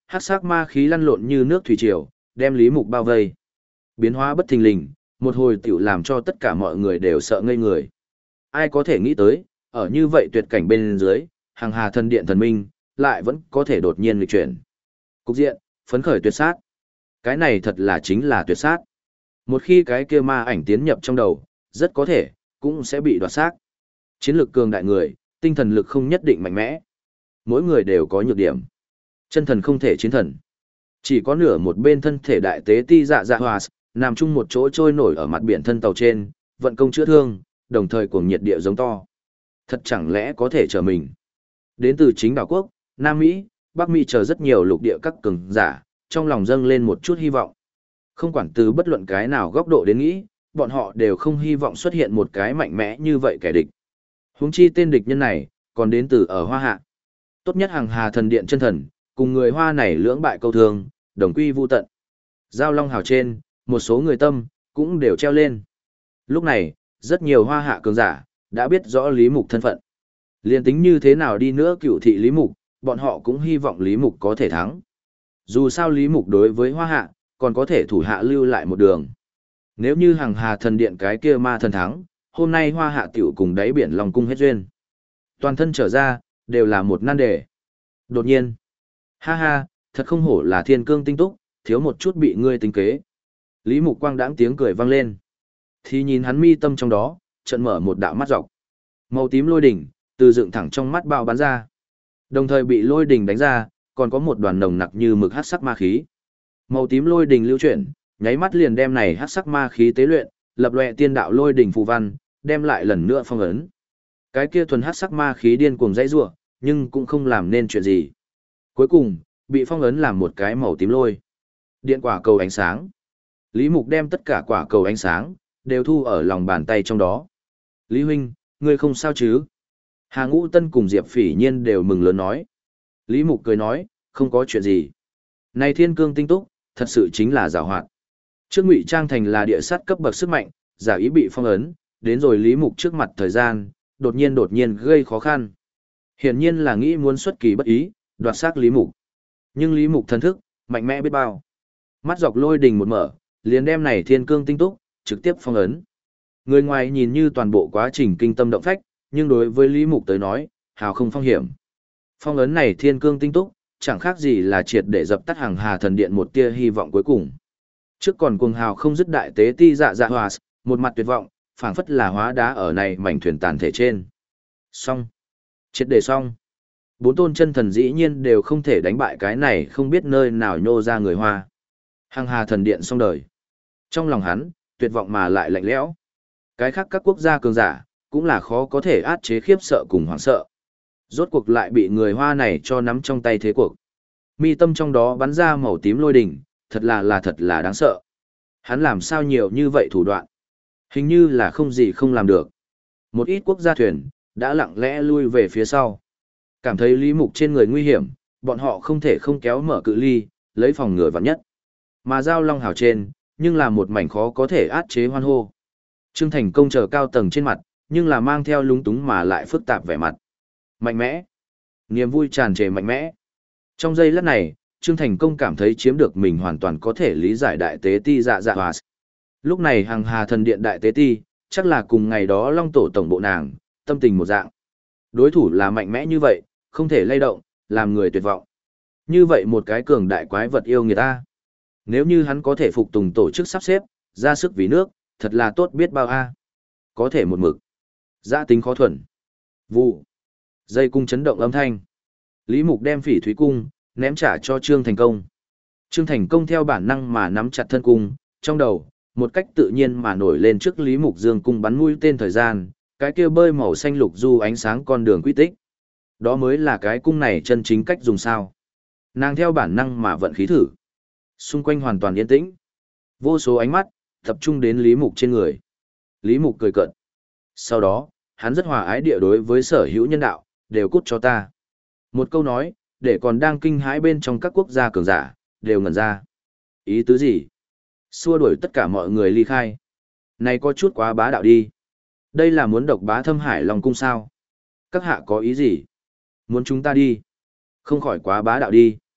Speaker 1: hắc sắc ma khí lăn lộn như nước thủy triều, đem Lý Mục bao vây. Biến hóa bất thình lình, một hồi tiểu làm cho tất cả mọi người đều sợ ngây người. Ai có thể nghĩ tới, ở như vậy tuyệt cảnh bên dưới, hàng hà thần điện thần minh, lại vẫn có thể đột nhiên nghịch chuyển. Cục diện, phấn khởi tuyệt sát. Cái này thật là chính là tuyệt sát. Một khi cái kia ma ảnh tiến nhập trong đầu, rất có thể, cũng sẽ bị đoạt xác. Chiến lược cường đại người, tinh thần lực không nhất định mạnh mẽ. Mỗi người đều có nhược điểm. Chân thần không thể chiến thần. Chỉ có nửa một bên thân thể đại tế ti dạ dạ hòa, nằm chung một chỗ trôi nổi ở mặt biển thân tàu trên, vận công chữa thương, đồng thời cuồng nhiệt địa giống to. Thật chẳng lẽ có thể trở mình. Đến từ chính đảo quốc, Nam Mỹ, Bắc Mỹ chờ rất nhiều lục địa các cường giả, trong lòng dâng lên một chút hy vọng. Không quản từ bất luận cái nào góc độ đến nghĩ, bọn họ đều không hy vọng xuất hiện một cái mạnh mẽ như vậy kẻ địch. Huống chi tên địch nhân này, còn đến từ ở Hoa Hạ. Tốt nhất hàng hà thần điện chân thần, cùng người Hoa này lưỡng bại câu thương, đồng quy vu tận. Giao Long Hào trên, một số người tâm, cũng đều treo lên. Lúc này, rất nhiều Hoa Hạ cường giả, đã biết rõ Lý Mục thân phận. Liên tính như thế nào đi nữa cựu thị Lý Mục, bọn họ cũng hy vọng Lý Mục có thể thắng. Dù sao Lý Mục đối với Hoa Hạ, còn có thể thủ hạ lưu lại một đường. Nếu như hàng hà thần điện cái kia ma thần thắng, hôm nay Hoa Hạ tiểu cùng đáy biển Long Cung hết duyên. Toàn thân trở ra, đều là một nan đề. Đột nhiên, ha ha, thật không hổ là thiên cương tinh túc, thiếu một chút bị ngươi tính kế. Lý Mục Quang đãng tiếng cười vang lên. Thì nhìn hắn mi tâm trong đó, trận mở một đạo mắt dọc. Màu tím lôi đỉnh, từ dựng thẳng trong mắt bao bắn ra. Đồng thời bị lôi đỉnh đánh ra, còn có một đoàn nồng nặc như mực hắc sắc ma khí. Màu tím lôi đỉnh lưu chuyển, nháy mắt liền đem này hắc sắc ma khí tế luyện, lập lòe tiên đạo lôi đỉnh phù văn, đem lại lần nữa phong ấn. Cái kia thuần hắc sắc ma khí điên cuồng dãy rủa, nhưng cũng không làm nên chuyện gì. Cuối cùng, bị phong ấn làm một cái màu tím lôi. Điện quả cầu ánh sáng. Lý Mục đem tất cả quả cầu ánh sáng đều thu ở lòng bàn tay trong đó. Lý huynh, ngươi không sao chứ? Hà Ngũ Tân cùng Diệp Phỉ Nhiên đều mừng lớn nói. Lý Mục cười nói, không có chuyện gì. Này thiên cương tinh túc, thật sự chính là giảo hoạt. Trước ngụy trang thành là địa sát cấp bậc sức mạnh, giả ý bị phong ấn, đến rồi Lý Mục trước mặt thời gian, đột nhiên gây khó khăn. Hiển nhiên là nghĩ muốn xuất kỳ bất ý, đoạt xác Lý Mục. Nhưng Lý Mục thần thức, mạnh mẽ biết bao. Mắt dọc lôi đình một mở, liền đem này thiên cương tinh túc, trực tiếp phong ấn. Người ngoài nhìn như toàn bộ quá trình kinh tâm động phách, nhưng đối với Lý Mục tới nói, hào không phong hiểm. Phong ấn này thiên cương tinh túc, chẳng khác gì là triệt để dập tắt hàng hà thần điện một tia hy vọng cuối cùng. Trước còn cuồng hào không dứt đại tế ti dạ dạ hòa, một mặt tuyệt vọng, phảng phất là hóa đá ở này mảnh thuyền tàn thể trên. Xong. Triệt để xong. Bốn tôn chân thần dĩ nhiên đều không thể đánh bại cái này không biết nơi nào nhô ra người Hoa. Hàng hà thần điện xong đời. Trong lòng hắn, tuyệt vọng mà lại lạnh lẽo. Cái khác các quốc gia cường giả, cũng là khó có thể át chế khiếp sợ cùng hoảng sợ. Rốt cuộc lại bị người Hoa này cho nắm trong tay thế cuộc. Mi tâm trong đó bắn ra màu tím lôi đỉnh, thật là đáng sợ. Hắn làm sao nhiều như vậy thủ đoạn. Hình như là không gì không làm được. Một ít quốc gia thuyền, đã lặng lẽ lui về phía sau. Cảm thấy Lý Mục trên người nguy hiểm, bọn họ không thể không kéo mở cự ly, lấy phòng ngừa vạn nhất. Mà Giao Long Hào trên, nhưng là một mảnh khó có thể át chế hoan hô. Trương Thành Công chờ cao tầng trên mặt, nhưng là mang theo lúng túng mà lại phức tạp vẻ mặt. Mạnh mẽ. Niềm vui tràn trề mạnh mẽ. Trong giây lát này, Trương Thành Công cảm thấy chiếm được mình hoàn toàn có thể lý giải đại tế ti dạ dạ hòa. Lúc này hàng hà thần điện đại tế ti, chắc là cùng ngày đó Long Tổ tổng bộ nàng, tâm tình một dạng. Đối thủ là mạnh mẽ như vậy, không thể lay động, làm người tuyệt vọng. Như vậy một cái cường đại quái vật yêu người ta. Nếu như hắn có thể phục tùng tổ chức sắp xếp, ra sức vì nước, thật là tốt biết bao a. Có thể một mực. Giã tính khó thuần. Vụ. Dây cung chấn động âm thanh. Lý Mục đem Phỉ Thúy cung ném trả cho Trương Thành Công. Trương Thành Công theo bản năng mà nắm chặt thân cung, trong đầu, một cách tự nhiên mà nổi lên trước Lý Mục dương cung bắn mũi tên thời gian, cái kia bơi màu xanh lục du ánh sáng con đường quy tích. Đó mới là cái cung này chân chính cách dùng sao. Nàng theo bản năng mà vận khí thử. Xung quanh hoàn toàn yên tĩnh. Vô số ánh mắt, tập trung đến Lý Mục trên người. Lý Mục cười cợt. Sau đó, hắn rất hòa ái địa đối với sở hữu nhân đạo, đều cút cho ta. Một câu nói, để còn đang kinh hãi bên trong các quốc gia cường giả, đều ngẩn ra. Ý tứ gì? Xua đuổi tất cả mọi người ly khai. Này có chút quá bá đạo đi. Đây là muốn độc bá Thâm Hải Long cung sao? Các hạ có ý gì? Muốn chúng ta đi? Không khỏi quá bá đạo đi.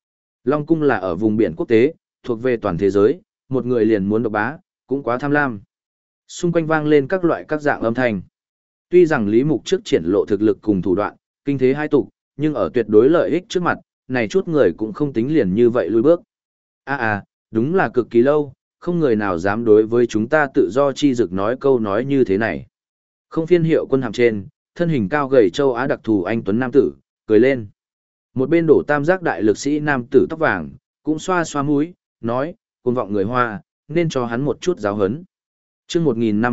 Speaker 1: Long cung là ở vùng biển quốc tế, thuộc về toàn thế giới, một người liền muốn độc bá, cũng quá tham lam. Xung quanh vang lên các loại các dạng âm thanh. Tuy rằng Lý Mục trước triển lộ thực lực cùng thủ đoạn, kinh thế hai tục, nhưng ở tuyệt đối lợi ích trước mặt, này chút người cũng không tính liền như vậy lùi bước. Đúng là cực kỳ lâu, không người nào dám đối với chúng ta tự do chi dực nói câu nói như thế này. Không phiên hiệu quân hàm trên, thân hình cao gầy châu Á đặc thù anh tuấn nam tử, cười lên. Một bên đổ tam giác đại lực sĩ nam tử tóc vàng, cũng xoa xoa mũi, nói, cuồng vọng người Hoa, nên cho hắn một chút giáo hấn. Chương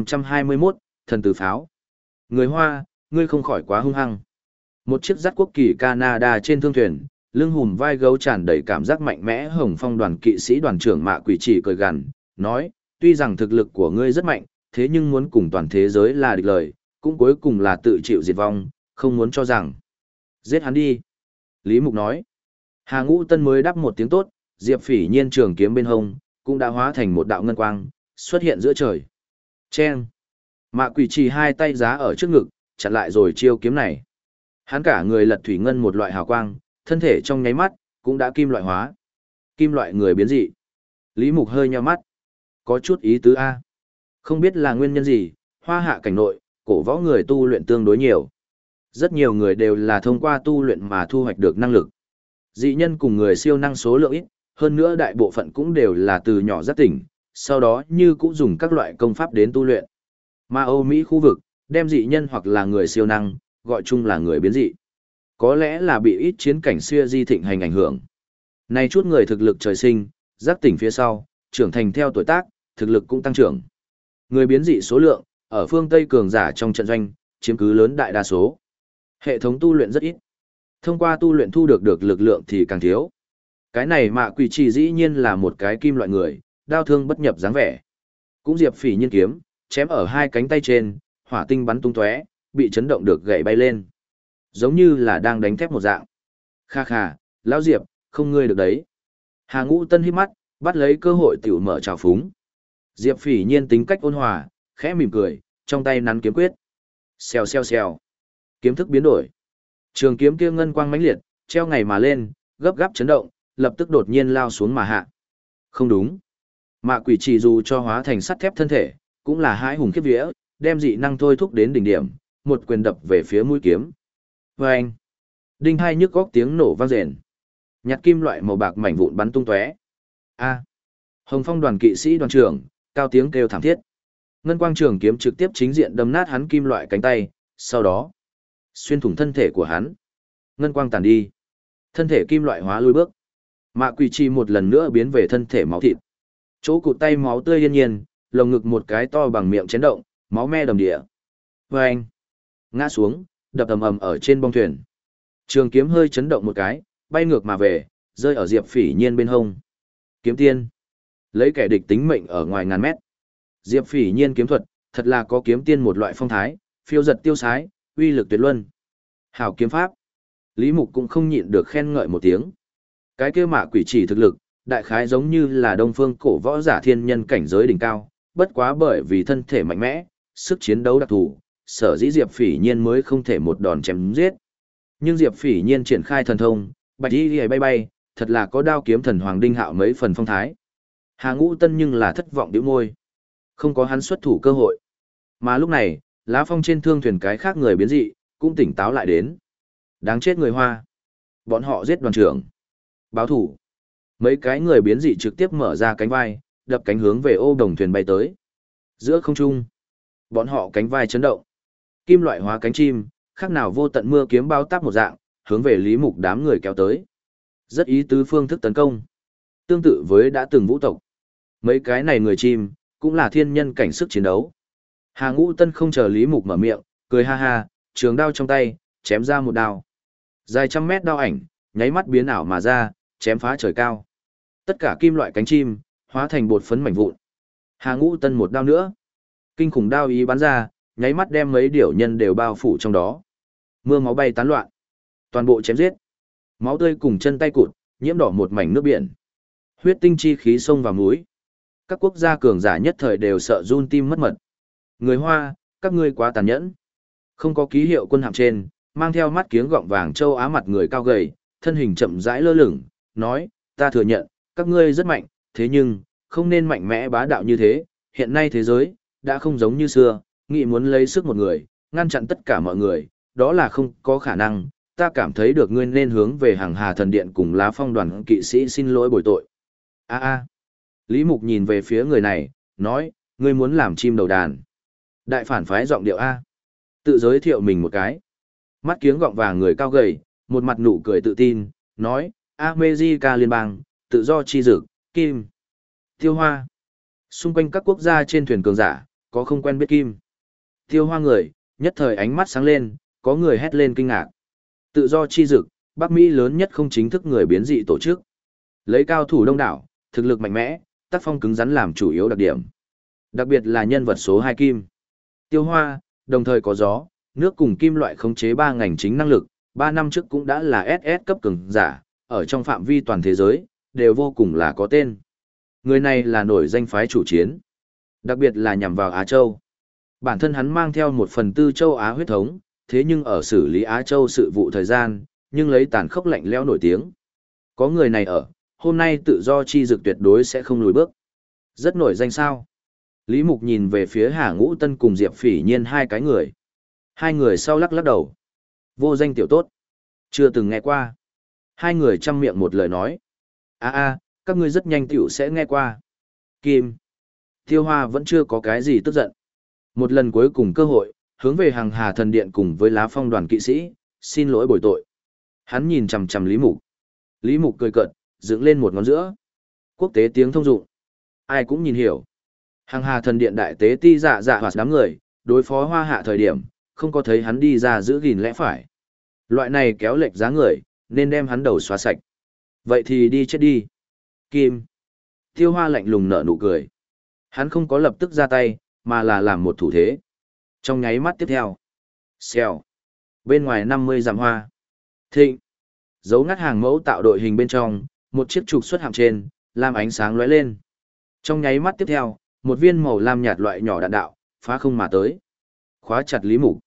Speaker 1: 1521, thần tử pháo. Người Hoa, ngươi không khỏi quá hung hăng. Một chiếc dắt quốc kỳ Canada trên thương thuyền, lưng hùm vai gấu tràn đầy cảm giác mạnh mẽ hồng phong đoàn kỵ sĩ đoàn trưởng Mạ Quỷ Chỉ cười gằn, nói, tuy rằng thực lực của ngươi rất mạnh, thế nhưng muốn cùng toàn thế giới là địch lời, cũng cuối cùng là tự chịu diệt vong, không muốn cho rằng. Giết hắn đi. Lý Mục nói. Hà Ngũ Tân mới đáp một tiếng tốt, Diệp Phỉ Nhiên trường kiếm bên hông, cũng đã hóa thành một đạo ngân quang, xuất hiện giữa trời. Chen. Mạ Quỷ Chỉ hai tay giá ở trước ngực, chặn lại rồi chiêu kiếm này. Hắn cả người lật thủy ngân một loại hào quang, thân thể trong nháy mắt, cũng đã kim loại hóa. Kim loại người biến dị. Lý Mục hơi nheo mắt. Có chút ý tứ A. Không biết là nguyên nhân gì, Hoa Hạ cảnh nội, cổ võ người tu luyện tương đối nhiều. Rất nhiều người đều là thông qua tu luyện mà thu hoạch được năng lực. Dị nhân cùng người siêu năng số lượng ít, hơn nữa đại bộ phận cũng đều là từ nhỏ giác tỉnh, sau đó như cũng dùng các loại công pháp đến tu luyện. Mà Âu Mỹ khu vực, đem dị nhân hoặc là người siêu năng, gọi chung là người biến dị. Có lẽ là bị ít chiến cảnh xưa di thịnh hành ảnh hưởng. Này chút người thực lực trời sinh, giác tỉnh phía sau, trưởng thành theo tuổi tác, thực lực cũng tăng trưởng. Người biến dị số lượng, ở phương Tây cường giả trong trận doanh, chiếm cứ lớn đại đa số. Hệ thống tu luyện rất ít. Thông qua tu luyện thu được lực lượng thì càng thiếu. Cái này Mạ Quỷ Chỉ dĩ nhiên là một cái kim loại người, đao thương bất nhập dáng vẻ. Cũng Diệp Phỉ Nhiên kiếm, chém ở hai cánh tay trên, hỏa tinh bắn tung tóe, bị chấn động được gậy bay lên. Giống như là đang đánh thép một dạng. Kha kha, lão Diệp, không ngươi được đấy. Hà Ngũ Tân hít mắt, bắt lấy cơ hội tiểu mở trào phúng. Diệp Phỉ Nhiên tính cách ôn hòa, khẽ mỉm cười, trong tay nắn kiếm quyết. Xèo xèo xèo. Kiếm thức biến đổi. Trường kiếm kia ngân quang mãnh liệt, treo ngày mà lên, gấp gáp chấn động, lập tức đột nhiên lao xuống mà hạ. Không đúng. Mạ Quỷ Chỉ dù cho hóa thành sắt thép thân thể, cũng là hãi hùng khiếp vía, đem dị năng thôi thúc đến đỉnh điểm, một quyền đập về phía mũi kiếm. Vâng! Đinh hai nhức góc tiếng nổ vang rền. Nhặt kim loại màu bạc mảnh vụn bắn tung tóe. A! Hồng Phong đoàn kỵ sĩ đoàn trưởng, cao tiếng kêu thảm thiết. Ngân quang trường kiếm trực tiếp chính diện đâm nát hắn kim loại cánh tay, sau đó xuyên thủng thân thể của hắn. Ngân quang tàn đi. Thân thể kim loại hóa lùi bước. Mạ Quỷ Chỉ một lần nữa biến về thân thể máu thịt. Chỗ cụt tay máu tươi yên nhiên, lồng ngực một cái to bằng miệng chấn động, máu me đầm địa. Vâng! Ngã xuống, đập ầm ầm ở trên bong thuyền. Trường kiếm hơi chấn động một cái, bay ngược mà về, rơi ở Diệp Phỉ Nhiên bên hông. Kiếm tiên. Lấy kẻ địch tính mệnh ở ngoài ngàn mét. Diệp Phỉ Nhiên kiếm thuật, thật là có kiếm tiên một loại phong thái, phiêu giật tiêu sái, uy lực tuyệt luân. Hảo kiếm pháp. Lý Mục cũng không nhịn được khen ngợi một tiếng. Cái kia Mạ Quỷ Chỉ thực lực, đại khái giống như là đông phương cổ võ giả thiên nhân cảnh giới đỉnh cao, bất quá bởi vì thân thể mạnh mẽ, sức chiến đấu đặc thù, sở dĩ Diệp Phỉ Nhiên mới không thể một đòn chém giết. Nhưng Diệp Phỉ Nhiên triển khai thần thông, bạch y bay bay, thật là có đao kiếm thần hoàng đinh hạo mấy phần phong thái. Hà Ngũ Tân nhưng là thất vọng điếu môi. Không có hắn xuất thủ cơ hội. Mà lúc này, lá phong trên thương thuyền cái khác người biến dị, cũng tỉnh táo lại đến. Đáng chết người Hoa. Bọn họ giết đoàn trưởng. Báo thủ. Mấy cái người biến dị trực tiếp mở ra cánh vai, đập cánh hướng về ô đồng thuyền bay tới. Giữa không trung, bọn họ cánh vai chấn động. Kim loại hóa cánh chim, khác nào vô tận mưa kiếm bao táp một dạng, hướng về Lý Mục đám người kéo tới. Rất ý tứ phương thức tấn công. Tương tự với đã từng vũ tộc. Mấy cái này người chim, cũng là thiên nhân cảnh sức chiến đấu. Hà Ngũ Tân không chờ Lý Mục mở miệng, cười ha ha, trường đao trong tay, chém ra một đao. Dài trăm mét đao ảnh, nháy mắt biến ảo mà ra, chém phá trời cao. Tất cả kim loại cánh chim, hóa thành bột phấn mảnh vụn. Hà Ngũ Tân một đao nữa. Kinh khủng đao ý bắn ra, nháy mắt đem mấy điểu nhân đều bao phủ trong đó. Mưa máu bay tán loạn. Toàn bộ chém giết. Máu tươi cùng chân tay cụt, nhiễm đỏ một mảnh nước biển. Huyết tinh chi khí sông vào mũi. Các quốc gia cường giả nhất thời đều sợ run tim mất mật. Người Hoa, các ngươi quá tàn nhẫn. Không có ký hiệu quân hạm trên, mang theo mắt kiếng gọng vàng châu Á mặt người cao gầy, thân hình chậm rãi lơ lửng, nói, ta thừa nhận, các ngươi rất mạnh, thế nhưng, không nên mạnh mẽ bá đạo như thế, hiện nay thế giới, đã không giống như xưa, nghĩ muốn lấy sức một người, ngăn chặn tất cả mọi người, đó là không có khả năng, ta cảm thấy được ngươi nên hướng về hàng hà thần điện cùng lá phong đoàn kỵ sĩ xin lỗi bồi tội. Lý Mục nhìn về phía người này, nói, ngươi muốn làm chim đầu đàn. Đại phản phái giọng điệu A. Tự giới thiệu mình một cái. Mắt kiếng gọng vàng người cao gầy, một mặt nụ cười tự tin, nói, America liên bang, tự do chi dực, Kim. Tiêu Hoa. Xung quanh các quốc gia trên thuyền cường giả, có không quen biết Kim. Tiêu Hoa người, nhất thời ánh mắt sáng lên, có người hét lên kinh ngạc. Tự do chi dực, Bắc Mỹ lớn nhất không chính thức người biến dị tổ chức. Lấy cao thủ đông đảo, thực lực mạnh mẽ, tác phong cứng rắn làm chủ yếu đặc điểm. Đặc biệt là nhân vật số 2 Kim. Tiêu Hoa, đồng thời có gió, nước cùng kim loại khống chế 3 ngành chính năng lực, 3 năm trước cũng đã là SS cấp cường giả, ở trong phạm vi toàn thế giới, đều vô cùng là có tên. Người này là nổi danh phái chủ chiến, đặc biệt là nhằm vào Á Châu. Bản thân hắn mang theo 1/4 châu Á huyết thống, thế nhưng ở xử lý Á Châu sự vụ thời gian, nhưng lấy tàn khốc lạnh lẽo nổi tiếng. Có người này ở, hôm nay tự do chi dực tuyệt đối sẽ không lùi bước. Rất nổi danh sao? Lý Mục nhìn về phía Hà Ngũ Tân cùng Diệp Phỉ Nhiên hai cái người. Hai người sau lắc lắc đầu. Vô danh tiểu tốt. Chưa từng nghe qua. Hai người chăm miệng một lời nói. Các ngươi rất nhanh tiểu sẽ nghe qua. Kim. Tiêu Hoa vẫn chưa có cái gì tức giận. Một lần cuối cùng cơ hội, hướng về hàng hà thần điện cùng với lá phong đoàn kỵ sĩ, xin lỗi bồi tội. Hắn nhìn chằm chằm Lý Mục. Lý Mục cười cợt, dựng lên một ngón giữa. Quốc tế tiếng thông dụng. Ai cũng nhìn hiểu. Hàng hà thần điện đại tế ti dạ dạ hoạt đám người, đối phó hoa hạ thời điểm, không có thấy hắn đi ra giữ gìn lẽ phải. Loại này kéo lệch giá người, nên đem hắn đầu xóa sạch. Vậy thì đi chết đi. Kim. Tiêu Hoa lạnh lùng nở nụ cười. Hắn không có lập tức ra tay, mà là làm một thủ thế. Trong nháy mắt tiếp theo. Xèo. Bên ngoài 50 dặm hoa. Thịnh. Dấu ngắt hàng mẫu tạo đội hình bên trong, một chiếc trục xuất hạm trên, lam ánh sáng lóe lên. Trong nháy mắt tiếp theo, một viên màu lam nhạt loại nhỏ đạn đạo, phá không mà tới. Khóa chặt Lý Mục.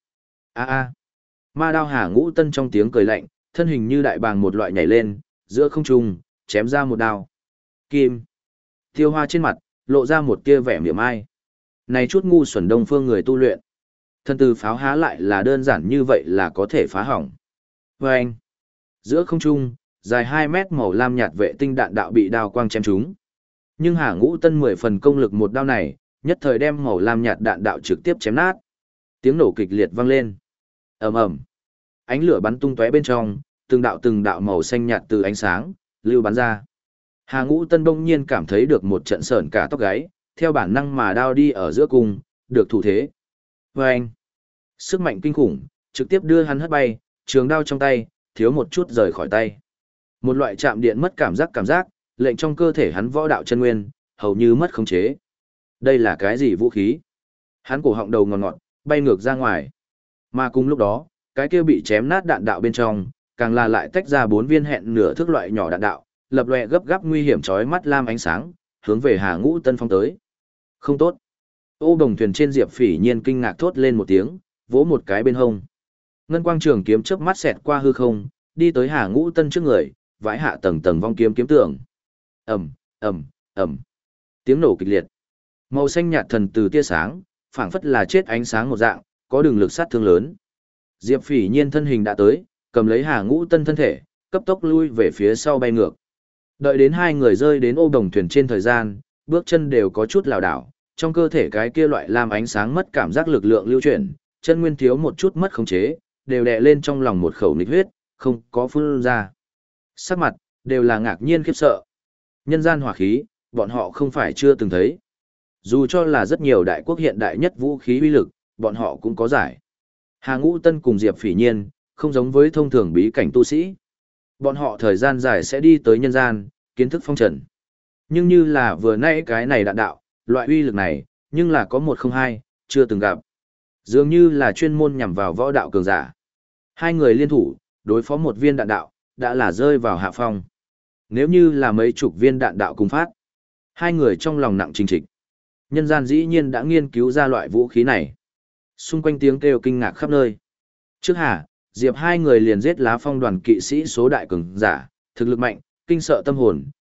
Speaker 1: Ma đao Hà Ngũ Tân trong tiếng cười lạnh, thân hình như đại bàng một loại nhảy lên, giữa không trung, chém ra một đao. Kim. Tiêu Hoa trên mặt, lộ ra một tia vẻ mỉa mai. Này chút ngu xuẩn đông phương người tu luyện. Thân từ pháo há lại là đơn giản như vậy là có thể phá hỏng. Vâng. Giữa không trung, dài 2 mét màu lam nhạt vệ tinh đạn đạo bị đao quang chém trúng. Nhưng Hà Ngũ Tân 10 phần công lực một đao này, nhất thời đem màu lam nhạt đạn đạo trực tiếp chém nát. Tiếng nổ kịch liệt vang lên. Ầm ầm. Ánh lửa bắn tung tóe bên trong, từng đạo màu xanh nhạt từ ánh sáng lưu bắn ra. Hà Ngũ Tân bỗng nhiên cảm thấy được một trận sởn cả tóc gáy, theo bản năng mà đao đi ở giữa cung, được thủ thế. Vâng! Sức mạnh kinh khủng, trực tiếp đưa hắn hất bay, trường đao trong tay, thiếu một chút rời khỏi tay. Một loại chạm điện mất cảm giác, lệnh trong cơ thể hắn võ đạo chân nguyên, hầu như mất khống chế. Đây là cái gì vũ khí? Hắn cổ họng đầu ngọt ngọt, bay ngược ra ngoài. Mà cùng lúc đó, cái kia bị chém nát đạn đạo bên trong, càng là lại tách ra 4 viên hẹn nửa thước loại nhỏ đạn đạo, lập lòe gấp gáp nguy hiểm chói mắt lam ánh sáng, hướng về Hà Ngũ Tân phong tới. Không tốt. Ô đồng thuyền trên Diệp Phỉ Nhiên kinh ngạc thốt lên một tiếng, vỗ một cái bên hông. Ngân quang trường kiếm chớp mắt xẹt qua hư không, đi tới Hà Ngũ Tân trước người, vãi hạ tầng tầng vong kiếm kiếm tường. Ầm, ầm, ầm. Tiếng nổ kịch liệt. Màu xanh nhạt thần từ tia sáng, phảng phất là chết ánh sáng một dạng, có đường lực sát thương lớn. Diệp Phỉ Nhiên thân hình đã tới, cầm lấy Hà Ngũ Tân thân thể, cấp tốc lui về phía sau bay ngược. Đợi đến hai người rơi đến ô đồng thuyền trên thời gian, bước chân đều có chút lảo đảo, trong cơ thể cái kia loại lam ánh sáng mất cảm giác lực lượng lưu chuyển, chân nguyên thiếu một chút mất khống chế, đều đè lên trong lòng một khẩu nghịch huyết, không có phun ra. Sắc mặt, đều là ngạc nhiên khiếp sợ. Nhân gian hỏa khí, bọn họ không phải chưa từng thấy. Dù cho là rất nhiều đại quốc hiện đại nhất vũ khí uy lực, bọn họ cũng có giải. Hà Ngũ Tân cùng Diệp Phỉ Nhiên, không giống với thông thường bí cảnh tu sĩ. Bọn họ thời gian dài sẽ đi tới nhân gian, kiến thức phong trần. Nhưng như là vừa nãy cái này đạn đạo, loại uy lực này, nhưng là có 102, chưa từng gặp. Dường như là chuyên môn nhằm vào võ đạo cường giả. Hai người liên thủ, đối phó một viên đạn đạo, đã là rơi vào hạ phong. Nếu như là mấy chục viên đạn đạo cùng phát, hai người trong lòng nặng trình trịch. Nhân gian dĩ nhiên đã nghiên cứu ra loại vũ khí này. Xung quanh tiếng kêu kinh ngạc khắp nơi. Trước Hà, Diệp hai người liền giết lá phong đoàn kỵ sĩ số đại cường giả, thực lực mạnh, kinh sợ tâm hồn,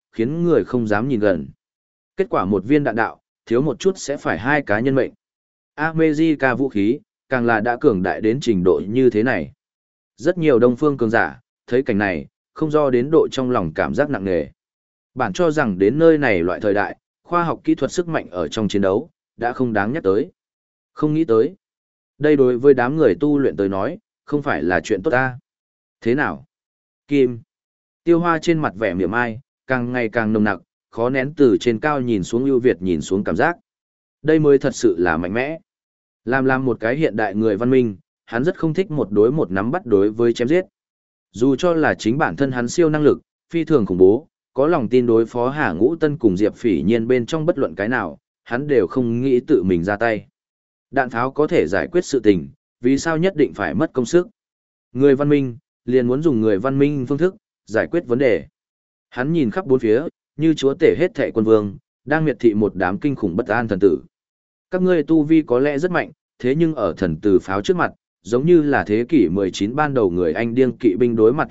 Speaker 1: khiến người không dám nhìn gần. Kết quả một viên đạn đạo, thiếu một chút sẽ phải 2 cá nhân mệnh. America vũ khí, càng là đã cường đại đến trình độ như thế này. Rất nhiều đông phương cường giả, thấy cảnh này, không do đến độ trong lòng cảm giác nặng nề. Bản cho rằng đến nơi này loại thời đại, khoa học kỹ thuật sức mạnh ở trong chiến đấu, đã không đáng nhắc tới. Không nghĩ tới. Đây đối với đám người tu luyện tới nói, không phải là chuyện tốt ta. Thế nào? Kim. Tiêu Hoa trên mặt vẻ mỉa mai, càng ngày càng nồng nặc, khó nén từ trên cao nhìn xuống ưu việt nhìn xuống cảm giác. Đây mới thật sự là mạnh mẽ. Làm một cái hiện đại người văn minh, hắn rất không thích một đối một nắm bắt đối với chém giết. Dù cho là chính bản thân hắn siêu năng lực, phi thường khủng bố, có lòng tin đối phó Hà Ngũ Tân cùng Diệp Phỉ Nhiên bên trong bất luận cái nào, hắn đều không nghĩ tự mình ra tay. Đạn pháo có thể giải quyết sự tình, vì sao nhất định phải mất công sức? Người văn minh, liền muốn dùng người văn minh phương thức, giải quyết vấn đề. Hắn nhìn khắp bốn phía, như chúa tể hết thệ quân vương, đang miệt thị một đám kinh khủng bất an thần tử. Các ngươi tu vi có lẽ rất mạnh, thế nhưng ở thần tử pháo trước mặt, giống như là thế kỷ 19 ban đầu người Anh điên kỵ binh đối mặt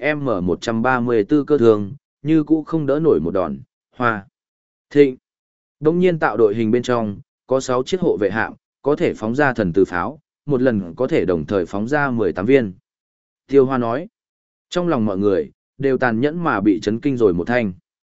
Speaker 1: M134 cơ thường, như cũ không đỡ nổi một đòn. Hoa. Thịnh. Đông nhiên tạo đội hình bên trong, có 6 chiếc hộ vệ hạm, có thể phóng ra thần tử pháo, một lần có thể đồng thời phóng ra 18 viên. Tiêu Hoa nói. Trong lòng mọi người, đều tàn nhẫn mà bị chấn kinh rồi một thanh.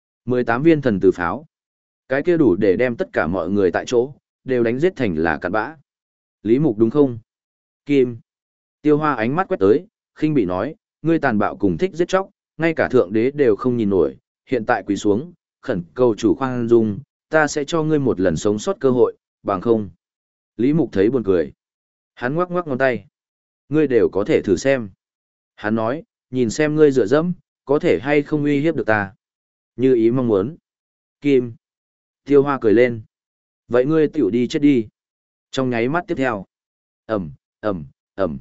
Speaker 1: 18 viên thần tử pháo. Cái kia đủ để đem tất cả mọi người tại chỗ, đều đánh giết thành là cặn bã. Lý Mục đúng không? Kim. Tiêu Hoa ánh mắt quét tới, khinh bị nói, ngươi tàn bạo cùng thích giết chóc, ngay cả thượng đế đều không nhìn nổi, hiện tại quỳ xuống, khẩn cầu chủ khoan dung, ta sẽ cho ngươi một lần sống sót cơ hội, bằng không. Lý Mục thấy buồn cười. Hắn ngoắc ngoắc ngón tay. Ngươi đều có thể thử xem. Hắn nói, nhìn xem ngươi dựa dẫm, có thể hay không uy hiếp được ta. Như ý mong muốn. Kim. Tiêu Hoa cười lên. Vậy ngươi tiểu đi chết đi. Trong nháy mắt tiếp theo. Ẩm, Ẩm, Ẩm.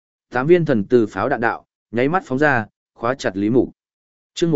Speaker 1: 8 viên thần từ pháo đạn đạo, nháy mắt phóng ra, khóa chặt Lý Mục. Chương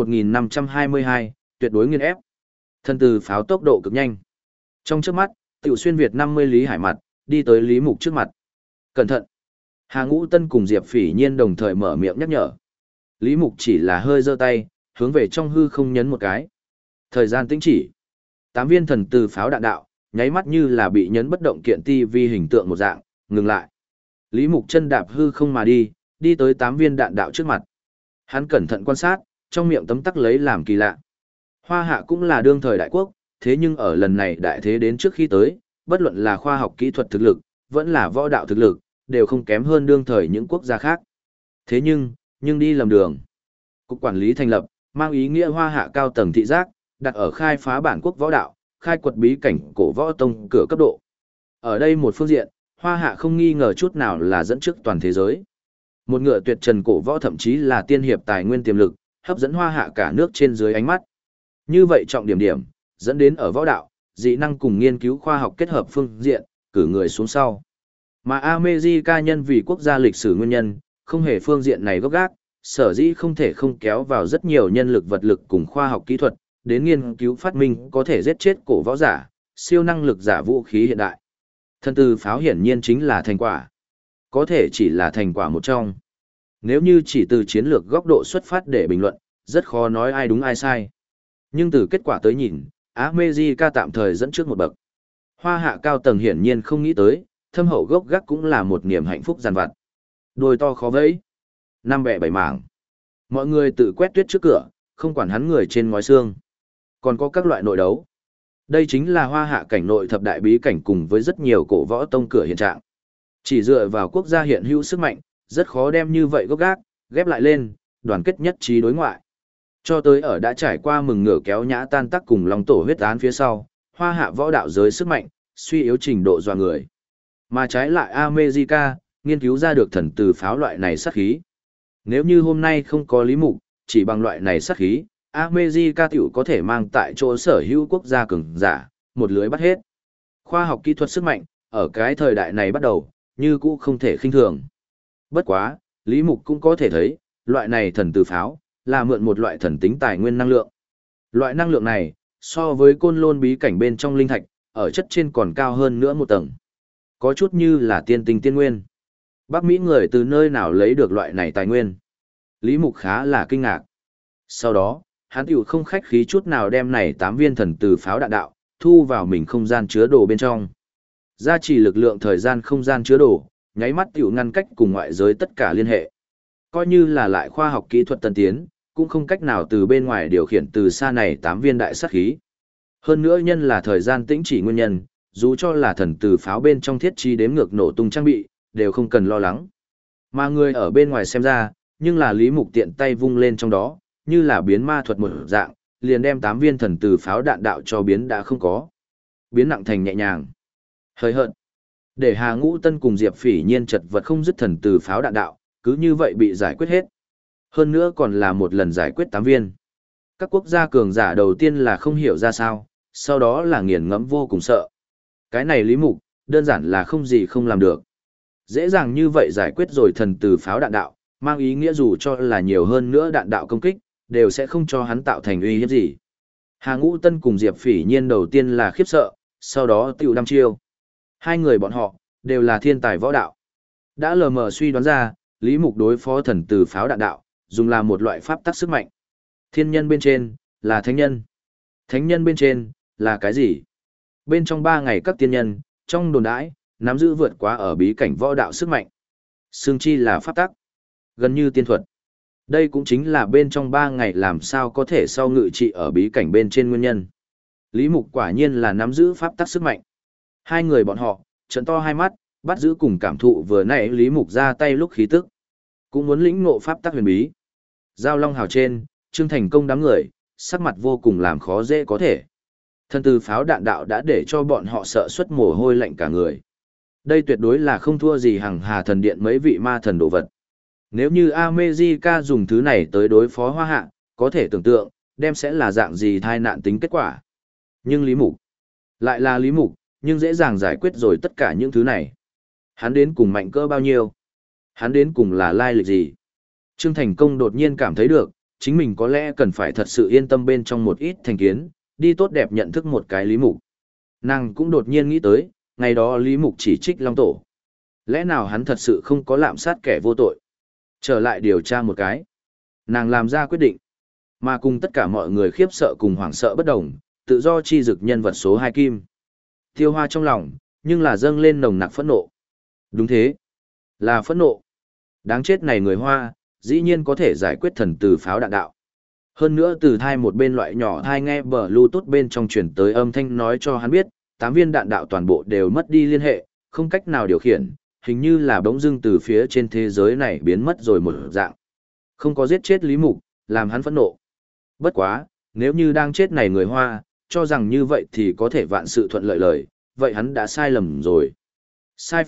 Speaker 1: 1522, tuyệt đối nghiền ép. Thần từ pháo tốc độ cực nhanh. Trong chớp mắt, tiểu xuyên Việt 50 lý hải mặt, đi tới Lý Mục trước mặt. Cẩn thận. Hà Ngũ Tân cùng Diệp Phỉ Nhiên đồng thời mở miệng nhắc nhở. Lý Mục chỉ là hơi giơ tay, hướng về trong hư không nhấn một cái. Thời gian tĩnh chỉ. 8 viên thần từ pháo đạn đạo, nháy mắt như là bị nhấn bất động kiện tivi hình tượng một dạng, ngừng lại. Lý Mục chân đạp hư không mà đi, đi tới 8 viên đạn đạo trước mặt. Hắn cẩn thận quan sát, trong miệng tấm tắc lấy làm kỳ lạ. Hoa Hạ cũng là đương thời đại quốc, thế nhưng ở lần này đại thế đến trước khi tới, bất luận là khoa học kỹ thuật thực lực, vẫn là võ đạo thực lực, đều không kém hơn đương thời những quốc gia khác. Thế nhưng đi lầm đường. Cục quản lý thành lập, mang ý nghĩa Hoa Hạ cao tầng thị giác, đặt ở khai phá bản quốc võ đạo, khai quật bí cảnh cổ võ tông cửa cấp độ. Ở đây một phương diện, Hoa Hạ không nghi ngờ chút nào là dẫn trước toàn thế giới. Một ngựa tuyệt trần cổ võ thậm chí là tiên hiệp tài nguyên tiềm lực, hấp dẫn Hoa Hạ cả nước trên dưới ánh mắt. Như vậy trọng điểm, dẫn đến ở võ đạo, dị năng cùng nghiên cứu khoa học kết hợp phương diện, cử người xuống sau. Mà America nhân vì quốc gia lịch sử nguyên nhân, không hề phương diện này gốc gác, sở dĩ không thể không kéo vào rất nhiều nhân lực vật lực cùng khoa học kỹ thuật, đến nghiên cứu phát minh có thể giết chết cổ võ giả, siêu năng lực giả vũ khí hiện đại. Thần từ pháo hiển nhiên chính là thành quả. Có thể chỉ là thành quả một trong. Nếu như chỉ từ chiến lược góc độ xuất phát để bình luận, rất khó nói ai đúng ai sai. Nhưng từ kết quả tới nhìn, America tạm thời dẫn trước một bậc. Hoa Hạ cao tầng hiển nhiên không nghĩ tới, thâm hậu gốc gác cũng là một niềm hạnh phúc giàn vặt. Đôi to khó vẫy. Năm bẹ bảy mảng. Mọi người tự quét tuyết trước cửa, không quản hắn người trên ngói xương. Còn có các loại nội đấu. Đây chính là Hoa Hạ cảnh nội thập đại bí cảnh cùng với rất nhiều cổ võ tông cửa hiện trạng. Chỉ dựa vào quốc gia hiện hữu sức mạnh, rất khó đem như vậy gốc gác, ghép lại lên, đoàn kết nhất trí đối ngoại. Cho tới ở đã trải qua mừng ngửa kéo nhã tan tác cùng lòng tổ huyết án phía sau, Hoa Hạ võ đạo giới sức mạnh, suy yếu trình độ dọa người. Mà trái lại America, nghiên cứu ra được thần từ pháo loại này sát khí. Nếu như hôm nay không có Lý Mục, chỉ bằng loại này sát khí, America tiểu có thể mang tại chỗ sở hữu quốc gia cường giả, một lưới bắt hết. Khoa học kỹ thuật sức mạnh, ở cái thời đại này bắt đầu, như cũ không thể khinh thường. Bất quá, Lý Mục cũng có thể thấy, loại này thần từ pháo, là mượn một loại thần tính tài nguyên năng lượng. Loại năng lượng này, so với côn lôn bí cảnh bên trong linh thạch, ở chất trên còn cao hơn nữa một tầng. Có chút như là tiên tinh tiên nguyên. Bắc Mỹ người từ nơi nào lấy được loại này tài nguyên? Lý Mục khá là kinh ngạc. Sau đó, hắn tiểu không khách khí chút nào đem này 8 viên thần từ pháo đạn đạo, thu vào mình không gian chứa đồ bên trong. Gia trì lực lượng thời gian không gian chứa đồ, nháy mắt tiểu ngăn cách cùng ngoại giới tất cả liên hệ. Coi như là lại khoa học kỹ thuật tân tiến, cũng không cách nào từ bên ngoài điều khiển từ xa này 8 viên đại sát khí. Hơn nữa nhân là thời gian tĩnh chỉ nguyên nhân, dù cho là thần từ pháo bên trong thiết trí đếm ngược nổ tung trang bị, đều không cần lo lắng. Mà người ở bên ngoài xem ra, nhưng là Lý Mục tiện tay vung lên trong đó, như là biến ma thuật một dạng, liền đem 8 viên thần từ pháo đạn đạo cho biến đã không có. Biến nặng thành nhẹ nhàng. Hơi hợt. Để Hà Ngũ Tân cùng Diệp Phỉ Nhiên chật vật không dứt thần từ pháo đạn đạo, cứ như vậy bị giải quyết hết. Hơn nữa còn là một lần giải quyết 8 viên. Các quốc gia cường giả đầu tiên là không hiểu ra sao, sau đó là nghiền ngẫm vô cùng sợ. Cái này Lý Mục, đơn giản là không gì không làm được. Dễ dàng như vậy giải quyết rồi thần từ pháo đạn đạo, mang ý nghĩa dù cho là nhiều hơn nữa đạn đạo công kích, đều sẽ không cho hắn tạo thành uy hiếp gì. Hà Ngũ Tân cùng Diệp Phỉ Nhiên đầu tiên là khiếp sợ, sau đó tiểu đăm chiêu. Hai người bọn họ, đều là thiên tài võ đạo. Đã lờ mờ suy đoán ra, Lý Mục đối phó thần từ pháo đạn đạo, dùng là một loại pháp tắc sức mạnh. Thiên nhân bên trên, là thánh nhân. Thánh nhân bên trên, là cái gì? Bên trong 3 ngày các tiên nhân, trong đồn đãi, nắm giữ vượt quá ở bí cảnh võ đạo sức mạnh. Xương chi là pháp tắc, gần như tiên thuật. Đây cũng chính là bên trong 3 ngày làm sao có thể sau ngự trị ở bí cảnh bên trên nguyên nhân. Lý Mục quả nhiên là nắm giữ pháp tắc sức mạnh. Hai người bọn họ, trợn to hai mắt, bắt giữ cùng cảm thụ vừa nãy Lý Mục ra tay lúc khí tức. Cũng muốn lĩnh ngộ pháp tắc huyền bí. Giao Long Hào trên, Trương Thành Công đám người, sắc mặt vô cùng làm khó dễ có thể. Thần từ pháo đạn đạo đã để cho bọn họ sợ xuất mồ hôi lạnh cả người. Đây tuyệt đối là không thua gì Hằng Hà Thần Điện mấy vị ma thần đồ vật. Nếu như America dùng thứ này tới đối phó Hoa Hạ, có thể tưởng tượng, đem sẽ là dạng gì thai nạn tính kết quả. Nhưng Lý Mục, lại là Lý Mục, nhưng dễ dàng giải quyết rồi tất cả những thứ này. Hắn đến cùng mạnh cỡ bao nhiêu? Hắn đến cùng là lai lịch gì? Trương Thành Công đột nhiên cảm thấy được, chính mình có lẽ cần phải thật sự yên tâm bên trong một ít thành kiến, đi tốt đẹp nhận thức một cái Lý Mục. Nàng cũng đột nhiên nghĩ tới, ngày đó Lý Mục chỉ trích Long Tổ. Lẽ nào hắn thật sự không có lạm sát kẻ vô tội? Trở lại điều tra một cái. Nàng làm ra quyết định. Mà cùng tất cả mọi người khiếp sợ cùng hoảng sợ bất đồng, tự do chi dực nhân vật số 2 kim. Tiêu Hoa trong lòng, nhưng là dâng lên nồng nặc phẫn nộ. Đúng thế. Là phẫn nộ. Đáng chết này người Hoa, dĩ nhiên có thể giải quyết thần từ pháo đạn đạo. Hơn nữa từ thai một bên loại nhỏ thai nghe Bluetooth bên trong truyền tới âm thanh nói cho hắn biết, 8 viên đạn đạo toàn bộ đều mất đi liên hệ, không cách nào điều khiển, hình như là bỗng dưng từ phía trên thế giới này biến mất rồi một dạng. Không có giết chết Lý Mục, làm hắn phẫn nộ. Bất quá, nếu như đang chết này người Hoa, cho rằng như vậy thì có thể vạn sự thuận lợi lời, vậy hắn đã sai lầm rồi. Sai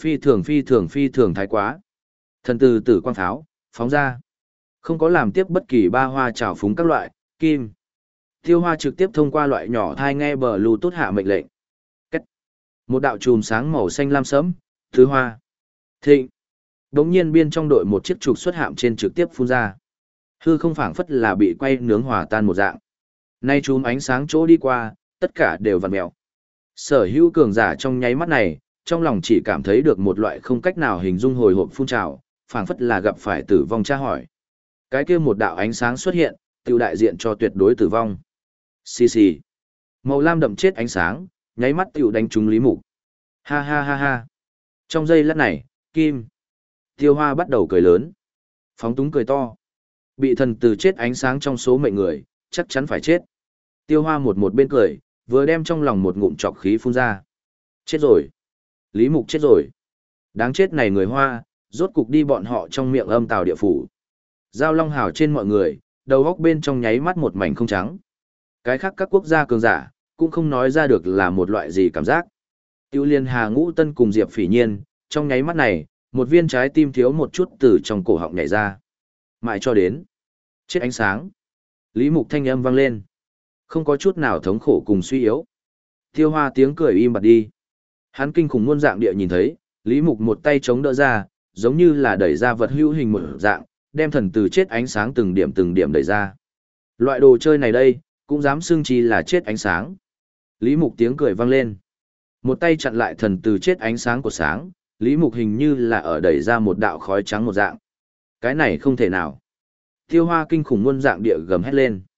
Speaker 1: phi thường thái quá. Thần từ tử quang pháo, phóng ra. Không có làm tiếp bất kỳ ba hoa trào phúng các loại, kim. Tiêu Hoa trực tiếp thông qua loại nhỏ thai nghe Bluetooth hạ mệnh lệnh. Cách. Một đạo chùm sáng màu xanh lam sẫm, thứ hoa. Thịnh. Đống nhiên biên trong đội một chiếc trục xuất hạm trên trực tiếp phun ra. Hư không phảng phất là bị quay nướng hòa tan một dạng. Nay chùm ánh sáng chỗ đi qua, tất cả đều vặn mèo. Sở hữu cường giả trong nháy mắt này, trong lòng chỉ cảm thấy được một loại không cách nào hình dung hồi hộp phun trào, phảng phất là gặp phải tử vong tra hỏi. Cái kia một đạo ánh sáng xuất hiện, tiêu đại diện cho tuyệt đối tử vong. Xì xì. Màu lam đậm chết ánh sáng, nháy mắt tiêu đánh trúng Lý Mục. Ha ha ha ha. Trong giây lát này, kim. Tiêu Hoa bắt đầu cười lớn. Phóng túng cười to. Bị thần từ chết ánh sáng trong số mệnh người, chắc chắn phải chết. Tiêu Hoa một bên cười, vừa đem trong lòng một ngụm trọc khí phun ra. Chết rồi. Lý Mục chết rồi. Đáng chết này người Hoa, rốt cục đi bọn họ trong miệng âm tào địa phủ. Giao Long Hào trên mọi người, đầu góc bên trong nháy mắt một mảnh không trắng. Cái khác các quốc gia cường giả, cũng không nói ra được là một loại gì cảm giác. Tiêu Liên Hà Ngũ Tân cùng Diệp Phỉ Nhiên, trong nháy mắt này, một viên trái tim thiếu một chút từ trong cổ họng nhảy ra. Mãi cho đến. Chết ánh sáng. Lý Mục thanh âm vang lên. Không có chút nào thống khổ cùng suy yếu. Tiêu Hoa tiếng cười im bặt đi. Hắn kinh khủng muôn dạng địa nhìn thấy, Lý Mục một tay chống đỡ ra, giống như là đẩy ra vật hữu hình một dạng, đem thần từ chết ánh sáng từng điểm đẩy ra. Loại đồ chơi này đây, cũng dám xưng chi là chết ánh sáng. Lý Mục tiếng cười vang lên. Một tay chặn lại thần từ chết ánh sáng của sáng, Lý Mục hình như là ở đẩy ra một đạo khói trắng một dạng. Cái này không thể nào. Tiêu Hoa kinh khủng muôn dạng địa gầm hét lên.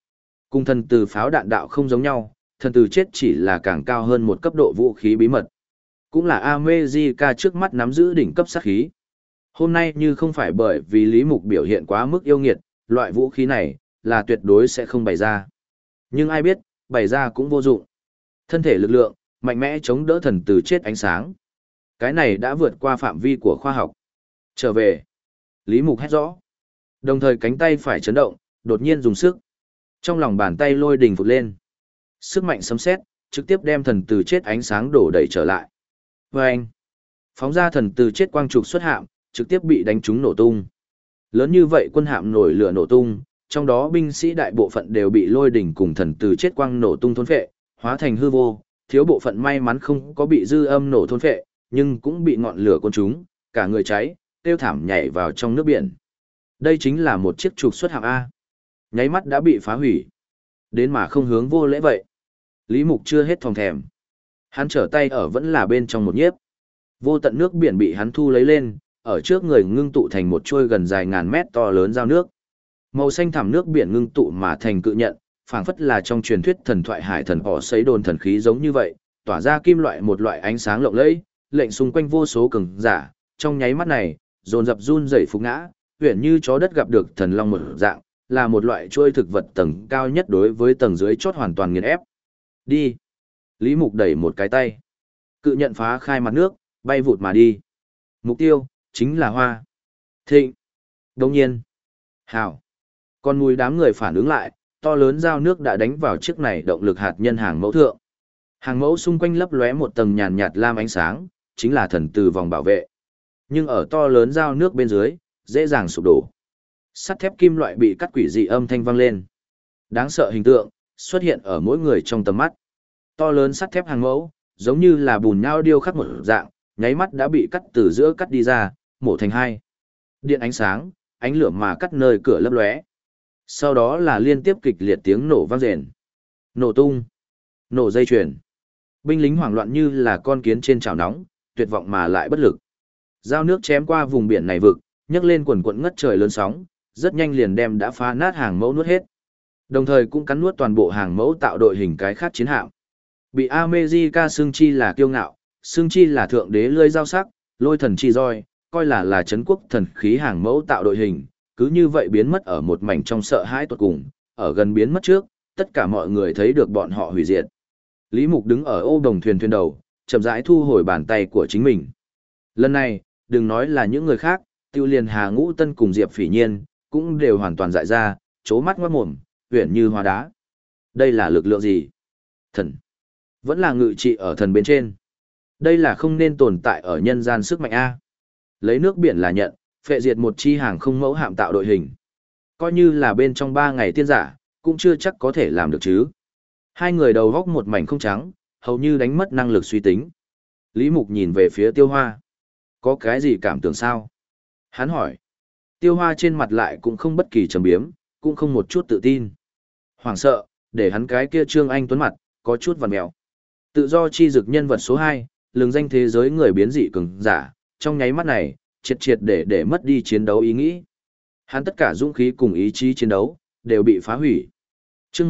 Speaker 1: Cùng thần từ pháo đạn đạo không giống nhau, thần từ chết chỉ là càng cao hơn một cấp độ vũ khí bí mật. Cũng là America trước mắt nắm giữ đỉnh cấp sát khí. Hôm nay như không phải bởi vì Lý Mục biểu hiện quá mức yêu nghiệt, loại vũ khí này là tuyệt đối sẽ không bày ra. Nhưng ai biết, bày ra cũng vô dụng. Thân thể lực lượng, mạnh mẽ chống đỡ thần từ chết ánh sáng. Cái này đã vượt qua phạm vi của khoa học. Trở về. Lý Mục hét rõ. Đồng thời cánh tay phải chấn động, đột nhiên dùng sức. Trong lòng bàn tay lôi đình phụt lên. Sức mạnh sấm sét trực tiếp đem thần từ chết ánh sáng đổ đẩy trở lại. Và anh, phóng ra thần từ chết quang trục xuất hạm, trực tiếp bị đánh trúng nổ tung. Lớn như vậy quân hạm nổi lửa nổ tung, trong đó binh sĩ đại bộ phận đều bị lôi đỉnh cùng thần từ chết quang nổ tung thôn phệ, hóa thành hư vô, thiếu bộ phận may mắn không có bị dư âm nổ thôn phệ, nhưng cũng bị ngọn lửa cuốn trúng, cả người cháy, tiêu thảm nhảy vào trong nước biển. Đây chính là một chiếc trục xuất hạm A. Nháy mắt đã bị phá hủy. Đến mà không hướng vô lễ vậy. Lý Mục chưa hết thòng thèm. Hắn trở tay ở vẫn là bên trong một nhiếp. Vô tận nước biển bị hắn thu lấy lên, ở trước người ngưng tụ thành một trôi gần dài ngàn mét to lớn dao nước. Màu xanh thẳm nước biển ngưng tụ mà thành cự nhận, phảng phất là trong truyền thuyết thần thoại hải thần họ sấy đồn thần khí giống như vậy, tỏa ra kim loại một loại ánh sáng lộng lẫy, lệnh xung quanh vô số cường giả, trong nháy mắt này, dồn dập run rẩy phục ngã, huyền như chó đất gặp được thần long một dạng, là một loại trôi thực vật tầng cao nhất đối với tầng dưới chót hoàn toàn nghiền ép. Đi. Lý Mục đẩy một cái tay. Cự nhận phá khai mặt nước, bay vụt mà đi. Mục tiêu, chính là Hoa. Thịnh. Đồng nhiên. Hảo. Con mùi đám người phản ứng lại, to lớn dao nước đã đánh vào chiếc này động lực hạt nhân hàng mẫu thượng. Hàng mẫu xung quanh lấp lóe một tầng nhàn nhạt lam ánh sáng, chính là thần từ vòng bảo vệ. Nhưng ở to lớn dao nước bên dưới, dễ dàng sụp đổ. Sắt thép kim loại bị cắt quỷ dị âm thanh vang lên. Đáng sợ hình tượng xuất hiện ở mỗi người trong tầm mắt. To lớn sắt thép hàng mẫu, giống như là bùn nhão điêu khắc một dạng, nháy mắt đã bị cắt từ giữa cắt đi ra, mổ thành hai. Điện ánh sáng, ánh lửa mà cắt nơi cửa lấp lóe. Sau đó là liên tiếp kịch liệt tiếng nổ vang rền. Nổ tung, nổ dây chuyền. Binh lính hoảng loạn như là con kiến trên chảo nóng, tuyệt vọng mà lại bất lực. Dao nước chém qua vùng biển này vực, nhấc lên quần quần ngất trời lớn sóng, rất nhanh liền đem đã phá nát hàng mẫu nuốt hết. Đồng thời cũng cắn nuốt toàn bộ hàng mẫu tạo đội hình cái khác chiến hạm. Bị America xưng chi là kiêu ngạo, xưng chi là thượng đế lưỡi dao sắc, lôi thần chi roi, coi là trấn quốc thần khí hàng mẫu tạo đội hình, cứ như vậy biến mất ở một mảnh trong sợ hãi tuột cùng, ở gần biến mất trước, tất cả mọi người thấy được bọn họ hủy diệt. Lý Mục đứng ở ô đồng thuyền đầu, chậm rãi thu hồi bàn tay của chính mình. Lần này, đừng nói là những người khác, tiêu liền Hà Ngũ Tân cùng Diệp Phỉ Nhiên, cũng đều hoàn toàn dại ra, chố mắt ngoát mồm, huyển như hóa đá. Đây là lực lượng gì? Thần. Vẫn là ngự trị ở thần bên trên. Đây là không nên tồn tại ở nhân gian sức mạnh A. Lấy nước biển là nhận, phệ diệt một chi hàng không mẫu hạm tạo đội hình. Coi như là bên trong 3 ngày tiên giả, cũng chưa chắc có thể làm được chứ. Hai người đầu góc một mảnh không trắng, hầu như đánh mất năng lực suy tính. Lý Mục nhìn về phía Tiêu Hoa. Có cái gì cảm tưởng sao? Hắn hỏi. Tiêu Hoa trên mặt lại cũng không bất kỳ trầm biếm, cũng không một chút tự tin. Hoảng sợ, để hắn cái kia Trương Anh Tuấn mặt, có chút vằn mèo. Tự do chi dực nhân vật số 2, lừng danh thế giới người biến dị cường giả, trong nháy mắt này, triệt để mất đi chiến đấu ý nghĩ. Hắn tất cả dũng khí cùng ý chí chiến đấu, đều bị phá hủy. Chương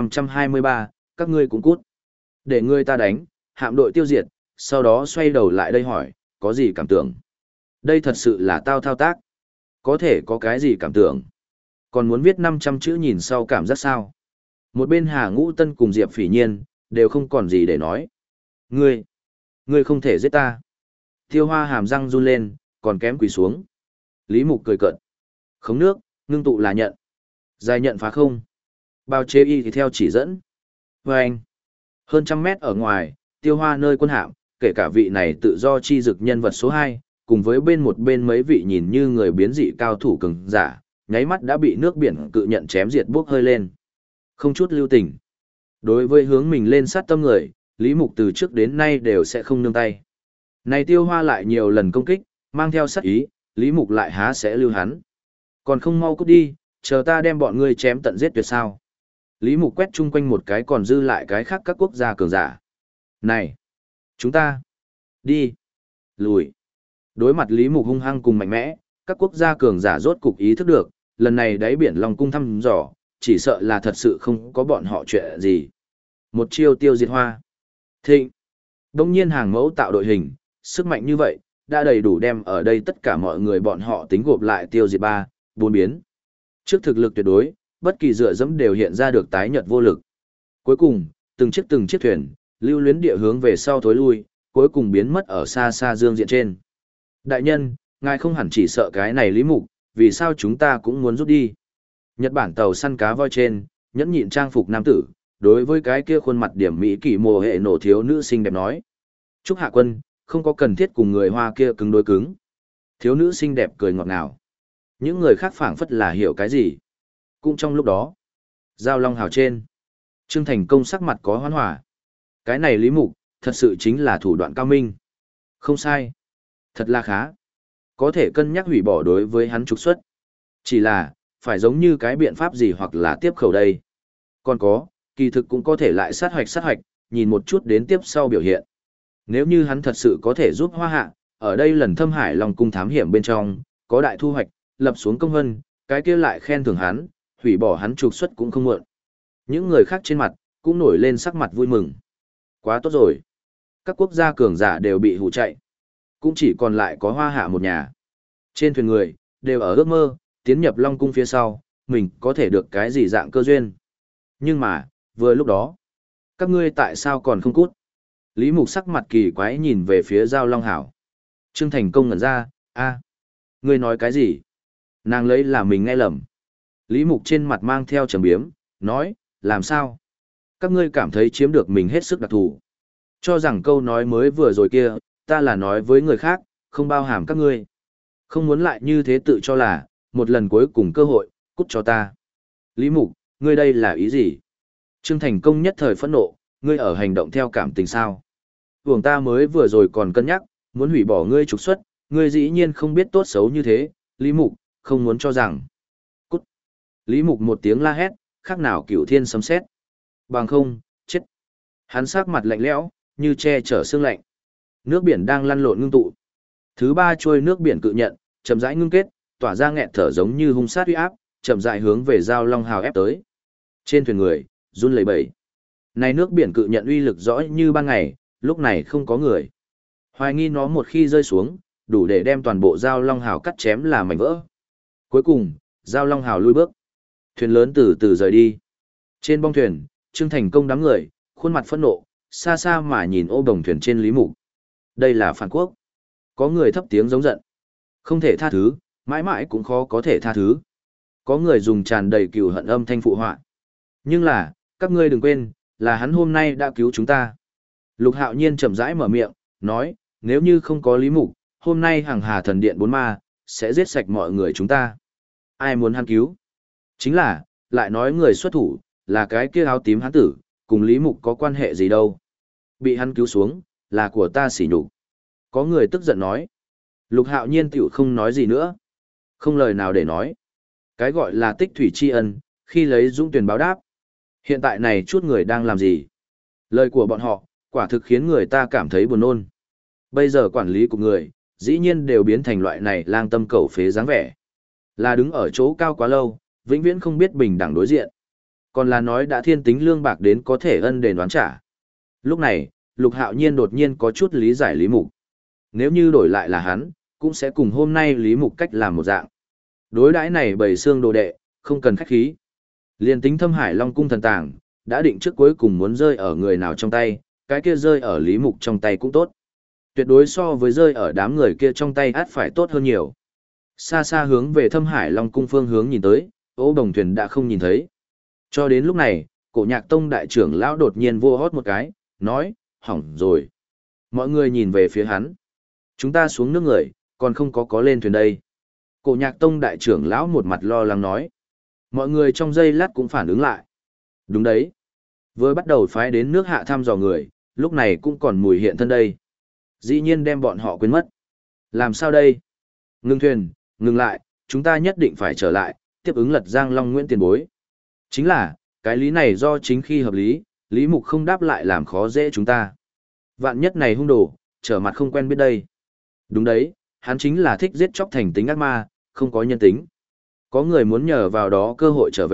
Speaker 1: 1523, các ngươi cũng cút. Để ngươi ta đánh, hạm đội tiêu diệt, sau đó xoay đầu lại đây hỏi, có gì cảm tưởng? Đây thật sự là tao thao tác. Có thể có cái gì cảm tưởng? Còn muốn viết 500 chữ nhìn sau cảm giác sao? Một bên Hà Ngũ Tân cùng Diệp Phỉ Nhiên, đều không còn gì để nói. Ngươi không thể giết ta. Tiêu Hoa hàm răng run lên, còn kém quỳ xuống. Lý Mục cười cợt. Khống nước, ngưng tụ là nhận. Dài nhận phá không. Bao chế y thì theo chỉ dẫn. Và anh. Hơn 100 mét ở ngoài, Tiêu Hoa nơi quân hạm, kể cả vị này tự do chi dực nhân vật số 2, cùng với bên mấy vị nhìn như người biến dị cao thủ cường giả, nháy mắt đã bị nước biển cự nhận chém diệt bốc hơi lên. Không chút lưu tình. Đối với hướng mình lên sát tâm người, Lý Mục từ trước đến nay đều sẽ không nương tay. Này Tiêu Hoa lại nhiều lần công kích, mang theo sát ý, Lý Mục lại há sẽ lưu hắn. Còn không mau cút đi, chờ ta đem bọn ngươi chém tận giết tuyệt sao. Lý Mục quét chung quanh một cái còn dư lại cái khác các quốc gia cường giả. Này! Chúng ta! Đi! Lùi! Đối mặt Lý Mục hung hăng cùng mạnh mẽ, các quốc gia cường giả rốt cục ý thức được, lần này đáy biển Long Cung thăm dò, chỉ sợ là thật sự không có bọn họ chuyện gì. Một chiêu tiêu diệt hoa. Thịnh. Đông nhiên hàng mẫu tạo đội hình, sức mạnh như vậy, đã đầy đủ đem ở đây tất cả mọi người bọn họ tính gộp lại tiêu diệt 3, 4 biến. Trước thực lực tuyệt đối, bất kỳ dựa dẫm đều hiện ra được tái nhợt vô lực. Cuối cùng, từng chiếc thuyền, lưu luyến địa hướng về sau thối lui, cuối cùng biến mất ở xa xa dương diện trên. Đại nhân, ngài không hẳn chỉ sợ cái này Lý Mục, vì sao chúng ta cũng muốn rút đi. Nhật Bản tàu săn cá voi trên, nhẫn nhịn trang phục nam tử, đối với cái kia khuôn mặt điểm mỹ kỳ mồ hệ nổ thiếu nữ xinh đẹp nói. Trúc Hạ Quân, không có cần thiết cùng người Hoa kia cứng đối cứng. Thiếu nữ xinh đẹp cười ngọt ngào. Những người khác phảng phất là hiểu cái gì. Cũng trong lúc đó, Giao Long Hào trên, Trương Thành Công sắc mặt có hoán hỏa. Cái này Lý Mục, thật sự chính là thủ đoạn cao minh. Không sai. Thật là khá. Có thể cân nhắc hủy bỏ đối với hắn trục xuất. Chỉ là, phải giống như cái biện pháp gì hoặc là tiếp khẩu đây. Còn có, kỳ thực cũng có thể lại sát hoạch, nhìn một chút đến tiếp sau biểu hiện. Nếu như hắn thật sự có thể giúp Hoa Hạ, ở đây lần Thâm Hải Long cung thám hiểm bên trong, có đại thu hoạch, lập xuống công hân, cái kia lại khen thưởng hắn, hủy bỏ hắn trục xuất cũng không muộn. Những người khác trên mặt, cũng nổi lên sắc mặt vui mừng. Quá tốt rồi. Các quốc gia cường giả đều bị hù chạy. Cũng chỉ còn lại có Hoa Hạ một nhà. Trên thuyền người, đều ở ước mơ, tiến nhập Long cung phía sau, mình có thể được cái gì dạng cơ duyên. Nhưng mà, vừa lúc đó, các ngươi tại sao còn không cút? Lý Mục sắc mặt kỳ quái nhìn về phía Giao Long Hảo. Trương Thành Công ngẩn ra, ngươi nói cái gì? Nàng lấy là mình nghe lầm. Lý Mục trên mặt mang theo trầm biếm, nói, làm sao? Các ngươi cảm thấy chiếm được mình hết sức đặc thù. Cho rằng câu nói mới vừa rồi kia, ta là nói với người khác, không bao hàm các ngươi. Không muốn lại như thế tự cho là, một lần cuối cùng cơ hội, cút cho ta. Lý Mục, ngươi đây là ý gì? Trương Thành Công nhất thời phẫn nộ, ngươi ở hành động theo cảm tình sao? Vùng ta mới vừa rồi còn cân nhắc, muốn hủy bỏ ngươi trục xuất, ngươi dĩ nhiên không biết tốt xấu như thế, Lý Mục, không muốn cho rằng. Cút. Lý Mục một tiếng la hét, khác nào cửu thiên sấm sét. Bằng không, chết. Hắn sắc mặt lạnh lẽo, như che chở xương lạnh. Nước biển đang lăn lộn ngưng tụ. Thứ 3 trôi nước biển cự nhận, chậm rãi ngưng kết, tỏa ra nghẹt thở giống như hung sát uy áp, chậm rãi hướng về Giao Long Hào ép tới. Trên thuyền người, run lẩy bẩy. Này nước biển cự nhận uy lực rõ như ban ngày, lúc này không có người. Hoài nghi nó một khi rơi xuống, đủ để đem toàn bộ Giao Long Hào cắt chém làm mảnh vỡ. Cuối cùng, Giao Long Hào lui bước. Thuyền lớn từ từ rời đi. Trên bong thuyền, Trương Thành Công đám người, khuôn mặt phẫn nộ, xa xa mà nhìn ô đồng thuyền trên Lý Mục. Đây là phản quốc. Có người thấp tiếng giống giận. Không thể tha thứ, mãi mãi cũng khó có thể tha thứ. Có người dùng tràn đầy cừu hận âm thanh phụ họa. Nhưng là, các ngươi đừng quên, là hắn hôm nay đã cứu chúng ta. Lục Hạo Nhiên chậm rãi mở miệng, nói, nếu như không có Lý Mục, hôm nay hàng hà thần điện 4 ma, sẽ giết sạch mọi người chúng ta. Ai muốn hắn cứu? Chính là, lại nói người xuất thủ, là cái kia áo tím hắn tử, cùng Lý Mục có quan hệ gì đâu. Bị hắn cứu xuống, là của ta sỉ nhục. Có người tức giận nói. Lục Hạo Nhiên tiểu không nói gì nữa. Không lời nào để nói. Cái gọi là tích thủy tri ân, khi lấy dũng tuyển báo đáp. Hiện tại này chút người đang làm gì? Lời của bọn họ, quả thực khiến người ta cảm thấy buồn nôn. Bây giờ quản lý của người, dĩ nhiên đều biến thành loại này lang tâm cẩu phế dáng vẻ. Là đứng ở chỗ cao quá lâu, vĩnh viễn không biết bình đẳng đối diện. Còn là nói đã thiên tính lương bạc đến có thể ân đền đoán trả. Lúc này, Lục Hạo Nhiên đột nhiên có chút lý giải Lý Mục. Nếu như đổi lại là hắn, cũng sẽ cùng hôm nay Lý Mục cách làm một dạng. Đối đãi này bầy xương đồ đệ, không cần khách khí. Liên tính Thâm Hải Long cung thần tàng, đã định trước cuối cùng muốn rơi ở người nào trong tay, cái kia rơi ở Lý Mục trong tay cũng tốt. Tuyệt đối so với rơi ở đám người kia trong tay át phải tốt hơn nhiều. Xa xa hướng về Thâm Hải Long cung phương hướng nhìn tới, ô đồng thuyền đã không nhìn thấy. Cho đến lúc này, Cổ Nhạc Tông đại trưởng lão đột nhiên vô hót một cái, nói, hỏng rồi. Mọi người nhìn về phía hắn. Chúng ta xuống nước người, còn không có lên thuyền đây. Cổ Nhạc Tông đại trưởng lão một mặt lo lắng nói. Mọi người trong giây lát cũng phản ứng lại. Đúng đấy. Vừa bắt đầu phái đến nước hạ thăm dò người, lúc này cũng còn mùi hiện thân đây. Dĩ nhiên đem bọn họ quên mất. Làm sao đây? Ngưng thuyền, ngừng lại, chúng ta nhất định phải trở lại, tiếp ứng Lật Giang Long Nguyễn tiền bối. Chính là, cái lý này do chính khi hợp lý, Lý Mục không đáp lại làm khó dễ chúng ta. Vạn nhất này hung đồ, trở mặt không quen biết đây. Đúng đấy, hắn chính là thích giết chóc thành tính ác ma, không có nhân tính. Có người muốn nhờ vào đó cơ hội trở về,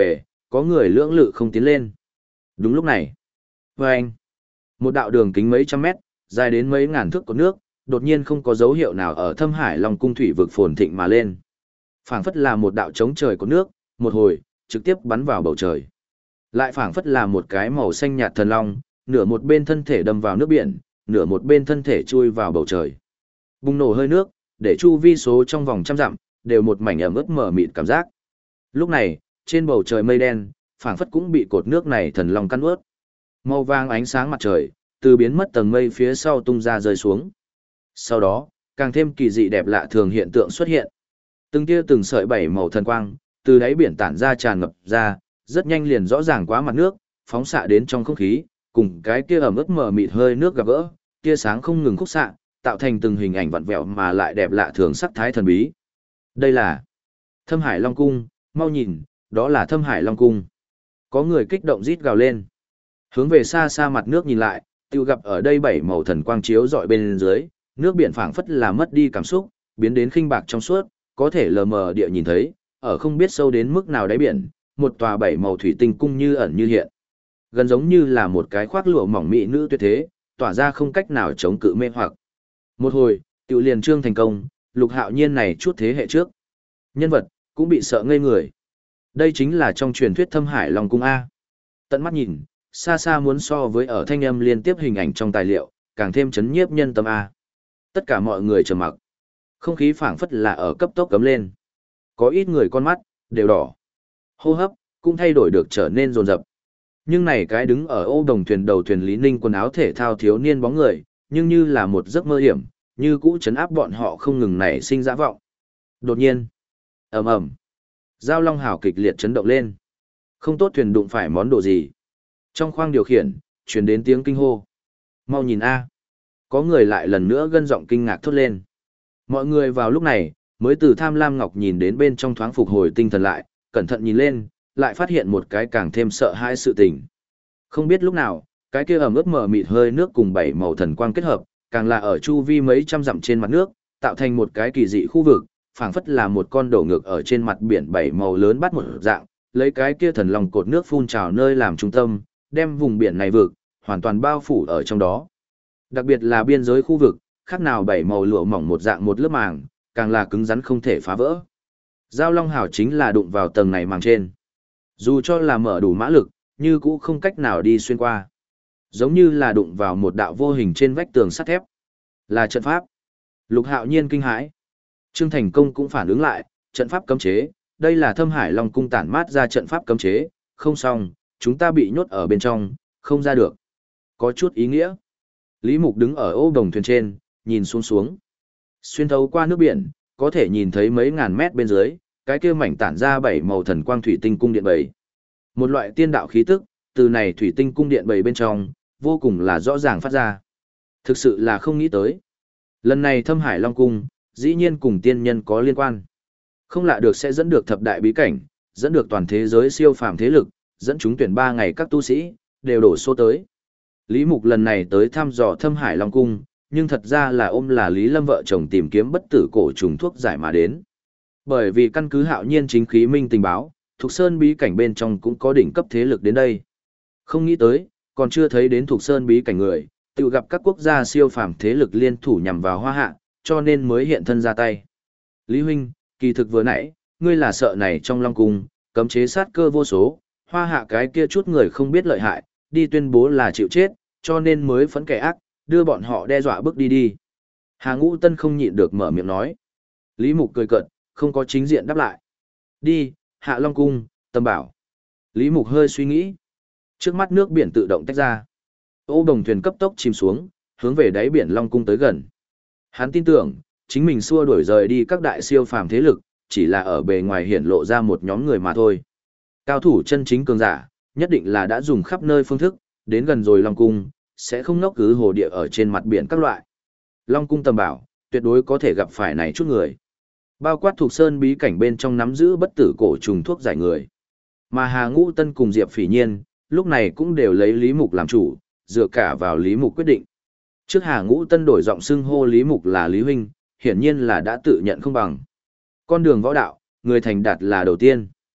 Speaker 1: có người lưỡng lự không tiến lên. Đúng lúc này, vâng, một đạo đường kính mấy trăm mét, dài đến mấy ngàn thước của nước, đột nhiên không có dấu hiệu nào ở Thâm Hải Long cung thủy vực phồn thịnh mà lên. Phảng phất là một đạo chống trời của nước, một hồi, trực tiếp bắn vào bầu trời. Lại phảng phất là một cái màu xanh nhạt thần long, nửa một bên thân thể đâm vào nước biển, nửa một bên thân thể chui vào bầu trời. Bùng nổ hơi nước, để chu vi số trong vòng trăm dặm, đều một mảnh ẩm ướt mờ mịt cảm giác. Lúc này, trên bầu trời mây đen, phảng phất cũng bị cột nước này thần long căn ướt. Màu vàng ánh sáng mặt trời, từ biến mất tầng mây phía sau tung ra rơi xuống. Sau đó, càng thêm kỳ dị đẹp lạ thường hiện tượng xuất hiện. Từng tia từng sợi bảy màu thần quang, từ đáy biển tản ra tràn ngập ra, rất nhanh liền rõ ràng quá mặt nước, phóng xạ đến trong không khí, cùng cái kia ẩm ướt mờ mịt hơi nước gặp gỡ, tia sáng không ngừng khúc xạ, tạo thành từng hình ảnh vặn vẹo mà lại đẹp lạ thường sắc thái thần bí. Đây là Thâm Hải Long cung, mau nhìn, đó là Thâm Hải Long cung. Có người kích động rít gào lên. Hướng về xa xa mặt nước nhìn lại, tiêu gặp ở đây bảy màu thần quang chiếu rọi bên dưới, nước biển phảng phất là mất đi cảm xúc, biến đến khinh bạc trong suốt, có thể lờ mờ địa nhìn thấy, ở không biết sâu đến mức nào đáy biển, một tòa bảy màu thủy tinh cung như ẩn như hiện. Gần giống như là một cái khoác lụa mỏng mỹ nữ tuyệt thế, tỏa ra không cách nào chống cự mê hoặc. Một hồi, tiểu liền trương thành công, Lục Hạo Nhiên này chút thế hệ trước. Nhân vật, cũng bị sợ ngây người. Đây chính là trong truyền thuyết Thâm Hải Long cung A. Tận mắt nhìn, xa xa muốn so với ở thanh âm liên tiếp hình ảnh trong tài liệu, càng thêm chấn nhiếp nhân tâm A. Tất cả mọi người trầm mặc. Không khí phảng phất là ở cấp tốc cấm lên. Có ít người con mắt, đều đỏ. Hô hấp, cũng thay đổi được trở nên rồn rập. Nhưng này cái đứng ở ô đồng thuyền đầu thuyền Lý Ninh quần áo thể thao thiếu niên bóng người, nhưng như là một giấc mơ hiểm, như cũ chấn áp bọn họ không ngừng nảy sinh dã vọng. Đột nhiên, ầm ầm, giao long hào kịch liệt chấn động lên. Không tốt thuyền đụng phải món đồ gì. Trong khoang điều khiển, truyền đến tiếng kinh hô. Mau nhìn a. Có người lại lần nữa gân giọng kinh ngạc thốt lên. Mọi người vào lúc này, mới từ Tham Lam Ngọc nhìn đến bên trong thoáng phục hồi tinh thần lại, cẩn thận nhìn lên, lại phát hiện một cái càng thêm sợ hãi sự tình. Không biết lúc nào, cái kia ẩm ướt mờ mịt hơi nước cùng bảy màu thần quang kết hợp, càng là ở chu vi mấy trăm dặm trên mặt nước, tạo thành một cái kỳ dị khu vực, phảng phất là một con đổ ngược ở trên mặt biển bảy màu lớn bắt một dạng, lấy cái kia thần long cột nước phun trào nơi làm trung tâm, đem vùng biển này vực hoàn toàn bao phủ ở trong đó. Đặc biệt là biên giới khu vực, khác nào bảy màu lụa mỏng một dạng một lớp màng, càng là cứng rắn không thể phá vỡ. Giao Long Hào chính là đụng vào tầng này màng trên. Dù cho là mở đủ mã lực, như cũ không cách nào đi xuyên qua. Giống như là đụng vào một đạo vô hình trên vách tường sắt thép. Là trận pháp. Lục Hạo Nhiên kinh hãi. Trương Thành Công cũng phản ứng lại, trận pháp cấm chế, đây là Thâm Hải Long cung tản mát ra trận pháp cấm chế, không xong, chúng ta bị nhốt ở bên trong, không ra được. Có chút ý nghĩa. Lý Mục đứng ở ô đồng thuyền trên, nhìn xuống xuống. Xuyên thấu qua nước biển, có thể nhìn thấy mấy ngàn mét bên dưới, cái kia mảnh tản ra bảy màu thần quang thủy tinh cung điện bảy. Một loại tiên đạo khí tức, từ này thủy tinh cung điện bảy bên trong, vô cùng là rõ ràng phát ra. Thực sự là không nghĩ tới. Lần này Thâm Hải Long cung, dĩ nhiên cùng tiên nhân có liên quan. Không lạ được sẽ dẫn được thập đại bí cảnh, dẫn được toàn thế giới siêu phàm thế lực, dẫn chúng tuyển 3 ngày các tu sĩ, đều đổ số tới. Lý Mục lần này tới thăm dò Thâm Hải Long cung, nhưng thật ra là ôm là Lý Lâm vợ chồng tìm kiếm bất tử cổ trùng thuốc giải mà đến. Bởi vì căn cứ Hạo Nhiên chính khí minh tình báo, Thục Sơn bí cảnh bên trong cũng có đỉnh cấp thế lực đến đây. Không nghĩ tới, còn chưa thấy đến Thục Sơn bí cảnh người, tự gặp các quốc gia siêu phàm thế lực liên thủ nhằm vào Hoa Hạ, cho nên mới hiện thân ra tay. Lý huynh, kỳ thực vừa nãy, ngươi là sợ này trong Long cung, cấm chế sát cơ vô số, Hoa Hạ cái kia chút người không biết lợi hại, đi tuyên bố là chịu chết, cho nên mới phẫn kẻ ác, đưa bọn họ đe dọa bước đi đi. Hà Ngũ Tân không nhịn được mở miệng nói. Lý Mục cười cợt, không có chính diện đáp lại. Đi, Hạ Long cung, Tâm bảo. Lý Mục hơi suy nghĩ. Trước mắt nước biển tự động tách ra. Ô đồng thuyền cấp tốc chìm xuống, hướng về đáy biển Long cung tới gần. Hắn tin tưởng, chính mình xua đuổi rời đi các đại siêu phàm thế lực, chỉ là ở bề ngoài hiển lộ ra một nhóm người mà thôi. Cao thủ chân chính cường giả, nhất định là đã dùng khắp nơi phương thức, đến gần rồi Long cung, sẽ không ngốc cứ hồ địa ở trên mặt biển các loại. Long cung Tầm bảo, tuyệt đối có thể gặp phải này chút người. Bao quát Thục Sơn bí cảnh bên trong nắm giữ bất tử cổ trùng thuốc giải người. Mà Hà Ngũ Tân cùng Diệp Phỉ Nhiên, lúc này cũng đều lấy Lý Mục làm chủ, dựa cả vào Lý Mục quyết định. Trước Hà Ngũ Tân đổi giọng xưng hô Lý Mục là Lý huynh, hiển nhiên là đã tự nhận không bằng. Con đường võ đạo, người thành đạt là đầu tiên.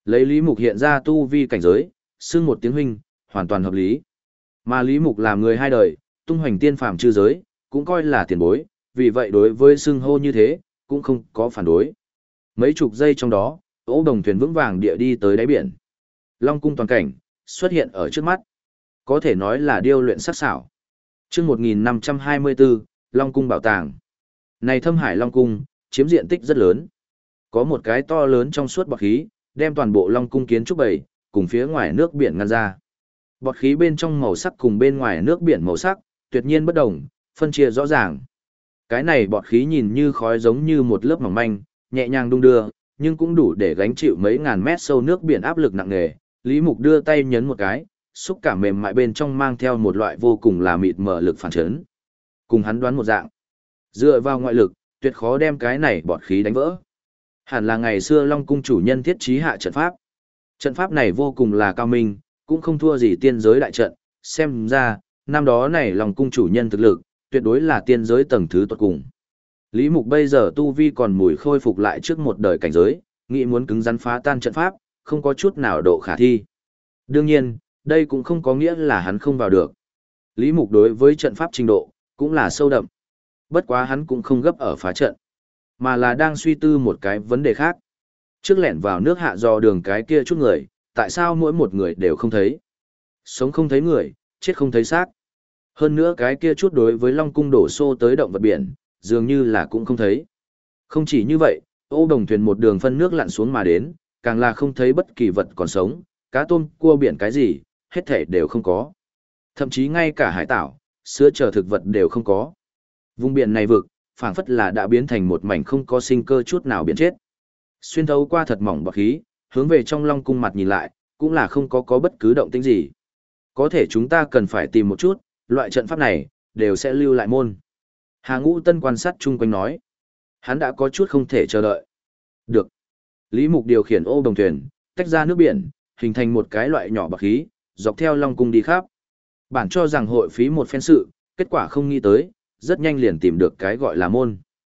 Speaker 1: Lấy Lý Mục hiện ra tu vi cảnh giới, xưng một tiếng huynh, hoàn toàn hợp lý. Mà Lý Mục làm người hai đời, tung hoành tiên phàm chư giới, cũng coi là tiền bối, vì vậy đối với xưng hô như thế, cũng không có phản đối. Mấy chục giây trong đó, Ô Đồng thuyền vững vàng địa đi tới đáy biển. Long cung toàn cảnh xuất hiện ở trước mắt, có thể nói là điêu luyện sắc sảo. Chương 1524, Long cung bảo tàng. Này Thâm Hải Long cung, chiếm diện tích rất lớn. Có một cái to lớn trong suốt bọt khí, đem toàn bộ Long cung kiến trúc bầy, cùng phía ngoài nước biển ngăn ra. Bọt khí bên trong màu sắc cùng bên ngoài nước biển màu sắc, tuyệt nhiên bất đồng, phân chia rõ ràng. Cái này bọt khí nhìn như khói giống như một lớp mỏng manh, nhẹ nhàng đung đưa, nhưng cũng đủ để gánh chịu mấy ngàn mét sâu nước biển áp lực nặng nề. Lý Mục đưa tay nhấn một cái, xúc cảm mềm mại bên trong mang theo một loại vô cùng là mịt mờ lực phản chấn. Cùng hắn đoán một dạng. Dựa vào ngoại lực, tuyệt khó đem cái này bọt khí đánh vỡ. Hẳn là ngày xưa Long cung chủ nhân thiết trí hạ trận pháp. Trận pháp này vô cùng là cao minh, cũng không thua gì tiên giới đại trận, xem ra, năm đó này Long cung chủ nhân thực lực, tuyệt đối là tiên giới tầng thứ tuyệt cùng. Lý Mục bây giờ tu vi còn mùi khôi phục lại trước một đời cảnh giới, nghĩ muốn cứng rắn phá tan trận pháp, không có chút nào độ khả thi. Đương nhiên, đây cũng không có nghĩa là hắn không vào được. Lý Mục đối với trận pháp trình độ, cũng là sâu đậm. Bất quá hắn cũng không gấp ở phá trận, mà là đang suy tư một cái vấn đề khác. Trước lẻn vào nước hạ dò đường cái kia chút người, tại sao mỗi một người đều không thấy? Sống không thấy người, chết không thấy xác. Hơn nữa cái kia chút đối với Long cung đổ xô tới động vật biển, dường như là cũng không thấy. Không chỉ như vậy, Ô Đồng thuyền một đường phân nước lặn xuống mà đến, càng là không thấy bất kỳ vật còn sống, cá tôm, cua biển cái gì, hết thể đều không có. Thậm chí ngay cả hải tảo, sữa chờ thực vật đều không có. Vùng biển này vực, phảng phất là đã biến thành một mảnh không có sinh cơ chút nào biển chết. Xuyên thấu qua thật mỏng bọt khí, hướng về trong Long cung mặt nhìn lại, cũng là không có bất cứ động tĩnh gì. Có thể chúng ta cần phải tìm một chút, loại trận pháp này, đều sẽ lưu lại môn. Hà Ngũ Tân quan sát chung quanh nói. Hắn đã có chút không thể chờ đợi. Được. Lý Mục điều khiển Ô Đồng thuyền, tách ra nước biển, hình thành một cái loại nhỏ bọt khí, dọc theo Long cung đi khắp. Bản cho rằng hội phí một phen sự, kết quả không nghĩ tới, rất nhanh liền tìm được cái gọi là môn.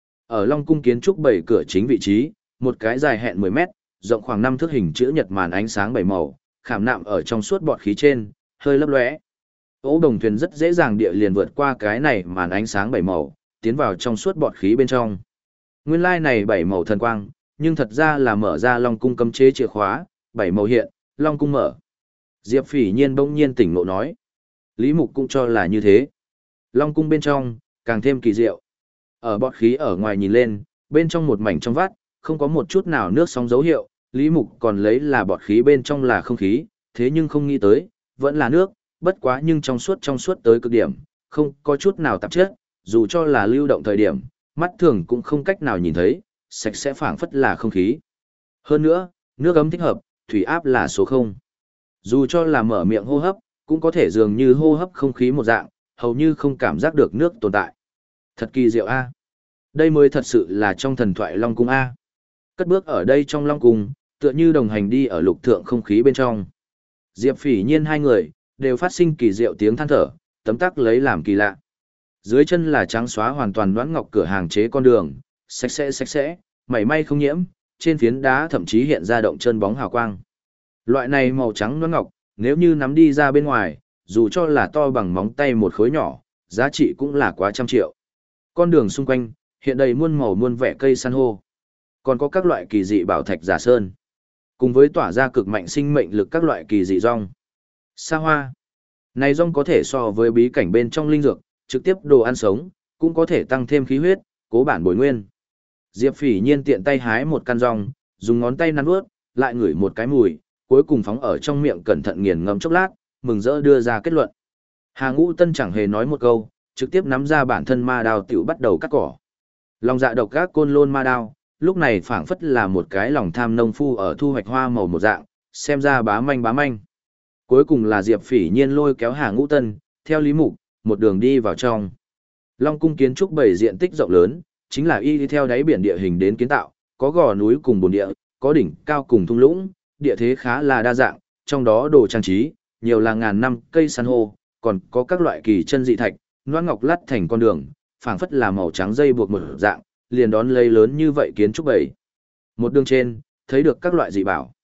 Speaker 1: Ở Long cung kiến trúc 7 cửa chính vị trí, một cái dài hẹn 10 mét, rộng khoảng 5 thước hình chữ nhật màn ánh sáng 7 màu, khảm nạm ở trong suốt bọt khí trên, hơi lấp lóe. Ô Đồng thuyền rất dễ dàng địa liền vượt qua cái này màn ánh sáng 7 màu, tiến vào trong suốt bọt khí bên trong. Nguyên lai này 7 màu thần quang, nhưng thật ra là mở ra Long cung cấm chế chìa khóa, 7 màu hiện, Long cung mở. Diệp Phỉ Nhiên bỗng nhiên tỉnh ngộ nói. Lý Mục cũng cho là như thế. Long cung bên trong, càng thêm kỳ diệu. Ở bọt khí ở ngoài nhìn lên, bên trong một mảnh trong vắt, không có một chút nào nước sóng dấu hiệu, Lý Mục còn lấy là bọt khí bên trong là không khí, thế nhưng không nghĩ tới, vẫn là nước, bất quá nhưng trong suốt tới cực điểm, không có chút nào tạp chất, dù cho là lưu động thời điểm, mắt thường cũng không cách nào nhìn thấy, sạch sẽ phảng phất là không khí. Hơn nữa, nước ấm thích hợp, thủy áp là số 0. Dù cho là mở miệng hô hấp, cũng có thể dường như hô hấp không khí một dạng, hầu như không cảm giác được nước tồn tại. Thật kỳ diệu a. Đây mới thật sự là trong thần thoại Long cung a. Cất bước ở đây trong Long cung, tựa như đồng hành đi ở lục thượng không khí bên trong. Diệp Phỉ Nhiên hai người đều phát sinh kỳ diệu tiếng than thở, tấm tắc lấy làm kỳ lạ. Dưới chân là trắng xóa hoàn toàn loãng ngọc cửa hàng chế con đường, sạch sẽ, mảy may không nhiễm, trên phiến đá thậm chí hiện ra động chân bóng hào quang. Loại này màu trắng loãng ngọc, nếu như nắm đi ra bên ngoài, dù cho là to bằng móng tay một khối nhỏ, giá trị cũng là quá trăm triệu. Con đường xung quanh, hiện đầy muôn màu muôn vẻ cây san hô. Còn có các loại kỳ dị bảo thạch giả sơn. Cùng với tỏa ra cực mạnh sinh mệnh lực các loại kỳ dị rong. Sa hoa. Này rong có thể so với bí cảnh bên trong linh dược, trực tiếp đồ ăn sống, cũng có thể tăng thêm khí huyết, cố bản bồi nguyên. Diệp Phỉ Nhiên tiện tay hái một căn rong, dùng ngón tay nắn nuốt, lại ngửi một cái mùi, cuối cùng phóng ở trong miệng cẩn thận nghiền ngẫm chốc lát, mừng rỡ đưa ra kết luận. Hà Ngũ Tân chẳng hề nói một câu, trực tiếp nắm ra bản thân ma đao tiểu bắt đầu cắt cỏ. Lòng dạ độc ác côn lôn ma đao, lúc này phảng phất là một cái lòng tham nông phu ở thu hoạch hoa màu một dạng, xem ra bá manh. Cuối cùng là Diệp Phỉ Nhiên lôi kéo Hà Ngũ Tân, theo Lý Mục, một đường đi vào trong. Long cung kiến trúc 7 diện tích rộng lớn, chính là y đi theo đáy biển địa hình đến kiến tạo, có gò núi cùng bồn địa, có đỉnh cao cùng thung lũng, địa thế khá là đa dạng, trong đó đồ trang trí, nhiều là ngàn năm cây san hô, còn có các loại kỳ chân dị thạch, loan ngọc lắt thành con đường, phảng phất là màu trắng dây buộc một dạng, liền đón lấy lớn như vậy kiến trúc 7. Một đường trên, thấy được các loại dị bảo.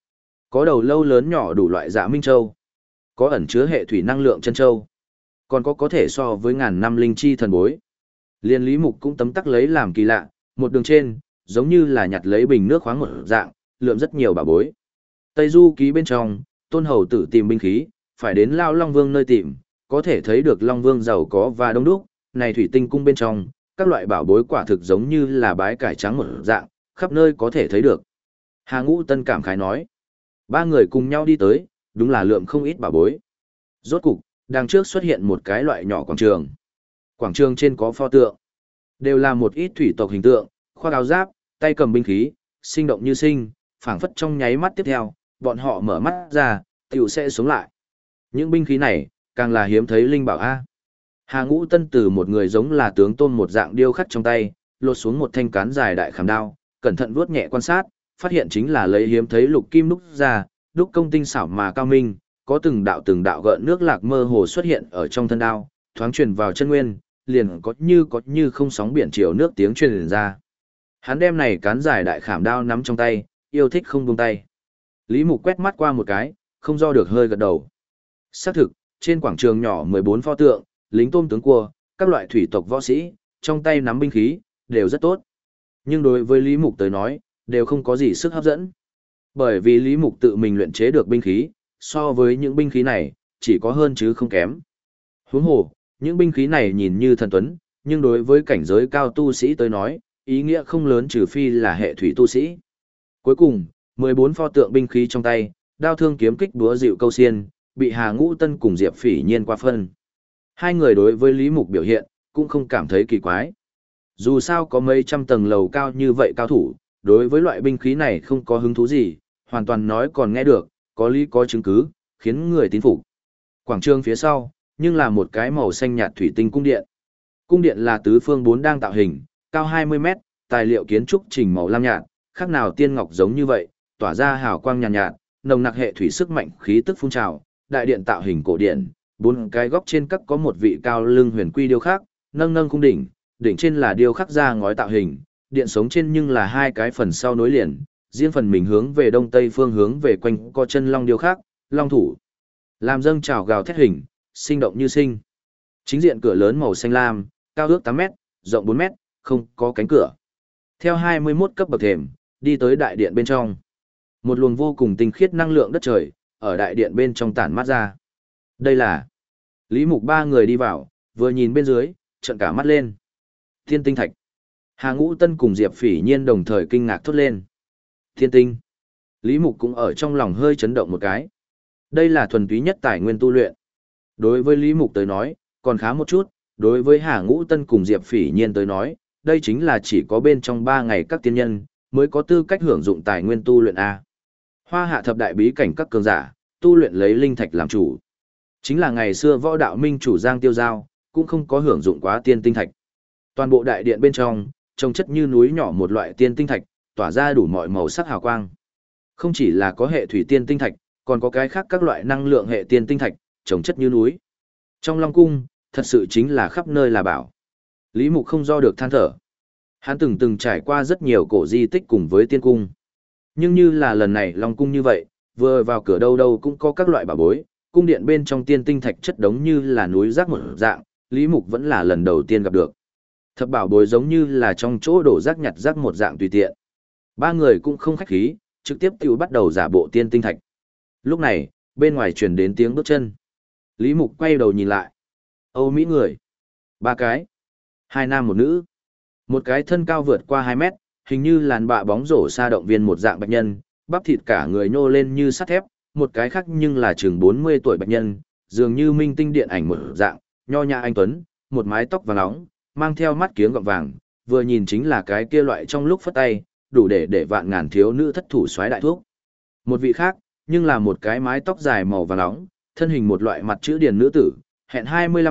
Speaker 1: Có đầu lâu lớn nhỏ đủ loại dạ minh châu, có ẩn chứa hệ thủy năng lượng chân châu, còn có thể so với ngàn năm linh chi thần bối. Liên Lý Mục cũng tấm tắc lấy làm kỳ lạ, một đường trên, giống như là nhặt lấy bình nước khoáng một dạng, lượm rất nhiều bảo bối. Tây Du ký bên trong, Tôn Hầu tử tìm binh khí, phải đến Lao Long Vương nơi tìm, có thể thấy được Long Vương giàu có và đông đúc, này thủy tinh cung bên trong, các loại bảo bối quả thực giống như là bái cải trắng một dạng, khắp nơi có thể thấy được. Hà Ngũ Tân cảm khái nói, ba người cùng nhau đi tới, đúng là lượm không ít bảo bối. Rốt cục, đằng trước xuất hiện một cái loại nhỏ quảng trường. Quảng trường trên có pho tượng, đều là một ít thủy tộc hình tượng, khoác áo giáp, tay cầm binh khí, sinh động như sinh, phảng phất trong nháy mắt tiếp theo, bọn họ mở mắt ra, tiểu sẽ sống lại. Những binh khí này, càng là hiếm thấy linh bảo A. Hà Ngũ Tân từ một người giống là tướng Tôn một dạng điêu khắc trong tay, lột xuống một thanh cán dài đại khảm đao, cẩn thận vuốt nhẹ quan sát, phát hiện chính là lấy hiếm thấy lục kim đúc ra, đúc công tinh xảo mà cao minh, có từng đạo gợn nước lạc mơ hồ xuất hiện ở trong thân đao, thoáng truyền vào chân nguyên, liền có như không sóng biển chiều nước tiếng truyền ra. Hắn đem này cán dài đại khảm đao nắm trong tay, yêu thích không buông tay. Lý Mục quét mắt qua một cái, không do được hơi gật đầu. Xác thực, trên quảng trường nhỏ 14 pho tượng, lính tôm tướng cua, các loại thủy tộc võ sĩ, trong tay nắm binh khí, đều rất tốt. Nhưng đối với Lý Mục tới nói, đều không có gì sức hấp dẫn. Bởi vì Lý Mục tự mình luyện chế được binh khí, so với những binh khí này, chỉ có hơn chứ không kém. Huống hồ, những binh khí này nhìn như thần tuấn, nhưng đối với cảnh giới cao tu sĩ tới nói, ý nghĩa không lớn trừ phi là hệ thủy tu sĩ. Cuối cùng, 14 pho tượng binh khí trong tay, đao thương kiếm kích búa dịu câu xiên, bị Hà Ngũ Tân cùng Diệp Phỉ Nhiên qua phân. Hai người đối với Lý Mục biểu hiện, cũng không cảm thấy kỳ quái. Dù sao có mấy trăm tầng lầu cao như vậy cao thủ, đối với loại binh khí này không có hứng thú gì, hoàn toàn nói còn nghe được, có lý có chứng cứ, khiến người tín phục. Quảng trường phía sau, nhưng là một cái màu xanh nhạt thủy tinh cung điện. Cung điện là tứ phương bốn đang tạo hình, cao 20 mét, tài liệu kiến trúc trình màu lam nhạt, khác nào tiên ngọc giống như vậy, tỏa ra hào quang nhàn nhạt, nồng nặc hệ thủy sức mạnh khí tức phun trào, đại điện tạo hình cổ điển, bốn cái góc trên các có một vị cao lưng huyền quy điêu khắc, nâng nâng cung đỉnh, đỉnh trên là điêu khắc ra ngói tạo hình, điện sống trên nhưng là hai cái phần sau nối liền, riêng phần mình hướng về đông tây phương hướng về quanh co chân long điêu khắc, long thủ. Làm dâng trào gào thét hình, sinh động như sinh. Chính diện cửa lớn màu xanh lam, cao ước 8 mét, rộng 4 mét, không có cánh cửa. Theo 21 cấp bậc thềm, đi tới đại điện bên trong. Một luồng vô cùng tinh khiết năng lượng đất trời, ở đại điện bên trong tản mát ra. Đây là Lý Mục ba người đi vào, vừa nhìn bên dưới, trợn cả mắt lên. Thiên tinh thạch. Hà Ngũ Tân cùng Diệp Phỉ Nhiên đồng thời kinh ngạc thốt lên. Thiên tinh. Lý Mục cũng ở trong lòng hơi chấn động một cái. Đây là thuần túy nhất tài nguyên tu luyện. Đối với Lý Mục tới nói, còn khá một chút, đối với Hà Ngũ Tân cùng Diệp Phỉ Nhiên tới nói, đây chính là chỉ có bên trong 3 ngày các tiên nhân, mới có tư cách hưởng dụng tài nguyên tu luyện A. Hoa hạ thập đại bí cảnh các cường giả, tu luyện lấy linh thạch làm chủ. Chính là ngày xưa võ đạo minh chủ Giang Tiêu Giao, cũng không có hưởng dụng quá tiên tinh thạch. Toàn bộ đại điện bên trong, trông chất như núi nhỏ một loại tiên tinh thạch, tỏa ra đủ mọi màu sắc hào quang. Không chỉ là có hệ thủy tiên tinh thạch, còn có cái khác các loại năng lượng hệ tiên tinh thạch, trông chất như núi. Trong Long Cung, thật sự chính là khắp nơi là bảo. Lý Mục không do được than thở. Hắn từng trải qua rất nhiều cổ di tích cùng với tiên cung. Nhưng như là lần này Long Cung như vậy, vừa vào cửa đâu đâu cũng có các loại bảo bối, cung điện bên trong tiên tinh thạch chất đống như là núi rác một dạng, Lý Mục vẫn là lần đầu tiên gặp được. Thập bảo bối giống như là trong chỗ đổ rác nhặt rác một dạng tùy tiện. Ba người cũng không khách khí, trực tiếp tiểu bắt đầu giả bộ tiên tinh thạch. Lúc này, bên ngoài truyền đến tiếng bước chân. Lý Mục quay đầu nhìn lại. Âu Mỹ người. 3 cái. 2 nam một nữ. Một cái thân cao vượt qua 2 mét, hình như làn bạ bóng rổ sa động viên một dạng bạch nhân, bắp thịt cả người nhô lên như sắt thép, một cái khác nhưng là chừng 40 tuổi bạch nhân, dường như minh tinh điện ảnh một dạng, nho nhã anh tuấn, một mái tóc vàng óng, mang theo mắt kiếng gọng vàng, vừa nhìn chính là cái kia loại trong lúc phất tay, đủ để vạn ngàn thiếu nữ thất thủ xoáy đại thuốc. Một vị khác, nhưng là một cái mái tóc dài màu vàng óng, thân hình một loại mặt chữ điển nữ tử, hẹn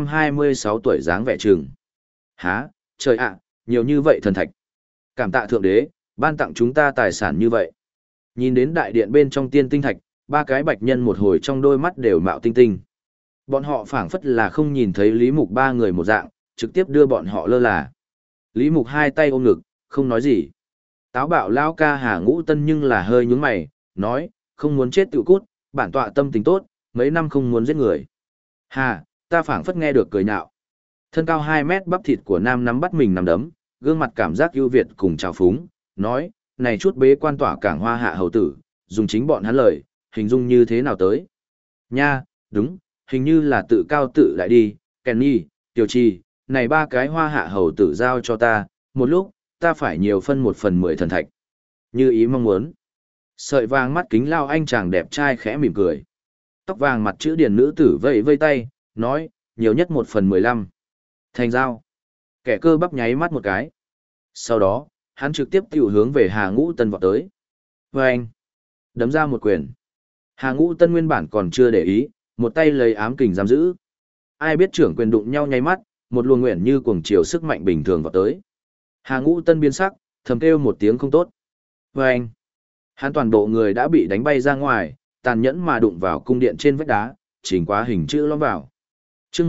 Speaker 1: 25-26 tuổi dáng vẻ trường. Há, trời ạ, nhiều như vậy thần thạch. Cảm tạ thượng đế, ban tặng chúng ta tài sản như vậy. Nhìn đến đại điện bên trong tiên tinh thạch, 3 cái bạch nhân một hồi trong đôi mắt đều mạo tinh tinh. Bọn họ phảng phất là không nhìn thấy Lý Mục 3 người một dạng, trực tiếp đưa bọn họ lơ là. Lý Mục 2 tay ôm ngực, không nói gì. Táo bạo lao ca Hà Ngũ Tân nhưng là hơi nhướng mày, nói, không muốn chết tự cút, bản tọa tâm tình tốt, mấy năm không muốn giết người. Hà, ta phảng phất nghe được cười nhạo. Thân cao 2 mét bắp thịt của nam nắm bắt mình nằm đấm, gương mặt cảm giác ưu việt cùng trào phúng, nói, này chút bế quan tỏa cảng hoa hạ hầu tử, dùng chính bọn hắn lời, hình dung như thế nào tới. Nha, đúng, hình như là tự cao tự đại đi, Kenny, Tiểu Trì, này ba cái hoa hạ hầu tử giao cho ta, một lúc, ta phải nhiều phân 1/10 thần thạch. Như ý mong muốn. Sợi vàng mắt kính lao anh chàng đẹp trai khẽ mỉm cười. Tóc vàng mặt chữ điển nữ tử vẫy vây tay, nói, nhiều nhất 1/15. Thành giao. Kẻ cơ bắp nháy mắt một cái. Sau đó, hắn trực tiếp tiểu hướng về Hà Ngũ Tân vọt tới. Và anh, đấm ra một quyền. Hà Ngũ Tân nguyên bản còn chưa để ý, một tay lấy ám kình giam giữ. Ai biết trưởng quyền đụng nhau nháy mắt, một luồng nguyện như cuồng chiều sức mạnh bình thường vọt tới. Hà Ngũ Tân biến sắc, thầm kêu một tiếng không tốt. Và anh, hắn toàn bộ người đã bị đánh bay ra ngoài, tàn nhẫn mà đụng vào cung điện trên vách đá, chỉnh quá hình chữ lõm vào. Chương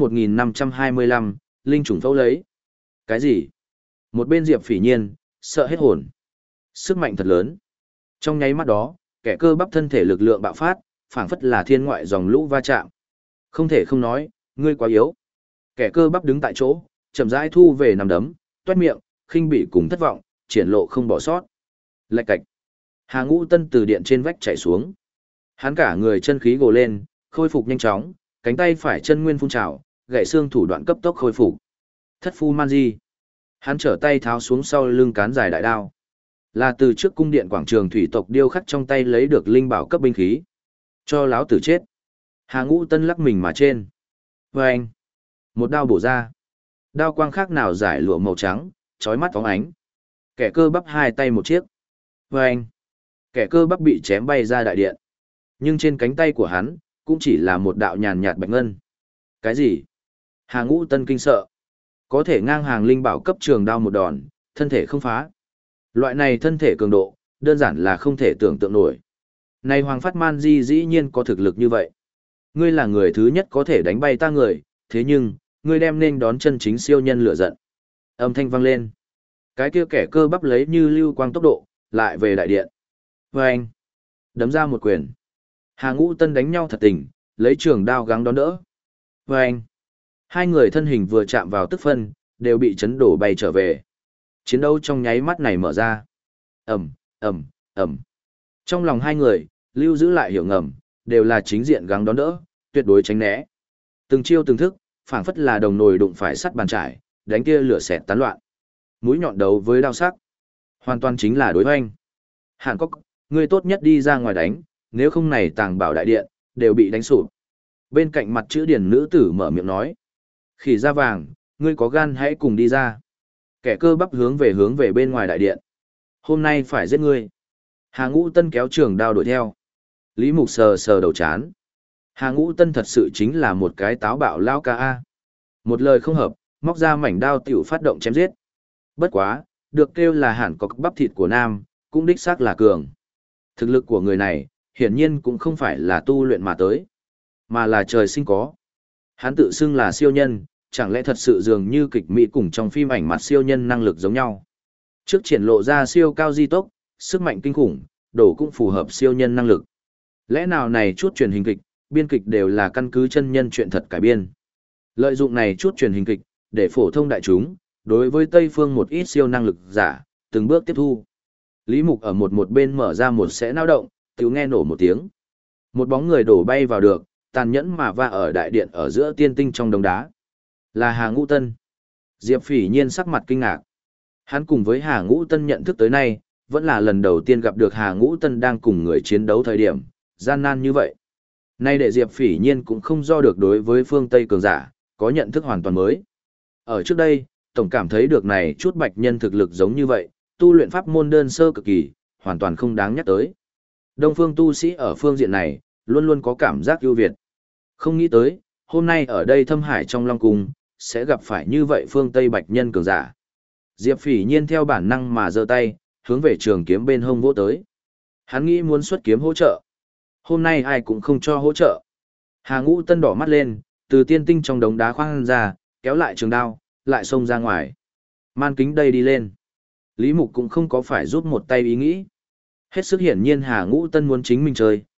Speaker 1: 1525, linh trùng phẫu lấy. Cái gì? Một bên Diệp Phỉ Nhiên, sợ hết hồn. Sức mạnh thật lớn. Trong nháy mắt đó, kẻ cơ bắp thân thể lực lượng bạo phát, phảng phất là thiên ngoại dòng lũ va chạm. Không thể không nói, ngươi quá yếu. Kẻ cơ bắp đứng tại chỗ, chậm rãi thu về nằm đấm, toét miệng, khinh bỉ cùng thất vọng, triển lộ không bỏ sót. Lạch cạch. Hà Ngũ Tân từ điện trên vách chạy xuống. Hắn cả người chân khí gồ lên, khôi phục nhanh chóng, cánh tay phải chân nguyên phun trào, gãy xương thủ đoạn cấp tốc khôi phục. Thất phu man di. Hắn trở tay tháo xuống sau lưng cán dài đại đao. Là từ trước cung điện quảng trường thủy tộc điêu khắc trong tay lấy được linh bảo cấp binh khí. Cho láo tử chết. Hà Ngũ Tân lắc mình mà trên. Và anh. Một đao bổ ra. Đao quang khác nào giải lụa màu trắng, chói mắt phóng ánh. Kẻ cơ bắp hai tay một chiếc. Và anh. Kẻ cơ bắp bị chém bay ra đại điện. Nhưng trên cánh tay của hắn, cũng chỉ là một đạo nhàn nhạt bạch ngân. Cái gì? Hà Ngũ Tân kinh sợ. Có thể ngang hàng linh bảo cấp trường đao một đòn, thân thể không phá. Loại này thân thể cường độ, đơn giản là không thể tưởng tượng nổi. Này Hoàng Phát Man Di dĩ nhiên có thực lực như vậy. Ngươi là người thứ nhất có thể đánh bay ta người, thế nhưng, ngươi đem nên đón chân chính siêu nhân lửa giận. Âm thanh vang lên. Cái kia kẻ cơ bắp lấy như lưu quang tốc độ, lại về đại điện. Và anh, đấm ra một quyền. Hà Ngũ Tân đánh nhau thật tình, lấy trường đao gắng đón đỡ. Và anh, hai người thân hình vừa chạm vào tức phân, đều bị chấn đổ bay trở về. Chiến đấu trong nháy mắt này mở ra. Ầm, ầm, ầm. Trong lòng hai người, lưu giữ lại hiểu ngầm, đều là chính diện gắng đón đỡ, tuyệt đối tránh né. Từng chiêu từng thức, phảng phất là đồng nồi đụng phải sắt bàn trải, đánh kia lửa xẹt tán loạn. Mũi nhọn đấu với đao sắc, hoàn toàn chính là đối hoành. Hàn Cốc, ngươi tốt nhất đi ra ngoài đánh, nếu không này Tàng Bảo đại điện đều bị đánh sụp. Bên cạnh mặt chữ điển nữ tử mở miệng nói: "Khỉ da vàng, ngươi có gan hãy cùng đi ra." Kẻ cơ bắp hướng về bên ngoài đại điện. "Hôm nay phải giết ngươi." Hà Ngũ Tân kéo trường đao đuổi theo. Lý Mục sờ sờ đầu chán. Hà Ngũ Tân thật sự chính là một cái táo bạo lao ca a. Một lời không hợp, móc ra mảnh đao tiểu phát động chém giết. Bất quá, được kêu là Hàn Cốc bắp thịt của nam, cũng đích xác là cường. Thực lực của người này, hiển nhiên cũng không phải là tu luyện mà tới, mà là trời sinh có. Hắn tự xưng là siêu nhân, chẳng lẽ thật sự dường như kịch mỹ cùng trong phim ảnh mặt siêu nhân năng lực giống nhau. Trước triển lộ ra siêu cao di tốc, sức mạnh kinh khủng, đổ cũng phù hợp siêu nhân năng lực. Lẽ nào này chút truyền hình kịch, biên kịch đều là căn cứ chân nhân chuyện thật cải biên. Lợi dụng này chút truyền hình kịch, để phổ thông đại chúng, đối với Tây phương một ít siêu năng lực giả, từng bước tiếp thu. Lý Mục ở một bên mở ra một sẽ náo động, tiểu nghe nổ một tiếng. Một bóng người đổ bay vào được, tàn nhẫn mà va ở đại điện ở giữa tiên tinh trong đống đá. Là Hà Ngũ Tân. Diệp Phỉ Nhiên sắc mặt kinh ngạc. Hắn cùng với Hà Ngũ Tân nhận thức tới nay, vẫn là lần đầu tiên gặp được Hà Ngũ Tân đang cùng người chiến đấu thời điểm, gian nan như vậy. Nay để Diệp Phỉ Nhiên cũng không do được đối với phương Tây cường giả, có nhận thức hoàn toàn mới. Ở trước đây, tổng cảm thấy được này chút bạch nhân thực lực giống như vậy, tu luyện pháp môn đơn sơ cực kỳ, hoàn toàn không đáng nhắc tới. Đông phương tu sĩ ở phương diện này, luôn luôn có cảm giác ưu việt. Không nghĩ tới, hôm nay ở đây Thâm Hải trong Long Cung, sẽ gặp phải như vậy phương Tây bạch nhân cường giả. Diệp Phỉ Nhiên theo bản năng mà giơ tay, hướng về trường kiếm bên hông vỗ tới. Hắn nghĩ muốn xuất kiếm hỗ trợ. Hôm nay ai cũng không cho hỗ trợ. Hà Ngũ Tân đỏ mắt lên, từ tiên tinh trong đống đá khoan ra, kéo lại trường đao, lại xông ra ngoài. Man kính đây đi lên. Lý Mục cũng không có phải giúp một tay ý nghĩ. Hết sức hiển nhiên Hà Ngũ Tân muốn chính mình chơi,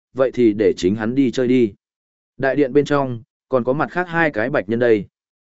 Speaker 1: vậy thì để chính hắn đi chơi đi. Đại điện bên trong, còn có mặt khác hai cái bạch nhân đây.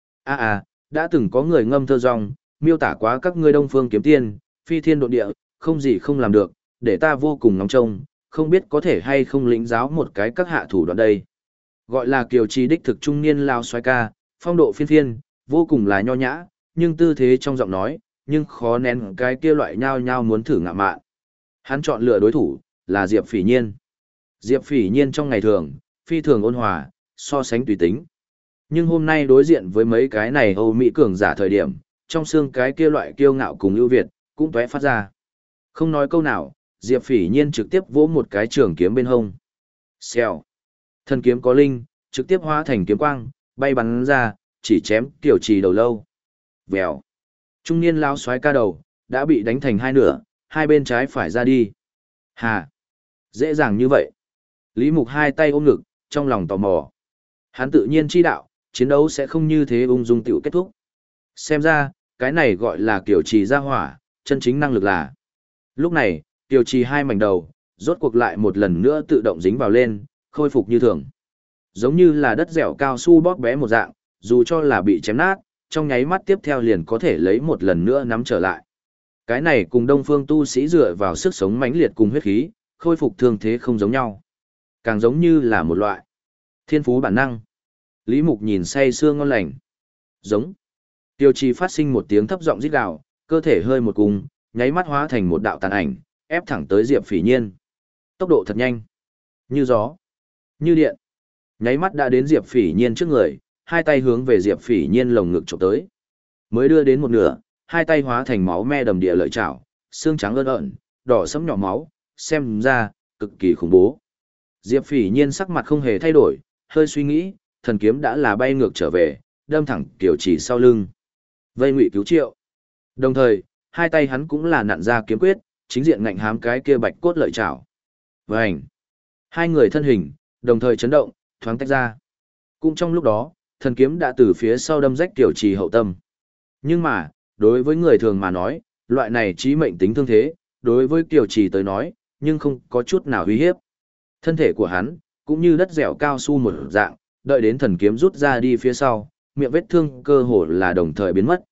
Speaker 1: Đã từng có người ngâm thơ rong, miêu tả quá các ngươi Đông Phương kiếm tiên, phi thiên độ địa, không gì không làm được, để ta vô cùng ngóng trông, không biết có thể hay không lĩnh giáo một cái các hạ thủ đoạn đây. Gọi là kiều trì đích thực trung niên lao xoay ca, phong độ phiên phiên, vô cùng là nho nhã, nhưng tư thế trong giọng nói, nhưng khó nén cái kia loại nhao nhao muốn thử ngạ mạn. Hắn chọn lựa đối thủ, là Diệp Phỉ Nhiên. Diệp Phỉ Nhiên trong ngày thường, phi thường ôn hòa, so sánh tùy tính. Nhưng hôm nay đối diện với mấy cái này Âu Mỹ cường giả thời điểm, trong xương cái kia loại kiêu ngạo cùng ưu việt, cũng tóe phát ra. Không nói câu nào, Diệp Phỉ Nhiên trực tiếp vỗ một cái trường kiếm bên hông. Xèo. Thân kiếm có linh, trực tiếp hóa thành kiếm quang, bay bắn ra, chỉ chém Kiều Trì đầu lâu. Vèo. Trung niên lão soái ca đầu, đã bị đánh thành hai nửa, hai bên trái phải ra đi. Hà. Dễ dàng như vậy. Lý Mục hai tay ôm ngực, trong lòng tò mò. Hắn tự nhiên chi đạo, chiến đấu sẽ không như thế ung dung tiểu kết thúc. Xem ra, cái này gọi là Kiều Trì ra hỏa, chân chính năng lực là. Lúc này, Kiều Trì hai mảnh đầu, rốt cuộc lại một lần nữa tự động dính vào lên, khôi phục như thường. Giống như là đất dẻo cao su bóp bé một dạng, dù cho là bị chém nát, trong nháy mắt tiếp theo liền có thể lấy một lần nữa nắm trở lại. Cái này cùng Đông Phương tu sĩ dựa vào sức sống mãnh liệt cùng huyết khí, khôi phục thương thế không giống nhau. Càng giống như là một loại thiên phú bản năng. Lý Mục nhìn say sưa ngon lành. Giống. Tiêu Trì phát sinh một tiếng thấp giọng rít gào, cơ thể hơi một cùng, nháy mắt hóa thành một đạo tàn ảnh, ép thẳng tới Diệp Phỉ Nhiên. Tốc độ thật nhanh. Như gió. Như điện. Nháy mắt đã đến Diệp Phỉ Nhiên trước người, hai tay hướng về Diệp Phỉ Nhiên lồng ngực chụp tới. Mới đưa đến một nửa, hai tay hóa thành máu me đầm địa lợi chảo, xương trắng ơn ợn, đỏ sẫm nhỏ máu, xem ra cực kỳ khủng bố. Diệp Phỉ Nhiên sắc mặt không hề thay đổi, hơi suy nghĩ, thần kiếm đã là bay ngược trở về, đâm thẳng Kiều Trì sau lưng. Vây ngụy cứu triệu. Đồng thời, hai tay hắn cũng là nặn ra kiếm quyết, chính diện ngạnh hám cái kia bạch cốt lợi chảo. Vành. Hai người thân hình, đồng thời chấn động, thoáng tách ra. Cũng trong lúc đó, thần kiếm đã từ phía sau đâm rách Kiều Trì hậu tâm. Nhưng mà, đối với người thường mà nói, loại này chí mệnh tính thương thế, đối với Kiều Trì tới nói, nhưng không có chút nào uy hiếp. Thân thể của hắn, cũng như đất dẻo cao su một dạng, đợi đến thần kiếm rút ra đi phía sau, miệng vết thương cơ hồ là đồng thời biến mất.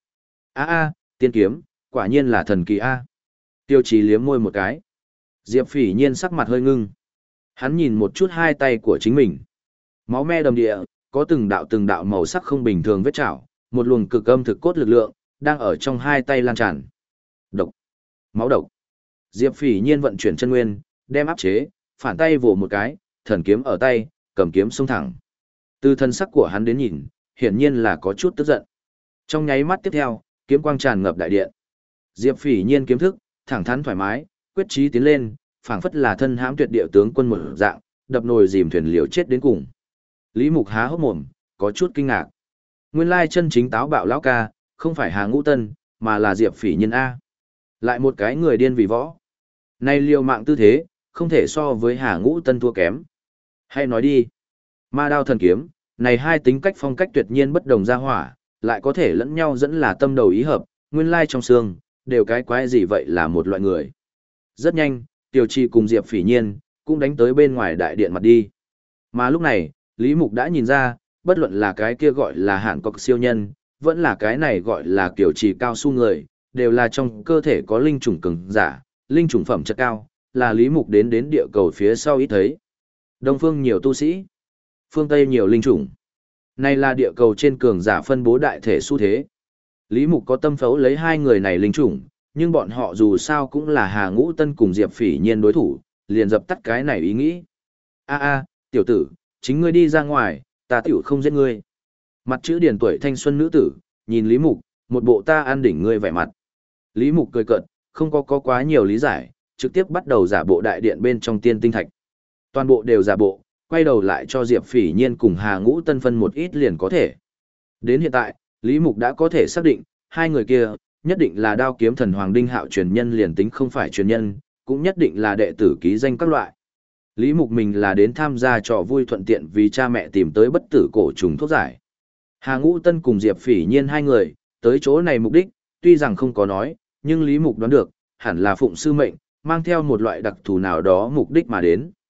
Speaker 1: Tiên kiếm, quả nhiên là thần kỳ a. Tiêu Chí liếm môi một cái. Diệp Phỉ Nhiên sắc mặt hơi ngưng. Hắn nhìn một chút hai tay của chính mình. Máu me đầm địa, có từng đạo màu sắc không bình thường vết chảo, một luồng cực âm thực cốt lực lượng, đang ở trong hai tay lan tràn. Độc. Máu độc. Diệp Phỉ Nhiên vận chuyển chân nguyên, đem áp chế, phản tay vồ một cái, thần kiếm ở tay, cầm kiếm xông thẳng. Từ thân sắc của hắn đến nhìn, hiển nhiên là có chút tức giận. Trong nháy mắt tiếp theo, kiếm quang tràn ngập đại điện. Diệp Phỉ Nhiên kiếm thức, thẳng thắn thoải mái, quyết chí tiến lên, phảng phất là thân hãm tuyệt địa tướng quân một dạng, đập nồi dìm thuyền liều chết đến cùng. Lý Mục há hốc mồm, có chút kinh ngạc. Nguyên lai chân chính táo bạo lão ca, không phải Hà Ngũ Tân, mà là Diệp Phỉ Nhiên a. Lại một cái người điên vì võ. Nay liều mạng tư thế, không thể so với Hà Ngũ Tân thua kém. Hay nói đi, ma đao thần kiếm, này hai tính cách phong cách tuyệt nhiên bất đồng ra hỏa, lại có thể lẫn nhau dẫn là tâm đầu ý hợp, nguyên lai trong xương, đều cái quái gì vậy là một loại người. Rất nhanh, Tiêu Trì cùng Diệp Phỉ Nhiên, cũng đánh tới bên ngoài đại điện mặt đi. Mà lúc này, Lý Mục đã nhìn ra, bất luận là cái kia gọi là hạn cọc siêu nhân, vẫn là cái này gọi là Kiều Trì cao su người, đều là trong cơ thể có linh chủng cường giả, linh chủng phẩm chất cao, là Lý Mục đến địa cầu phía sau ít thấy. Đông phương nhiều tu sĩ, phương Tây nhiều linh chủng. Này là địa cầu trên cường giả phân bố đại thể xu thế. Lý Mục có tâm phấu lấy hai người này linh chủng, nhưng bọn họ dù sao cũng là Hà Ngũ Tân cùng Diệp Phỉ Nhiên đối thủ, liền dập tắt cái này ý nghĩ. Tiểu tử, chính ngươi đi ra ngoài, ta tiểu không giết ngươi. Mặt chữ điển tuổi thanh xuân nữ tử, nhìn Lý Mục, một bộ ta ăn đỉnh ngươi vẻ mặt. Lý Mục cười cợt, không có quá nhiều lý giải, trực tiếp bắt đầu giả bộ đại điện bên trong tiên tinh thạch. Toàn bộ đều giả bộ, quay đầu lại cho Diệp Phỉ Nhiên cùng Hà Ngũ Tân phân một ít liền có thể. Đến hiện tại, Lý Mục đã có thể xác định, hai người kia, nhất định là đao kiếm thần Hoàng Đinh Hạo truyền nhân liền tính không phải truyền nhân, cũng nhất định là đệ tử ký danh các loại. Lý Mục mình là đến tham gia trò vui thuận tiện vì cha mẹ tìm tới bất tử cổ trùng thuốc giải. Hà Ngũ Tân cùng Diệp Phỉ Nhiên hai người, tới chỗ này mục đích, tuy rằng không có nói, nhưng Lý Mục đoán được, hẳn là phụng sư mệnh, mang theo một loại đặc thù nào đó mục đích mà đến.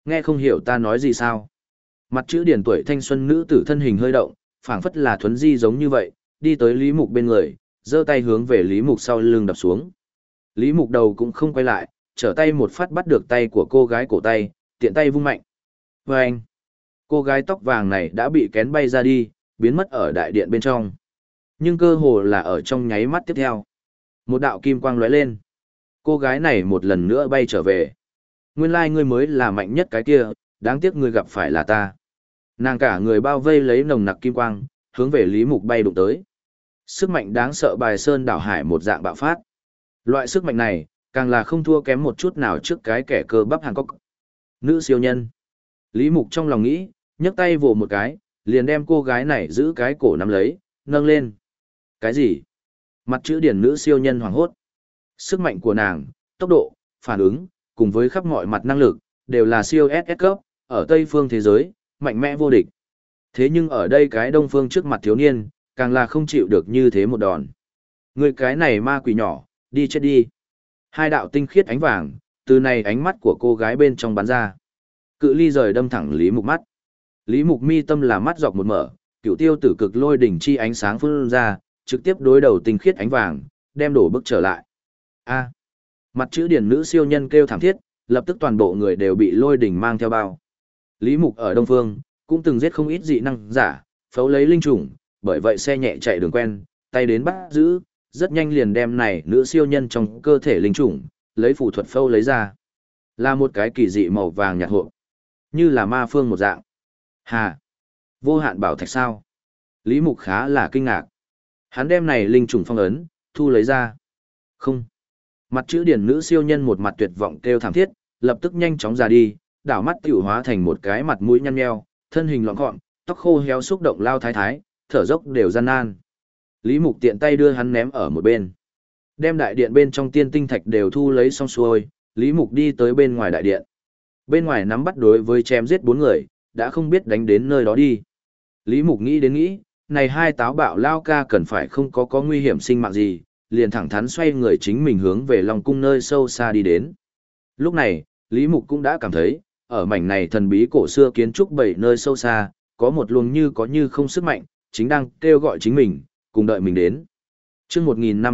Speaker 1: Nghe không hiểu ta nói gì sao? Mặt chữ điển tuổi thanh xuân nữ tử thân hình hơi động, phảng phất là thuấn di giống như vậy, đi tới Lý Mục bên người, giơ tay hướng về Lý Mục sau lưng đập xuống. Lý Mục đầu cũng không quay lại, trở tay một phát bắt được tay của cô gái cổ tay, tiện tay vung mạnh. Và anh, cô gái tóc vàng này đã bị kén bay ra đi, biến mất ở đại điện bên trong. Nhưng cơ hồ là ở trong nháy mắt tiếp theo. Một đạo kim quang lóe lên. Cô gái này một lần nữa bay trở về. Nguyên lai ngươi mới là mạnh nhất cái kia, đáng tiếc ngươi gặp phải là ta. Nàng cả người bao vây lấy nồng nặc kim quang, hướng về Lý Mục bay đụng tới. Sức mạnh đáng sợ bài sơn đảo hải một dạng bạo phát. Loại sức mạnh này, càng là không thua kém một chút nào trước cái kẻ cơ bắp Hàn Quốc. Nữ siêu nhân. Lý Mục trong lòng nghĩ, nhấc tay vồ một cái, liền đem cô gái này giữ cái cổ nắm lấy, nâng lên. Cái gì? Mặt chữ điển nữ siêu nhân hoảng hốt. Sức mạnh của nàng, tốc độ, phản ứng, cùng với khắp mọi mặt năng lực, đều là siêu SS cấp, ở Tây phương thế giới, mạnh mẽ vô địch. Thế nhưng ở đây cái đông phương trước mặt thiếu niên, càng là không chịu được như thế một đòn. Người cái này ma quỷ nhỏ, đi chết đi. Hai đạo tinh khiết ánh vàng, từ này ánh mắt của cô gái bên trong bắn ra. Cự ly rời đâm thẳng Lý Mục mắt. Lý Mục mi tâm là mắt dọc một mở, cựu tiêu tử cực lôi đỉnh chi ánh sáng phun ra, trực tiếp đối đầu tinh khiết ánh vàng, đem đổ bước trở lại. A. Mặt chữ điển nữ siêu nhân kêu thảm thiết, lập tức toàn bộ người đều bị lôi đỉnh mang theo bao. Lý Mục ở Đông Phương, cũng từng giết không ít dị năng giả, phấu lấy linh trùng, bởi vậy xe nhẹ chạy đường quen, tay đến bắt giữ, rất nhanh liền đem này nữ siêu nhân trong cơ thể linh trùng, lấy phù thuật phâu lấy ra. Là một cái kỳ dị màu vàng nhạt hộp, như là ma phương một dạng. Hà, vô hạn bảo thạch sao? Lý Mục khá là kinh ngạc. Hắn đem này linh trùng phong ấn, thu lấy ra. Không. Mặt chữ điển nữ siêu nhân một mặt tuyệt vọng kêu thảm thiết, lập tức nhanh chóng ra đi, đảo mắt tiểu hóa thành một cái mặt mũi nhăn nheo, thân hình loạn gọn, tóc khô héo xúc động lao thái thái, thở dốc đều gian nan. Lý Mục tiện tay đưa hắn ném ở một bên. Đem đại điện bên trong tiên tinh thạch đều thu lấy xong xuôi, Lý Mục đi tới bên ngoài đại điện. Bên ngoài nắm bắt đối với chém giết 4 người, đã không biết đánh đến nơi đó đi. Lý Mục nghĩ đến nghĩ, này hai táo bạo lao ca cần phải không có nguy hiểm sinh mạng gì, liền thẳng thắn xoay người chính mình hướng về Long cung nơi sâu xa đi đến. Lúc này, Lý Mục cũng đã cảm thấy, ở mảnh này thần bí cổ xưa kiến trúc 7 nơi sâu xa, có một luồng như có như không sức mạnh, chính đang kêu gọi chính mình, cùng đợi mình đến. Chương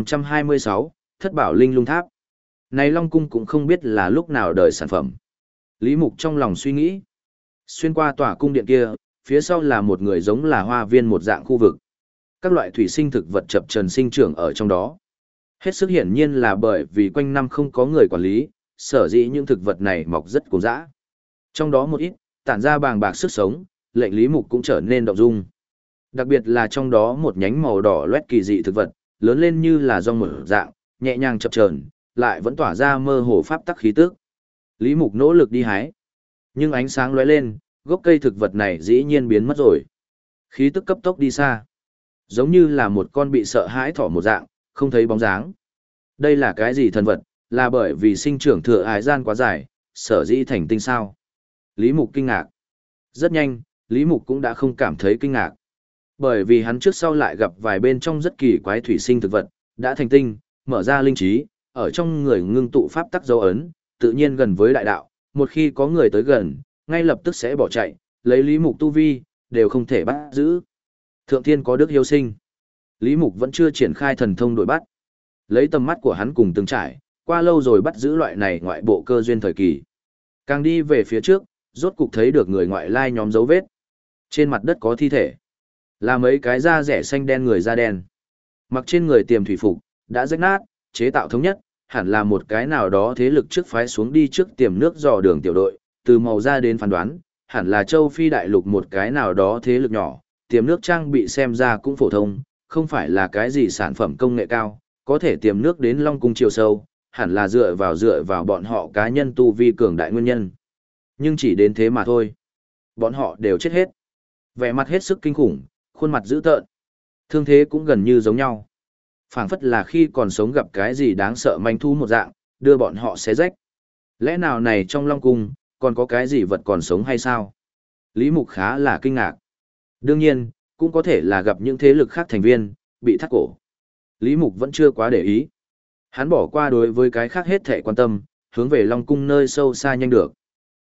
Speaker 1: 1526, Thất Bảo Linh Lung Tháp. Này Long cung cũng không biết là lúc nào đời sản phẩm. Lý Mục trong lòng suy nghĩ. Xuyên qua tòa cung điện kia, phía sau là một người giống là hoa viên một dạng khu vực. Các loại thủy sinh thực vật chập chờn sinh trưởng ở trong đó. Hết sức hiển nhiên là bởi vì quanh năm không có người quản lý, sở dĩ những thực vật này mọc rất cuồng dã. Trong đó một ít, tản ra bàng bạc sức sống, lệnh Lý Mục cũng trở nên động dung. Đặc biệt là trong đó một nhánh màu đỏ loét kỳ dị thực vật, lớn lên như là rong mở dạng, nhẹ nhàng chập chờn, lại vẫn tỏa ra mơ hồ pháp tắc khí tức. Lý Mục nỗ lực đi hái, nhưng ánh sáng lóe lên, gốc cây thực vật này dĩ nhiên biến mất rồi. Khí tức cấp tốc đi xa, giống như là một con bị sợ hãi thỏ một dạng, không thấy bóng dáng. Đây là cái gì thần vật, là bởi vì sinh trưởng thừa ái gian quá dài, sở dĩ thành tinh sao? Lý Mục kinh ngạc. Rất nhanh, Lý Mục cũng đã không cảm thấy kinh ngạc. Bởi vì hắn trước sau lại gặp vài bên trong rất kỳ quái thủy sinh thực vật, đã thành tinh, mở ra linh trí, ở trong người ngưng tụ pháp tắc dấu ấn, tự nhiên gần với đại đạo, một khi có người tới gần, ngay lập tức sẽ bỏ chạy, lấy Lý Mục tu vi, đều không thể bắt giữ. Thượng thiên có đức hiếu sinh. Lý Mục vẫn chưa triển khai thần thông đội bắt. Lấy tầm mắt của hắn cùng từng trải, qua lâu rồi bắt giữ loại này ngoại bộ cơ duyên thời kỳ. Càng đi về phía trước, rốt cục thấy được người ngoại lai nhóm dấu vết. Trên mặt đất có thi thể. Là mấy cái da rẻ xanh đen người da đen. Mặc trên người tiềm thủy phục, đã rách nát, chế tạo thống nhất, hẳn là một cái nào đó thế lực trước phái xuống đi trước tiềm nước dò đường tiểu đội, từ màu da đến phán đoán, hẳn là châu Phi đại lục một cái nào đó thế lực nhỏ, tiềm nước trang bị xem ra cũng phổ thông, không phải là cái gì sản phẩm công nghệ cao, có thể tiềm nước đến Long cung chiều sâu, hẳn là dựa vào bọn họ cá nhân tu vi cường đại nguyên nhân. Nhưng chỉ đến thế mà thôi. Bọn họ đều chết hết. Vẻ mặt hết sức kinh khủng, khuôn mặt dữ tợn. Thương thế cũng gần như giống nhau. Phảng phất là khi còn sống gặp cái gì đáng sợ manh thu một dạng, đưa bọn họ xé rách. Lẽ nào này trong Long cung, còn có cái gì vật còn sống hay sao? Lý Mục khá là kinh ngạc. Đương nhiên, cũng có thể là gặp những thế lực khác thành viên, bị thắt cổ. Lý Mục vẫn chưa quá để ý. Hắn bỏ qua đối với cái khác hết thể quan tâm, hướng về Long cung nơi sâu xa nhanh được.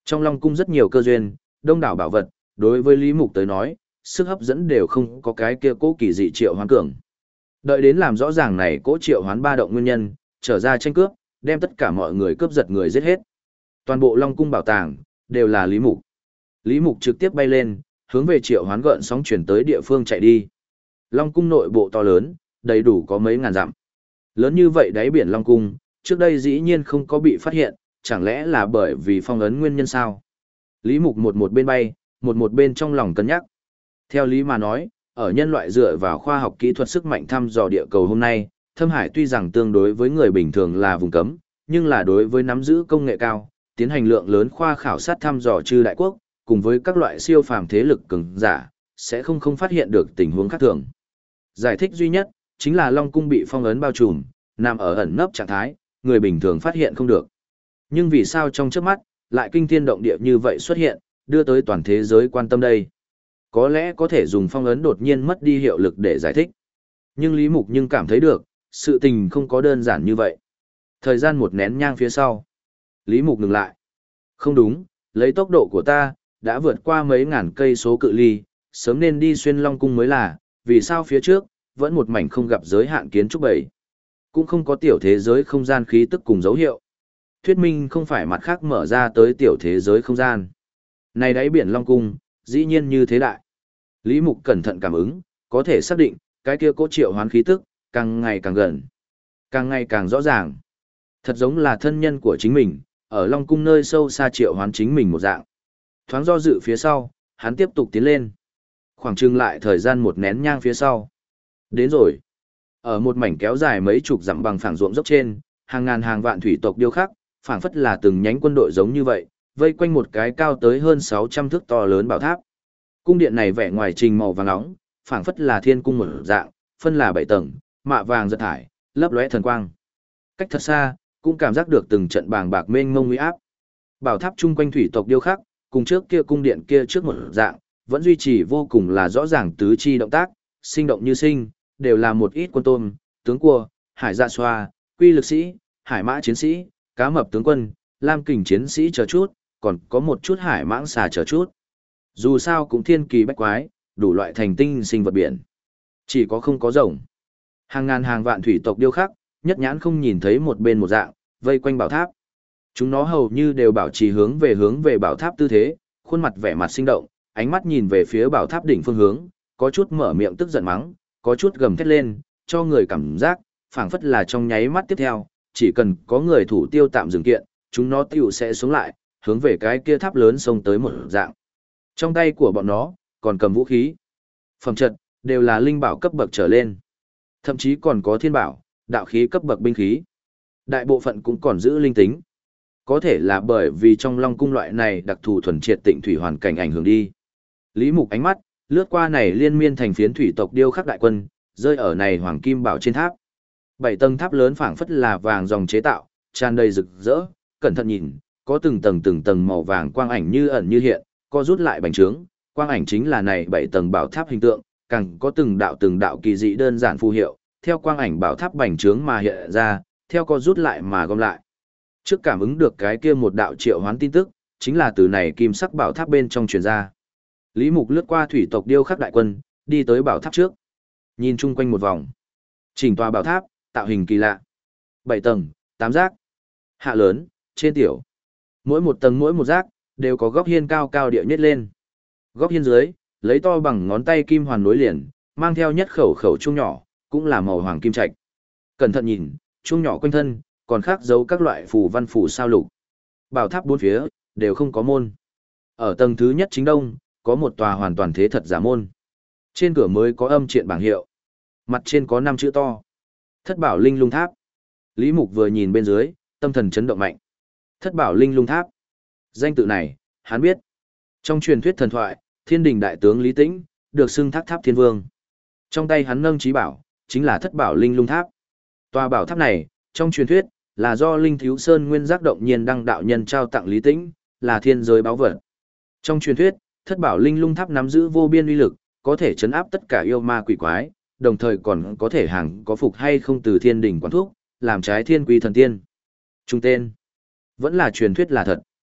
Speaker 1: Trong Long Cung rất nhiều cơ duyên, đông đảo bảo vật, đối với Lý Mục tới nói, sức hấp dẫn đều không có cái kia cố kỳ dị triệu hoán cường. Đợi đến làm rõ ràng này cố triệu hoán ba động nguyên nhân, trở ra tranh cướp, đem tất cả mọi người cướp giật người giết hết. Toàn bộ Long Cung bảo tàng, đều là Lý Mục. Lý Mục trực tiếp bay lên, hướng về triệu hoán gợn sóng chuyển tới địa phương chạy đi. Long Cung nội bộ to lớn, đầy đủ có mấy ngàn dặm. Lớn như vậy đáy biển Long Cung, trước đây dĩ nhiên không có bị phát hiện, chẳng lẽ là bởi vì phong ấn nguyên nhân sao? Lý Mục một bên bay, một bên trong lòng cân nhắc. Theo lý mà nói, ở nhân loại dựa vào khoa học kỹ thuật sức mạnh thăm dò địa cầu hôm nay, Thâm Hải tuy rằng tương đối với người bình thường là vùng cấm, nhưng là đối với nắm giữ công nghệ cao, tiến hành lượng lớn khoa khảo sát thăm dò chư đại quốc, cùng với các loại siêu phàm thế lực cường giả, sẽ không phát hiện được tình huống khác thường. Giải thích duy nhất, chính là Long Cung bị phong ấn bao trùm, nằm ở ẩn nấp trạng thái, người bình thường phát hiện không được. Nhưng vì sao trong chớp mắt, lại kinh thiên động địa như vậy xuất hiện, đưa tới toàn thế giới quan tâm đây? Có lẽ có thể dùng phong ấn đột nhiên mất đi hiệu lực để giải thích. Nhưng Lý Mục cảm thấy được, sự tình không có đơn giản như vậy. Thời gian một nén nhang phía sau. Lý Mục ngừng lại. Không đúng, lấy tốc độ của ta, đã vượt qua mấy ngàn cây số cự ly, sớm nên đi xuyên Long Cung mới là, vì sao phía trước, vẫn một mảnh không gặp giới hạn kiến trúc bầy. Cũng không có tiểu thế giới không gian khí tức cùng dấu hiệu. Thuyết minh không phải mặt khác mở ra tới tiểu thế giới không gian. Này đáy biển Long Cung, dĩ nhiên như thế đại. Lý Mục cẩn thận cảm ứng, có thể xác định, cái kia cố triệu hoán khí tức, càng ngày càng gần, càng ngày càng rõ ràng. Thật giống là thân nhân của chính mình, ở Long Cung nơi sâu xa triệu hoán chính mình một dạng. Thoáng do dự phía sau, hắn tiếp tục tiến lên. Khoảng chừng lại thời gian một nén nhang phía sau. Đến rồi. Ở một mảnh kéo dài mấy chục dặm bằng phẳng ruộng dốc trên, hàng ngàn hàng vạn thủy tộc điêu khắc, phảng phất là từng nhánh quân đội giống như vậy, vây quanh một cái cao tới hơn 600 thước to lớn bảo tháp. Cung điện này vẻ ngoài trình màu vàng nóng, phảng phất là thiên cung một dạng, phân là 7 tầng, mạ vàng giật thải, lấp lóe thần quang. Cách thật xa, cũng cảm giác được từng trận bàng bạc mênh mông uy áp. Bảo tháp chung quanh thủy tộc điêu khắc, cùng trước kia cung điện kia trước một dạng, vẫn duy trì vô cùng là rõ ràng tứ chi động tác, sinh động như sinh, đều là một ít quân tôm, tướng cua, hải dạ xoa, quy lực sĩ, hải mã chiến sĩ, cá mập tướng quân, lam kình chiến sĩ chờ chút, còn có một chút hải mãng xà chờ chút. Dù sao cũng thiên kỳ bách quái, đủ loại thành tinh sinh vật biển. Chỉ có không có rồng. Hàng ngàn hàng vạn thủy tộc điêu khắc, nhất nhãn không nhìn thấy một bên một dạng, vây quanh bảo tháp. Chúng nó hầu như đều bảo trì hướng về bảo tháp tư thế, khuôn mặt vẻ mặt sinh động, ánh mắt nhìn về phía bảo tháp đỉnh phương hướng, có chút mở miệng tức giận mắng, có chút gầm thét lên, cho người cảm giác, phảng phất là trong nháy mắt tiếp theo, chỉ cần có người thủ tiêu tạm dừng kiện, chúng nó tiêu sẽ xuống lại, hướng về cái kia tháp lớn xông tới một dạng. Trong tay của bọn nó, còn cầm vũ khí. Phẩm chất, đều là linh bảo cấp bậc trở lên. Thậm chí còn có thiên bảo, đạo khí cấp bậc binh khí. Đại bộ phận cũng còn giữ linh tính. Có thể là bởi vì trong Long Cung loại này đặc thù thuần triệt tịnh thủy hoàn cảnh ảnh hưởng đi. Lý Mục ánh mắt, lướt qua này liên miên thành phiến thủy tộc điêu khắc đại quân, rơi ở này hoàng kim bảo trên tháp. 7 tầng tháp lớn phảng phất là vàng dòng chế tạo, tràn đầy rực rỡ, cẩn thận nhìn, có từng tầng màu vàng quang ảnh như ẩn như hiện, co rút lại bành trướng, quang ảnh chính là này 7 tầng bảo tháp hình tượng, càng có từng đạo kỳ dị đơn giản phù hiệu, theo quang ảnh bảo tháp bành trướng mà hiện ra, theo co rút lại mà gom lại. Trước cảm ứng được cái kia một đạo triệu hoán tin tức, chính là từ này kim sắc bảo tháp bên trong truyền ra. Lý Mục lướt qua thủy tộc điêu khắc đại quân, đi tới bảo tháp trước. Nhìn chung quanh một vòng. Chỉnh tòa bảo tháp, tạo hình kỳ lạ. 7 tầng, 8 giác. Hạ lớn, trên tiểu. Mỗi một tầng mỗi một giác, đều có góc hiên cao cao địa nhất lên. Góc hiên dưới, lấy to bằng ngón tay kim hoàn nối liền, mang theo nhất khẩu chuông nhỏ, cũng là màu hoàng kim trạch. Cẩn thận nhìn, chuông nhỏ quanh thân, còn khắc dấu các loại phù văn phù sao lục. Bảo tháp bốn phía, đều không có môn. Ở tầng thứ nhất chính đông, có một tòa hoàn toàn thế thật giả môn. Trên cửa mới có âm triện bảng hiệu. Mặt trên có 5 chữ to. Thất bảo linh lung tháp. Lý Mục vừa nhìn bên dưới, tâm thần chấn động mạnh. Thất bảo linh lung tháp. Danh tự này, hắn biết. Trong truyền thuyết thần thoại, thiên đình đại tướng Lý Tĩnh, được xưng tháp tháp thiên vương. Trong tay hắn nâng trí bảo, chính là thất bảo linh lung tháp. Tòa bảo tháp này, trong truyền thuyết, là do Linh Thiếu Sơn Nguyên Giác Động Nhiên Đăng đạo nhân trao tặng Lý Tĩnh, là thiên giới báu vật. Trong truyền thuyết, thất bảo linh lung tháp nắm giữ vô biên uy lực, có thể chấn áp tất cả yêu ma quỷ quái, đồng thời còn có thể hàng có phục hay không từ thiên đỉnh quán thuốc, làm trái thiên quy thần tiên. Trung tên, vẫn là truyền thuyết là thật.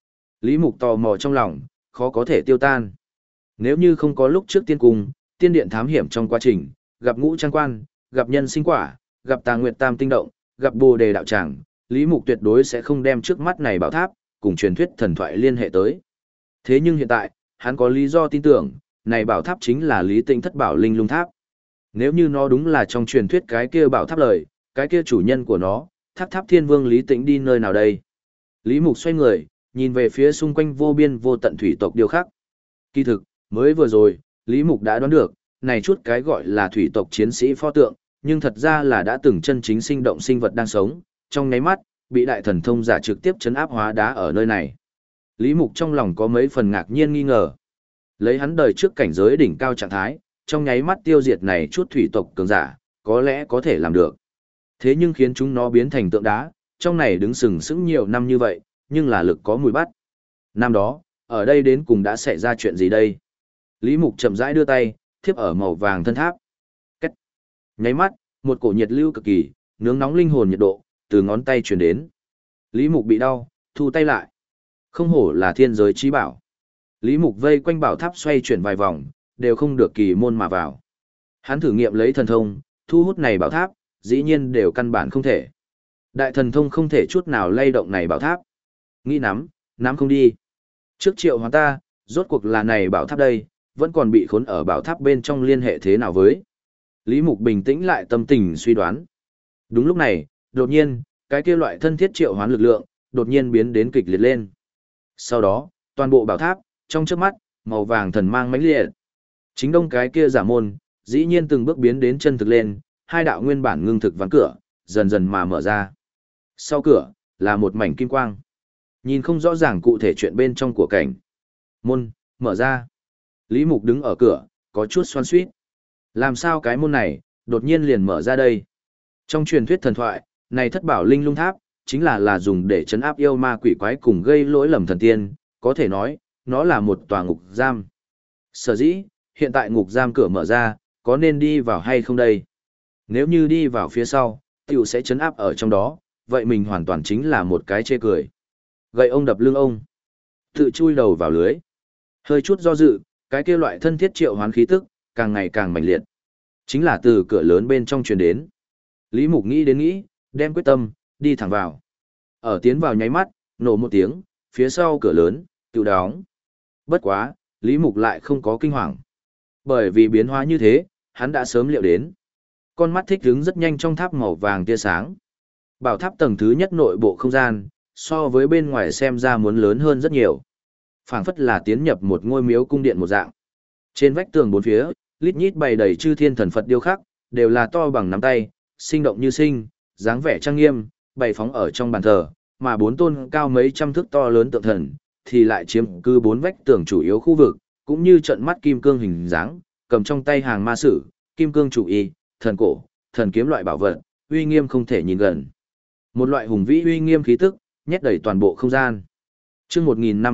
Speaker 1: Lý Mục tò mò trong lòng, khó có thể tiêu tan. Nếu như không có lúc trước tiên cung, tiên điện thám hiểm trong quá trình, gặp ngũ trang quan, gặp nhân sinh quả, gặp tà nguyệt tam tinh động, gặp bồ đề đạo tràng, Lý Mục tuyệt đối sẽ không đem trước mắt này bảo tháp, cùng truyền thuyết thần thoại liên hệ tới. Thế nhưng hiện tại, hắn có lý do tin tưởng, này bảo tháp chính là Lý Tĩnh thất bảo linh lung tháp. Nếu như nó đúng là trong truyền thuyết cái kia bảo tháp lời, cái kia chủ nhân của nó, tháp tháp thiên vương Lý Tĩnh đi nơi nào đây? Lý Mục xoay người, nhìn về phía xung quanh vô biên vô tận thủy tộc điêu khắc. Kỳ thực, mới vừa rồi, Lý Mục đã đoán được, này chút cái gọi là thủy tộc chiến sĩ pho tượng, nhưng thật ra là đã từng chân chính sinh động sinh vật đang sống, trong nháy mắt, bị đại thần thông giả trực tiếp chấn áp hóa đá ở nơi này. Lý Mục trong lòng có mấy phần ngạc nhiên nghi ngờ. Lấy hắn đời trước cảnh giới đỉnh cao trạng thái, trong nháy mắt tiêu diệt này chút thủy tộc cường giả, có lẽ có thể làm được. Thế nhưng khiến chúng nó biến thành tượng đá, trong này đứng sừng sững nhiều năm như vậy, nhưng là lực có mùi bắt. Năm đó, ở đây đến cùng đã xảy ra chuyện gì đây? Lý Mục chậm rãi đưa tay, thiếp ở màu vàng thân tháp. Cách. Nháy mắt, một cổ nhiệt lưu cực kỳ, nướng nóng linh hồn nhiệt độ, từ ngón tay truyền đến. Lý Mục bị đau, thu tay lại. Không hổ là thiên giới trí bảo. Lý Mục vây quanh bảo tháp xoay chuyển vài vòng, đều không được kỳ môn mà vào. Hắn thử nghiệm lấy thần thông, thu hút này bảo tháp, dĩ nhiên đều căn bản không thể. Đại thần thông không thể chút nào lay động này bảo tháp. Nghĩ nắm không đi. Trước triệu hóa ta, rốt cuộc là này bảo tháp đây, vẫn còn bị khốn ở bảo tháp bên trong liên hệ thế nào với. Lý Mục bình tĩnh lại tâm tình suy đoán. Đúng lúc này, đột nhiên, cái kia loại thân thiết triệu hoán lực lượng, đột nhiên biến đến kịch liệt lên. Sau đó, toàn bộ bảo tháp, trong chớp mắt, màu vàng thần mang mãnh liệt. Chính đông cái kia giả môn, dĩ nhiên từng bước biến đến chân thực lên, hai đạo nguyên bản ngưng thực ván cửa, dần dần mà mở ra. Sau cửa, là một mảnh kim quang. Nhìn không rõ ràng cụ thể chuyện bên trong của cảnh. Môn, mở ra. Lý Mục đứng ở cửa, có chút xoan xuýt. Làm sao cái môn này, đột nhiên liền mở ra đây? Trong truyền thuyết thần thoại, này thất bảo linh lung tháp, chính là dùng để trấn áp yêu ma quỷ quái cùng gây lỗi lầm thần tiên, có thể nói, nó là một tòa ngục giam. Sở dĩ, hiện tại ngục giam cửa mở ra, có nên đi vào hay không đây? Nếu như đi vào phía sau, tiểu sẽ trấn áp ở trong đó, vậy mình hoàn toàn chính là một cái chê cười. Gậy ông đập lưng ông, tự chui đầu vào lưới. Hơi chút do dự, cái kia loại thân thiết triệu hoán khí tức, càng ngày càng mạnh liệt. Chính là từ cửa lớn bên trong truyền đến. Lý Mục nghĩ đến nghĩ, đem quyết tâm, đi thẳng vào. Ở tiến vào nháy mắt, nổ một tiếng, phía sau cửa lớn, tự đóng. Bất quá, Lý Mục lại không có kinh hoàng. Bởi vì biến hóa như thế, hắn đã sớm liệu đến. Con mắt thích ứng rất nhanh trong tháp màu vàng tia sáng. Bảo tháp tầng thứ nhất nội bộ không gian, so với bên ngoài xem ra muốn lớn hơn rất nhiều. Phảng phất là tiến nhập một ngôi miếu cung điện một dạng. Trên vách tường bốn phía, lít nhít bày đầy chư thiên thần Phật điêu khắc, đều là to bằng nắm tay, sinh động như sinh, dáng vẻ trang nghiêm, bày phóng ở trong bàn thờ, mà bốn tôn cao mấy trăm thước to lớn tượng thần, thì lại chiếm cứ bốn vách tường chủ yếu khu vực, cũng như trận mắt kim cương hình dáng, cầm trong tay hàng ma sử, kim cương chủ y, thần cổ, thần kiếm loại bảo vật, uy nghiêm không thể nhìn gần. Một loại hùng vĩ uy nghiêm khí tức, nhét đầy toàn bộ không gian. Chương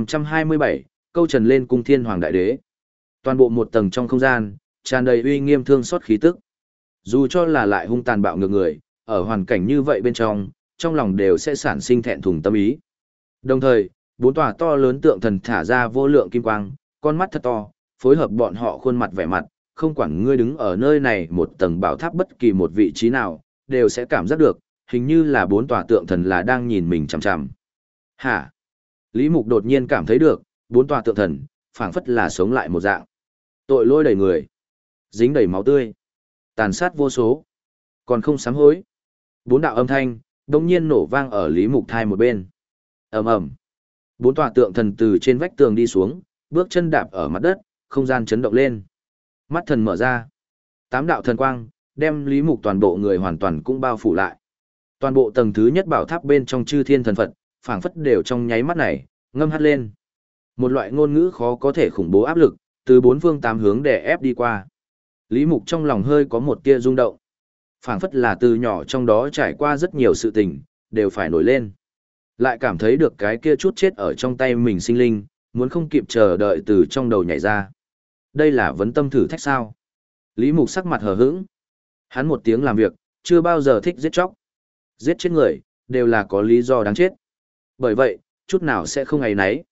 Speaker 1: 1527, câu trần lên cung Thiên Hoàng Đại Đế. Toàn bộ một tầng trong không gian, tràn đầy uy nghiêm thương xót khí tức. Dù cho là lại hung tàn bạo ngược người, ở hoàn cảnh như vậy bên trong lòng đều sẽ sản sinh thẹn thùng tâm ý. Đồng thời, bốn tòa to lớn tượng thần thả ra vô lượng kim quang, con mắt thật to, phối hợp bọn họ khuôn mặt vẻ mặt, không quản ngươi đứng ở nơi này một tầng bảo tháp bất kỳ một vị trí nào, đều sẽ cảm giác được, hình như là bốn tòa tượng thần là đang nhìn mình chằm chằm. Hả? Lý Mục đột nhiên cảm thấy được, bốn tòa tượng thần, phảng phất là sống lại một dạng. Tội lỗi đầy người, dính đầy máu tươi, tàn sát vô số, còn không sám hối. Bốn đạo âm thanh, đột nhiên nổ vang ở Lý Mục thai một bên. Ầm ầm. Bốn tòa tượng thần từ trên vách tường đi xuống, bước chân đạp ở mặt đất, không gian chấn động lên. Mắt thần mở ra. Tám đạo thần quang, đem Lý Mục toàn bộ người hoàn toàn cũng bao phủ lại. Toàn bộ tầng thứ nhất bảo tháp bên trong chư thiên thần Phật, phảng phất đều trong nháy mắt này, ngâm hắt lên. Một loại ngôn ngữ khó có thể khủng bố áp lực, từ bốn phương tám hướng đè ép đi qua. Lý Mục trong lòng hơi có một tia rung động. Phảng phất là từ nhỏ trong đó trải qua rất nhiều sự tình, đều phải nổi lên. Lại cảm thấy được cái kia chút chết ở trong tay mình sinh linh, muốn không kịp chờ đợi từ trong đầu nhảy ra. Đây là vấn tâm thử thách sao? Lý Mục sắc mặt hờ hững. Hắn một tiếng làm việc, chưa bao giờ thích giết chóc. Giết chết người, đều là có lý do đáng chết. Bởi vậy, chút nào sẽ không áy náy.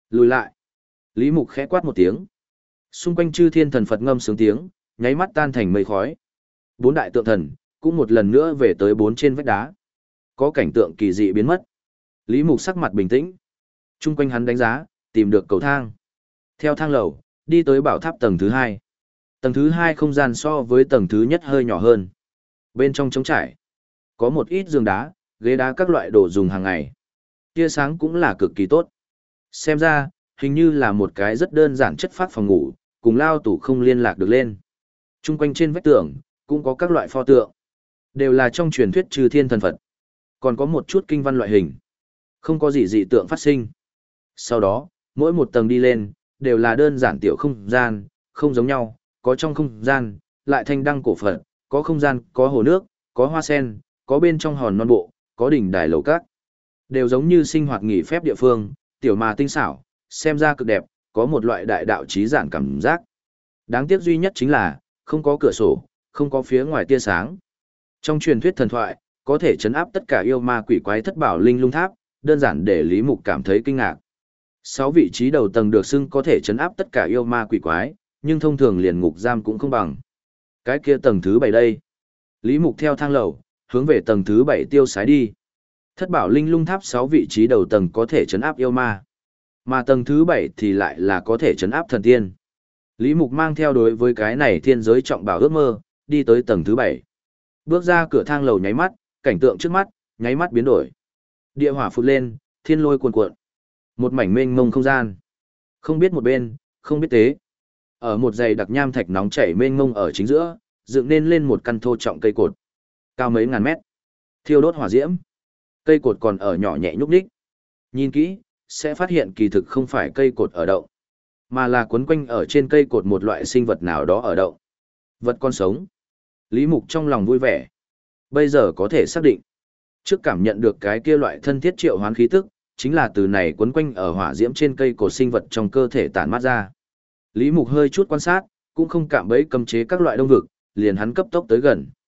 Speaker 1: Lùi lại. Lý Mục khẽ quát một tiếng. Xung quanh chư thiên thần Phật ngâm sướng tiếng, nháy mắt tan thành mây khói. Bốn đại tượng thần, cũng một lần nữa về tới bốn trên vách đá. Có cảnh tượng kỳ dị biến mất. Lý Mục sắc mặt bình tĩnh. Trung quanh hắn đánh giá, tìm được cầu thang. Theo thang lầu, đi tới bảo tháp tầng thứ 2. Tầng thứ 2 không gian so với tầng thứ nhất hơi nhỏ hơn. Bên trong trống trải, có một ít giường đá, ghế đá các loại đồ dùng hàng ngày. Tia sáng cũng là cực kỳ tốt. Xem ra, hình như là một cái rất đơn giản chất phác phòng ngủ, cùng lao tủ không liên lạc được lên. Trung quanh trên vách tường, cũng có các loại pho tượng. Đều là trong truyền thuyết chư thiên thần Phật. Còn có một chút kinh văn loại hình. Không có gì dị tượng phát sinh. Sau đó, mỗi một tầng đi lên, đều là đơn giản tiểu không gian, không giống nhau, có trong không gian, lại thanh đăng cổ Phật, có không gian, có hồ nước, có hoa sen, có bên trong hòn non bộ, có đỉnh đài lầu các. Đều giống như sinh hoạt nghỉ phép địa phương, tiểu mà tinh xảo, xem ra cực đẹp, có một loại đại đạo trí giản cảm giác. Đáng tiếc duy nhất chính là, không có cửa sổ, không có phía ngoài tia sáng. Trong truyền thuyết thần thoại, có thể chấn áp tất cả yêu ma quỷ quái thất bảo linh lung tháp, đơn giản để Lý Mục cảm thấy kinh ngạc. 6 vị trí đầu tầng được xưng có thể chấn áp tất cả yêu ma quỷ quái, nhưng thông thường liền ngục giam cũng không bằng. Cái kia tầng thứ 7 đây. Lý Mục theo thang lầu, hướng về tầng thứ 7 tiêu sái đi. Thất bảo linh lung tháp 6 vị trí đầu tầng có thể chấn áp yêu ma. Mà tầng thứ 7 thì lại là có thể chấn áp thần tiên. Lý Mục mang theo đối với cái này thiên giới trọng bảo ước mơ, đi tới tầng thứ 7. Bước ra cửa thang lầu nháy mắt, cảnh tượng trước mắt, nháy mắt biến đổi. Địa hỏa phụt lên, thiên lôi cuồn cuộn. Một mảnh mênh mông không gian. Không biết một bên, không biết tế. Ở một dãy đặc nham thạch nóng chảy mênh mông ở chính giữa, dựng nên lên một căn thô trọng cây cột. Cao mấy ngàn mét. Thiêu đốt hỏa diễm. Cây cột còn ở nhỏ nhẹ nhúc nhích. Nhìn kỹ, sẽ phát hiện kỳ thực không phải cây cột ở động, mà là quấn quanh ở trên cây cột một loại sinh vật nào đó ở động. Vật con sống. Lý Mục trong lòng vui vẻ. Bây giờ có thể xác định. Trước cảm nhận được cái kia loại thân thiết triệu hoán khí tức, chính là từ này quấn quanh ở hỏa diễm trên cây cột sinh vật trong cơ thể tản mát ra. Lý Mục hơi chút quan sát, cũng không cạm bẫy cấm chế các loại đông vực, liền hắn cấp tốc tới gần.